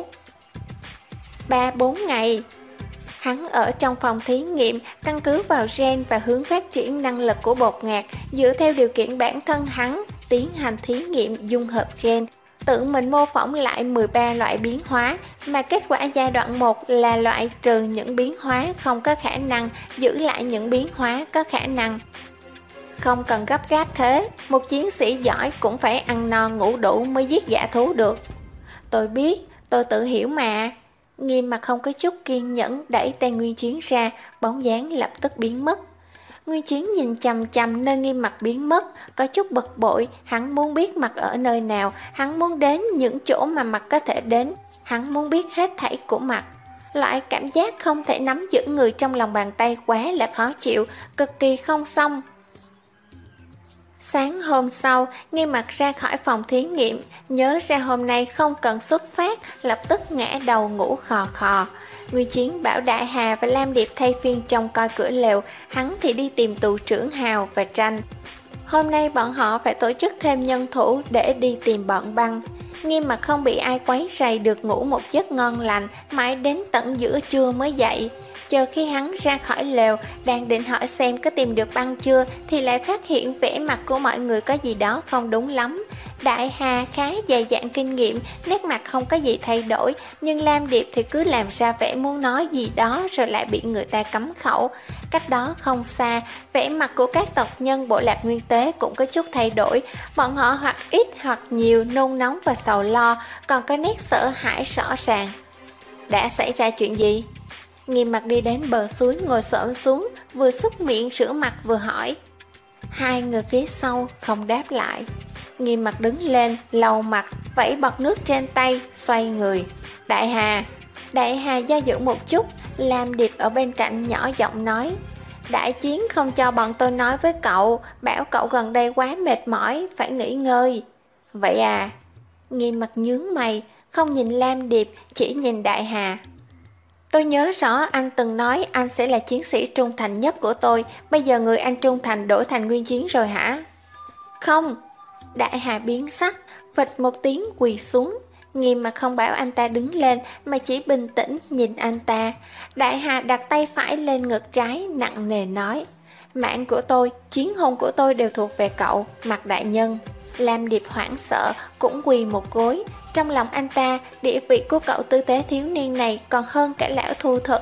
Ba bốn ngày. Hắn ở trong phòng thí nghiệm, căn cứ vào gen và hướng phát triển năng lực của bột ngạt, dựa theo điều kiện bản thân hắn, tiến hành thí nghiệm dung hợp gen. Tự mình mô phỏng lại mười ba loại biến hóa, mà kết quả giai đoạn một là loại trừ những biến hóa không có khả năng, giữ lại những biến hóa có khả năng. Không cần gấp gáp thế, một chiến sĩ giỏi cũng phải ăn no ngủ đủ mới giết dã thú được. Tôi biết, tôi tự hiểu mà. Nghiêm mặt không có chút kiên nhẫn đẩy tay Nguyên Chiến ra, bóng dáng lập tức biến mất. Nguyên Chiến nhìn chằm chằm nơi Nghiêm mặt biến mất, có chút bực bội. Hắn muốn biết mặt ở nơi nào, hắn muốn đến những chỗ mà mặt có thể đến, hắn muốn biết hết thảy của mặt. Loại cảm giác không thể nắm giữ người trong lòng bàn tay quá là khó chịu, cực kỳ không xong. Sáng hôm sau, Nghiêm mặt ra khỏi phòng thí nghiệm, nhớ ra hôm nay không cần xuất phát, lập tức ngã đầu ngủ khò khò. Nguyên Chiến bảo Đại Hà và Lam Điệp thay phiên trông coi cửa lều, hắn thì đi tìm tù trưởng Hào và Tranh. Hôm nay bọn họ phải tổ chức thêm nhân thủ để đi tìm bọn Băng. Nghiêm mặt không bị ai quấy rầy được ngủ một giấc ngon lành, mãi đến tận giữa trưa mới dậy. Chờ khi hắn ra khỏi lều, đang định hỏi xem có tìm được Băng chưa, thì lại phát hiện vẻ mặt của mọi người có gì đó không đúng lắm. Đại Hà khá dày dạn kinh nghiệm, nét mặt không có gì thay đổi, nhưng Lam Điệp thì cứ làm ra vẻ muốn nói gì đó rồi lại bị người ta cấm khẩu. Cách đó không xa, vẻ mặt của các tộc nhân bộ lạc Nguyên Tế cũng có chút thay đổi. Bọn họ hoặc ít hoặc nhiều nôn nóng và sầu lo, còn có nét sợ hãi rõ ràng. Đã xảy ra chuyện gì? Nghiêm mặt đi đến bờ suối ngồi xổm xuống, vừa xúc miệng rửa mặt vừa hỏi. Hai người phía sau không đáp lại. Nghiêm mặt đứng lên, lau mặt, vẫy bọt nước trên tay, xoay người. Đại Hà. Đại Hà do dự một chút, Lam Điệp ở bên cạnh nhỏ giọng nói. Đại Chiến không cho bọn tôi nói với cậu, bảo cậu gần đây quá mệt mỏi, phải nghỉ ngơi. Vậy à? Nghiêm mặt nhướng mày, không nhìn Lam Điệp, chỉ nhìn Đại Hà. Tôi nhớ rõ anh từng nói anh sẽ là chiến sĩ trung thành nhất của tôi, bây giờ người anh trung thành đổi thành Nguyên Chiến rồi hả? Không. Đại Hà biến sắc, phịch một tiếng quỳ xuống. Nghiêm mặt không bảo anh ta đứng lên mà chỉ bình tĩnh nhìn anh ta. Đại Hà đặt tay phải lên ngực trái, nặng nề nói: mạng của tôi, chiến hồn của tôi đều thuộc về cậu, Mạc đại nhân. Lam Điệp hoảng sợ, cũng quỳ một gối. Trong lòng anh ta, địa vị của cậu tư tế thiếu niên này còn hơn cả lão Thu Thực.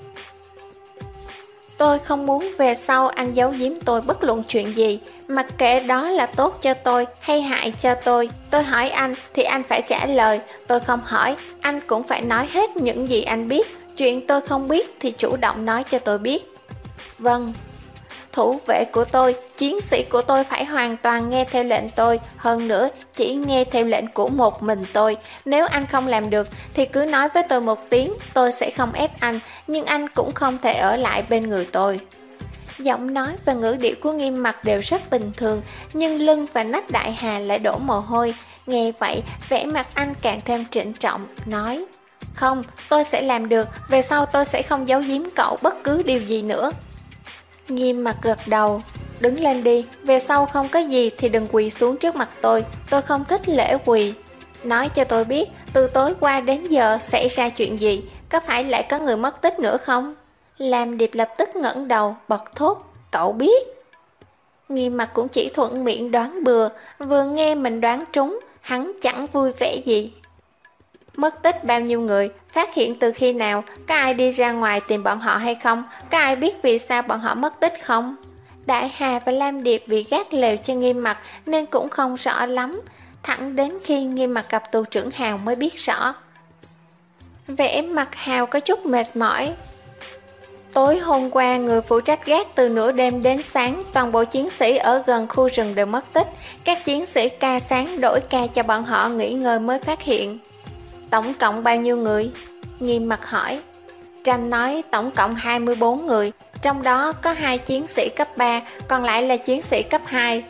Tôi không muốn về sau anh giấu giếm tôi bất luận chuyện gì, mặc kệ đó là tốt cho tôi hay hại cho tôi. Tôi hỏi anh thì anh phải trả lời, tôi không hỏi, anh cũng phải nói hết những gì anh biết. Chuyện tôi không biết thì chủ động nói cho tôi biết. Vâng. Thủ vệ của tôi, chiến sĩ của tôi phải hoàn toàn nghe theo lệnh tôi, hơn nữa chỉ nghe theo lệnh của một mình tôi. Nếu anh không làm được thì cứ nói với tôi một tiếng, tôi sẽ không ép anh, nhưng anh cũng không thể ở lại bên người tôi. Giọng nói và ngữ điệu của Nghiêm Mặc đều rất bình thường, nhưng lưng và nách Đại Hà lại đổ mồ hôi. Nghe vậy, vẻ mặt anh càng thêm trịnh trọng, nói: không, tôi sẽ làm được, về sau tôi sẽ không giấu giếm cậu bất cứ điều gì nữa. Nghiêm Mặc gật đầu: đứng lên đi, về sau không có gì thì đừng quỳ xuống trước mặt tôi, tôi không thích lễ quỳ. Nói cho tôi biết, từ tối qua đến giờ xảy ra chuyện gì, có phải lại có người mất tích nữa không? Lam Điệp lập tức ngẩng đầu, bật thốt: cậu biết? Nghiêm Mặc cũng chỉ thuận miệng đoán bừa, vừa nghe mình đoán trúng, hắn chẳng vui vẻ gì. Mất tích bao nhiêu người, phát hiện từ khi nào, có ai đi ra ngoài tìm bọn họ hay không, có ai biết vì sao bọn họ mất tích không? Đại Hà và Lam Điệp vì gác lều cho Nghiêm Mặc nên cũng không rõ lắm, thẳng đến khi Nghiêm Mặc gặp tù trưởng Hào mới biết rõ. Vẻ mặt Hào có chút mệt mỏi. Tối hôm qua, người phụ trách gác từ nửa đêm đến sáng, toàn bộ chiến sĩ ở gần khu rừng đều mất tích. Các chiến sĩ ca sáng đổi ca cho bọn họ nghỉ ngơi mới phát hiện. Tổng cộng bao nhiêu người? Nghiêm Mặc hỏi. Tranh nói tổng cộng hai mươi bốn người, trong đó có hai chiến sĩ cấp ba, còn lại là chiến sĩ cấp hai.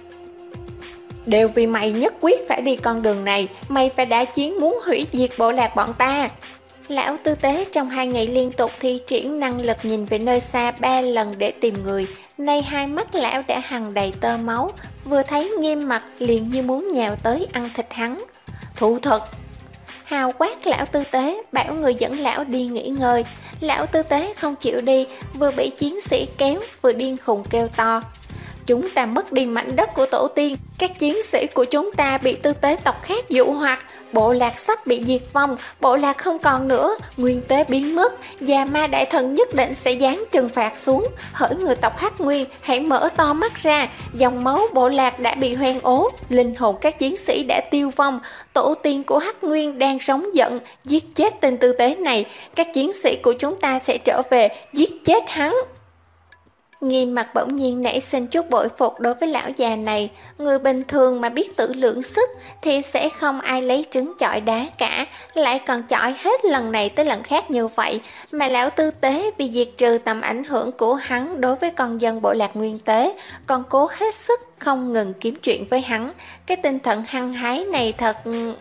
Đều vì mày nhất quyết phải đi con đường này, mày phải đã chiến muốn hủy diệt bộ lạc bọn ta. Lão tư tế trong hai ngày liên tục thi triển năng lực nhìn về nơi xa ba lần để tìm người. Nay hai mắt lão đã hằn đầy tơ máu, vừa thấy Nghiêm Mặc liền như muốn nhào tới ăn thịt hắn. Thủ thật. Hào quát lão tư tế, bảo người dẫn lão đi nghỉ ngơi. Lão tư tế không chịu đi, vừa bị chiến sĩ kéo, vừa điên khùng kêu to. Chúng ta mất đi mảnh đất của tổ tiên, các chiến sĩ của chúng ta bị tư tế tộc khác dụ hoặc, bộ lạc sắp bị diệt vong, bộ lạc không còn nữa, nguyên tế biến mất, và ma đại thần nhất định sẽ giáng trừng phạt xuống. Hỡi người tộc Hắc Nguyên, hãy mở to mắt ra, dòng máu bộ lạc đã bị hoen ố, linh hồn các chiến sĩ đã tiêu vong, tổ tiên của Hắc Nguyên đang sống giận, giết chết tên tư tế này, các chiến sĩ của chúng ta sẽ trở về, giết chết hắn. Nghiêm Mặc bỗng nhiên nảy sinh chút bội phục đối với lão già này. Người bình thường mà biết tự lượng sức thì sẽ không ai lấy trứng chọi đá cả, lại còn chọi hết lần này tới lần khác như vậy. Mà lão tư tế vì diệt trừ tầm ảnh hưởng của hắn đối với con dân bộ lạc Nguyên Tế, còn cố hết sức không ngừng kiếm chuyện với hắn. Cái tinh thần hăng hái này thật...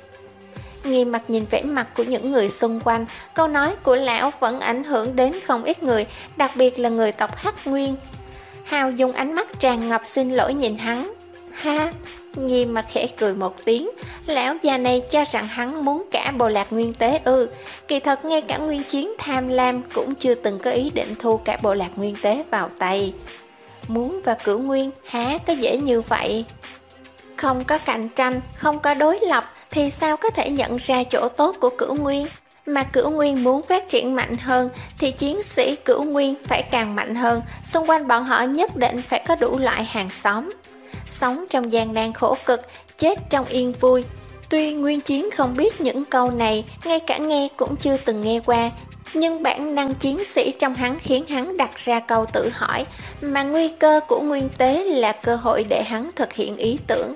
Nghiêm Mặc nhìn vẻ mặt của những người xung quanh, câu nói của lão vẫn ảnh hưởng đến không ít người, đặc biệt là người tộc Hắc Nguyên. Hào dùng ánh mắt tràn ngập xin lỗi nhìn hắn. Ha! Nghiêm Mặc khẽ cười một tiếng, lão già này cho rằng hắn muốn cả bộ lạc Nguyên Tế ư? Kỳ thật ngay cả Nguyên Chiến tham lam cũng chưa từng có ý định thu cả bộ lạc Nguyên Tế vào tay. Muốn vào Cửu Nguyên há có dễ như vậy? Không có cạnh tranh, không có đối lập thì sao có thể nhận ra chỗ tốt của Cửu Nguyên? Mà Cửu Nguyên muốn phát triển mạnh hơn thì chiến sĩ Cửu Nguyên phải càng mạnh hơn, xung quanh bọn họ nhất định phải có đủ loại hàng xóm. Sống trong gian nan khổ cực, chết trong yên vui. Tuy Nguyên Chiến không biết những câu này, ngay cả nghe cũng chưa từng nghe qua, nhưng bản năng chiến sĩ trong hắn khiến hắn đặt ra câu tự hỏi, mà nguy cơ của Nguyên Tế là cơ hội để hắn thực hiện ý tưởng.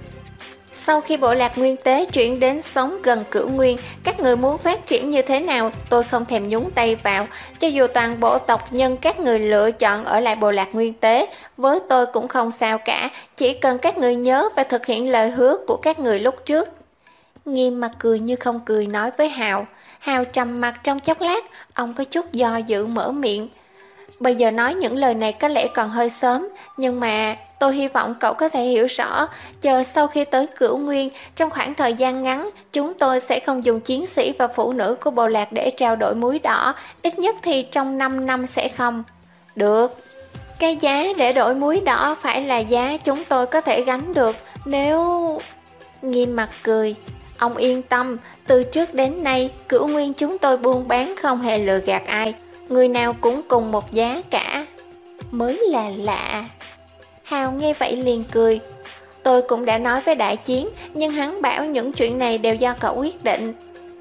Sau khi bộ lạc Nguyên Tế chuyển đến sống gần Cửu Nguyên, các người muốn phát triển như thế nào, tôi không thèm nhúng tay vào. Cho dù toàn bộ tộc nhân các người lựa chọn ở lại bộ lạc Nguyên Tế, với tôi cũng không sao cả, chỉ cần các người nhớ và thực hiện lời hứa của các người lúc trước. Nghiêm Mặc cười như không cười nói với Hào. Hào trầm mặt trong chốc lát, ông có chút do dự mở miệng. Bây giờ nói những lời này có lẽ còn hơi sớm, nhưng mà tôi hy vọng cậu có thể hiểu rõ, chờ sau khi tới Cửu Nguyên, trong khoảng thời gian ngắn, chúng tôi sẽ không dùng chiến sĩ và phụ nữ của bộ lạc để trao đổi muối đỏ, ít nhất thì trong năm năm sẽ không. Được, cái giá để đổi muối đỏ phải là giá chúng tôi có thể gánh được, nếu... Nghiêm mặt cười, ông yên tâm, từ trước đến nay, Cửu Nguyên chúng tôi buôn bán không hề lừa gạt ai, người nào cũng cùng một giá cả. Mới là lạ. Hào nghe vậy liền cười. Tôi cũng đã nói với Đại Chiến, nhưng hắn bảo những chuyện này đều do cậu quyết định.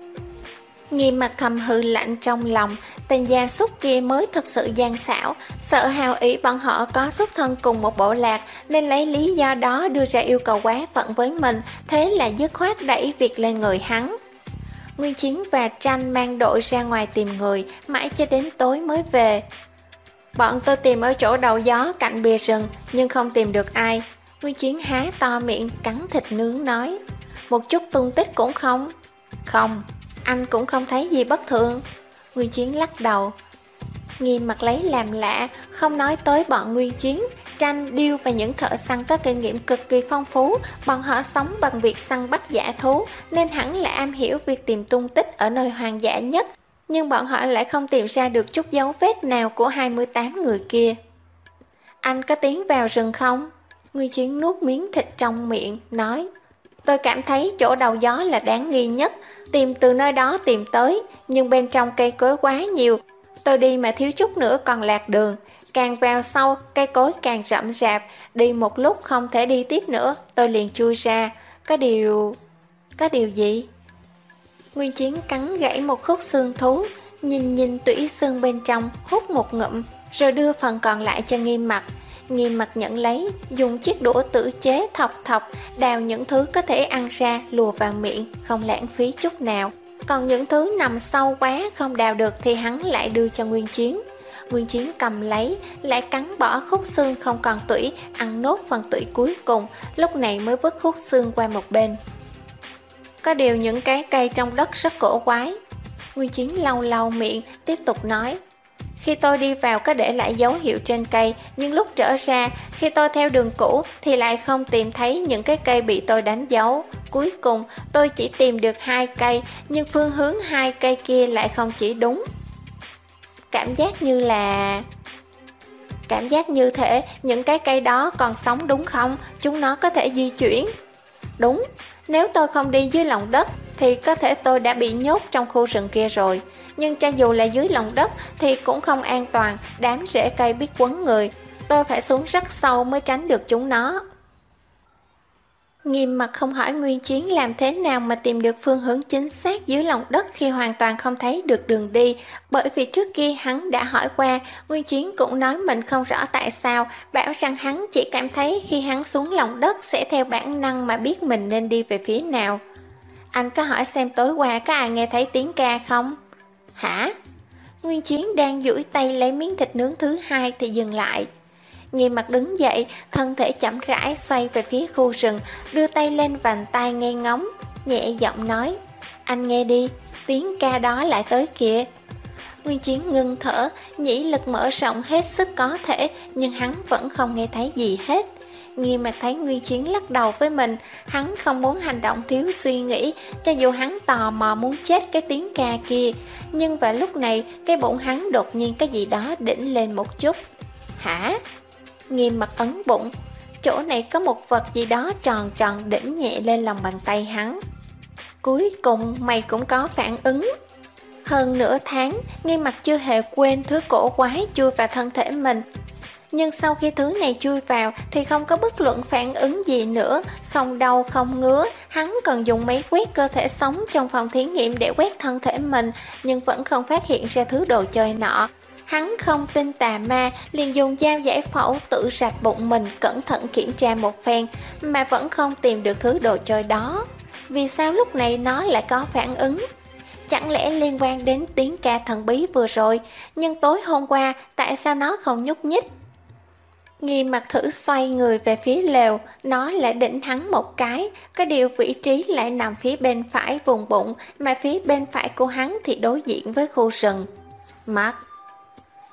Nghiêm mặt thầm hư lạnh trong lòng, tên gia súc kia mới thật sự gian xảo, sợ Hào ý bọn họ có xuất thân cùng một bộ lạc nên lấy lý do đó đưa ra yêu cầu quá phận với mình, thế là dứt khoát đẩy việc lên người hắn. Nguyên Chiến và Tranh mang đội ra ngoài tìm người, mãi cho đến tối mới về. Bọn tôi tìm ở chỗ đầu gió cạnh bìa rừng, nhưng không tìm được ai. Nguyên Chiến há to miệng, cắn thịt nướng nói. Một chút tung tích cũng không. Không, anh cũng không thấy gì bất thường. Nguyên Chiến lắc đầu. Nghiêm mặt lấy làm lạ, không nói tới bọn Nguyên Chiến, Tranh, Điêu và những thợ săn có kinh nghiệm cực kỳ phong phú, bọn họ sống bằng việc săn bắt dã thú, nên hẳn là am hiểu việc tìm tung tích ở nơi hoang dã nhất, nhưng bọn họ lại không tìm ra được chút dấu vết nào của hai mươi tám người kia. Anh có tiến vào rừng không? Nguyên Chiến nuốt miếng thịt trong miệng, nói. Tôi cảm thấy chỗ đầu gió là đáng nghi nhất, tìm từ nơi đó tìm tới, nhưng bên trong cây cối quá nhiều, tôi đi mà thiếu chút nữa còn lạc đường. Càng vào sâu, cây cối càng rậm rạp, đi một lúc không thể đi tiếp nữa, tôi liền chui ra. Có điều... Có điều gì? Nguyên Chiến cắn gãy một khúc xương thú, nhìn nhìn tủy xương bên trong, hút một ngụm, rồi đưa phần còn lại cho Nghiêm mặt. Nghiêm mặt nhận lấy, dùng chiếc đũa tự chế thọc thọc, đào những thứ có thể ăn ra, lùa vào miệng, không lãng phí chút nào. Còn những thứ nằm sâu quá không đào được thì hắn lại đưa cho Nguyên Chiến. Nguyên Chiến cầm lấy, lại cắn bỏ khúc xương không còn tủy, ăn nốt phần tủy cuối cùng, lúc này mới vứt khúc xương qua một bên. Có điều những cái cây trong đất rất cổ quái. Nguyên Chiến lau lau miệng, tiếp tục nói. Khi tôi đi vào có để lại dấu hiệu trên cây, nhưng lúc trở ra, khi tôi theo đường cũ thì lại không tìm thấy những cái cây bị tôi đánh dấu. Cuối cùng, tôi chỉ tìm được hai cây, nhưng phương hướng hai cây kia lại không chỉ đúng. Cảm giác như là... Cảm giác như thể những cái cây đó còn sống đúng không? Chúng nó có thể di chuyển. Đúng, nếu tôi không đi dưới lòng đất thì có thể tôi đã bị nhốt trong khu rừng kia rồi. Nhưng cho dù là dưới lòng đất thì cũng không an toàn, đám rễ cây biết quấn người. Tôi phải xuống rất sâu mới tránh được chúng nó. Nghiêm mặt không hỏi Nguyên Chiến làm thế nào mà tìm được phương hướng chính xác dưới lòng đất khi hoàn toàn không thấy được đường đi, bởi vì trước kia hắn đã hỏi qua, Nguyên Chiến cũng nói mình không rõ tại sao, bảo rằng hắn chỉ cảm thấy khi hắn xuống lòng đất sẽ theo bản năng mà biết mình nên đi về phía nào. Anh có hỏi xem tối qua có ai nghe thấy tiếng ca không? Hả? Nguyên Chiến đang duỗi tay lấy miếng thịt nướng thứ hai thì dừng lại. Nghiêm mặt đứng dậy, thân thể chậm rãi xoay về phía khu rừng, đưa tay lên vành tai nghe ngóng, nhẹ giọng nói. Anh nghe đi, tiếng ca đó lại tới kìa. Nguyên Chiến ngưng thở, nhĩ lực mở rộng hết sức có thể, nhưng hắn vẫn không nghe thấy gì hết. Nghiêm mặt thấy Nguyên Chiến lắc đầu với mình, hắn không muốn hành động thiếu suy nghĩ, cho dù hắn tò mò muốn chết cái tiếng ca kia. Nhưng vào lúc này, cái bụng hắn đột nhiên cái gì đó đỉnh lên một chút. Hả? Nghiêm mặt ấn bụng, chỗ này có một vật gì đó tròn tròn đỉnh nhẹ lên lòng bàn tay hắn. Cuối cùng mày cũng có phản ứng. Hơn nửa tháng, Nghiêm mặt chưa hề quên thứ cổ quái chui vào thân thể mình. Nhưng sau khi thứ này chui vào thì không có bất luận phản ứng gì nữa, không đau không ngứa, hắn còn dùng máy quét cơ thể sống trong phòng thí nghiệm để quét thân thể mình, nhưng vẫn không phát hiện ra thứ đồ chơi nọ. Hắn không tin tà ma, liền dùng dao giải phẫu tự rạch bụng mình cẩn thận kiểm tra một phen, mà vẫn không tìm được thứ đồ chơi đó. Vì sao lúc này nó lại có phản ứng? Chẳng lẽ liên quan đến tiếng ca thần bí vừa rồi, nhưng tối hôm qua tại sao nó không nhúc nhích? Nghiêm mặt thử xoay người về phía lều, nó lại đỉnh hắn một cái, cái điều vị trí lại nằm phía bên phải vùng bụng, mà phía bên phải của hắn thì đối diện với khu rừng. Mắt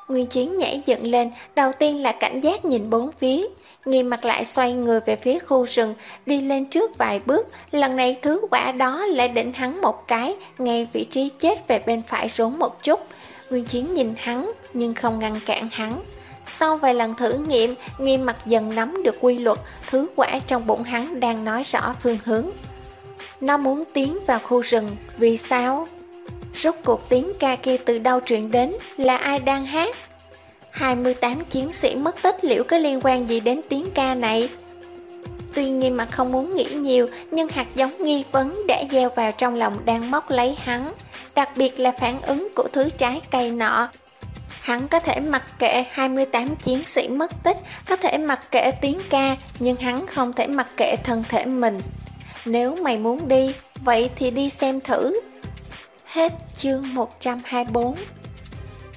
Nguyên Chiến nhảy dựng lên, đầu tiên là cảnh giác nhìn bốn phía. Nghiêm mặt lại xoay người về phía khu rừng, đi lên trước vài bước. Lần này thứ quả đó lại định hắn một cái, ngay vị trí chết về bên phải rốn một chút. Nguyên Chiến nhìn hắn, nhưng không ngăn cản hắn. Sau vài lần thử nghiệm, Nghiêm mặt dần nắm được quy luật, thứ quả trong bụng hắn đang nói rõ phương hướng. Nó muốn tiến vào khu rừng, vì sao? Rốt cuộc tiếng ca kia từ đâu truyền đến, là ai đang hát? hai mươi tám chiến sĩ mất tích liệu có liên quan gì đến tiếng ca này? Tuy Nghiêm mặt không muốn nghĩ nhiều, nhưng hạt giống nghi vấn đã gieo vào trong lòng đang móc lấy hắn, đặc biệt là phản ứng của thứ trái cây nọ. Hắn có thể mặc kệ hai mươi tám chiến sĩ mất tích, có thể mặc kệ tiếng ca, nhưng hắn không thể mặc kệ thân thể mình. Nếu mày muốn đi, vậy thì đi xem thử. Hết chương một trăm hai mươi bốn.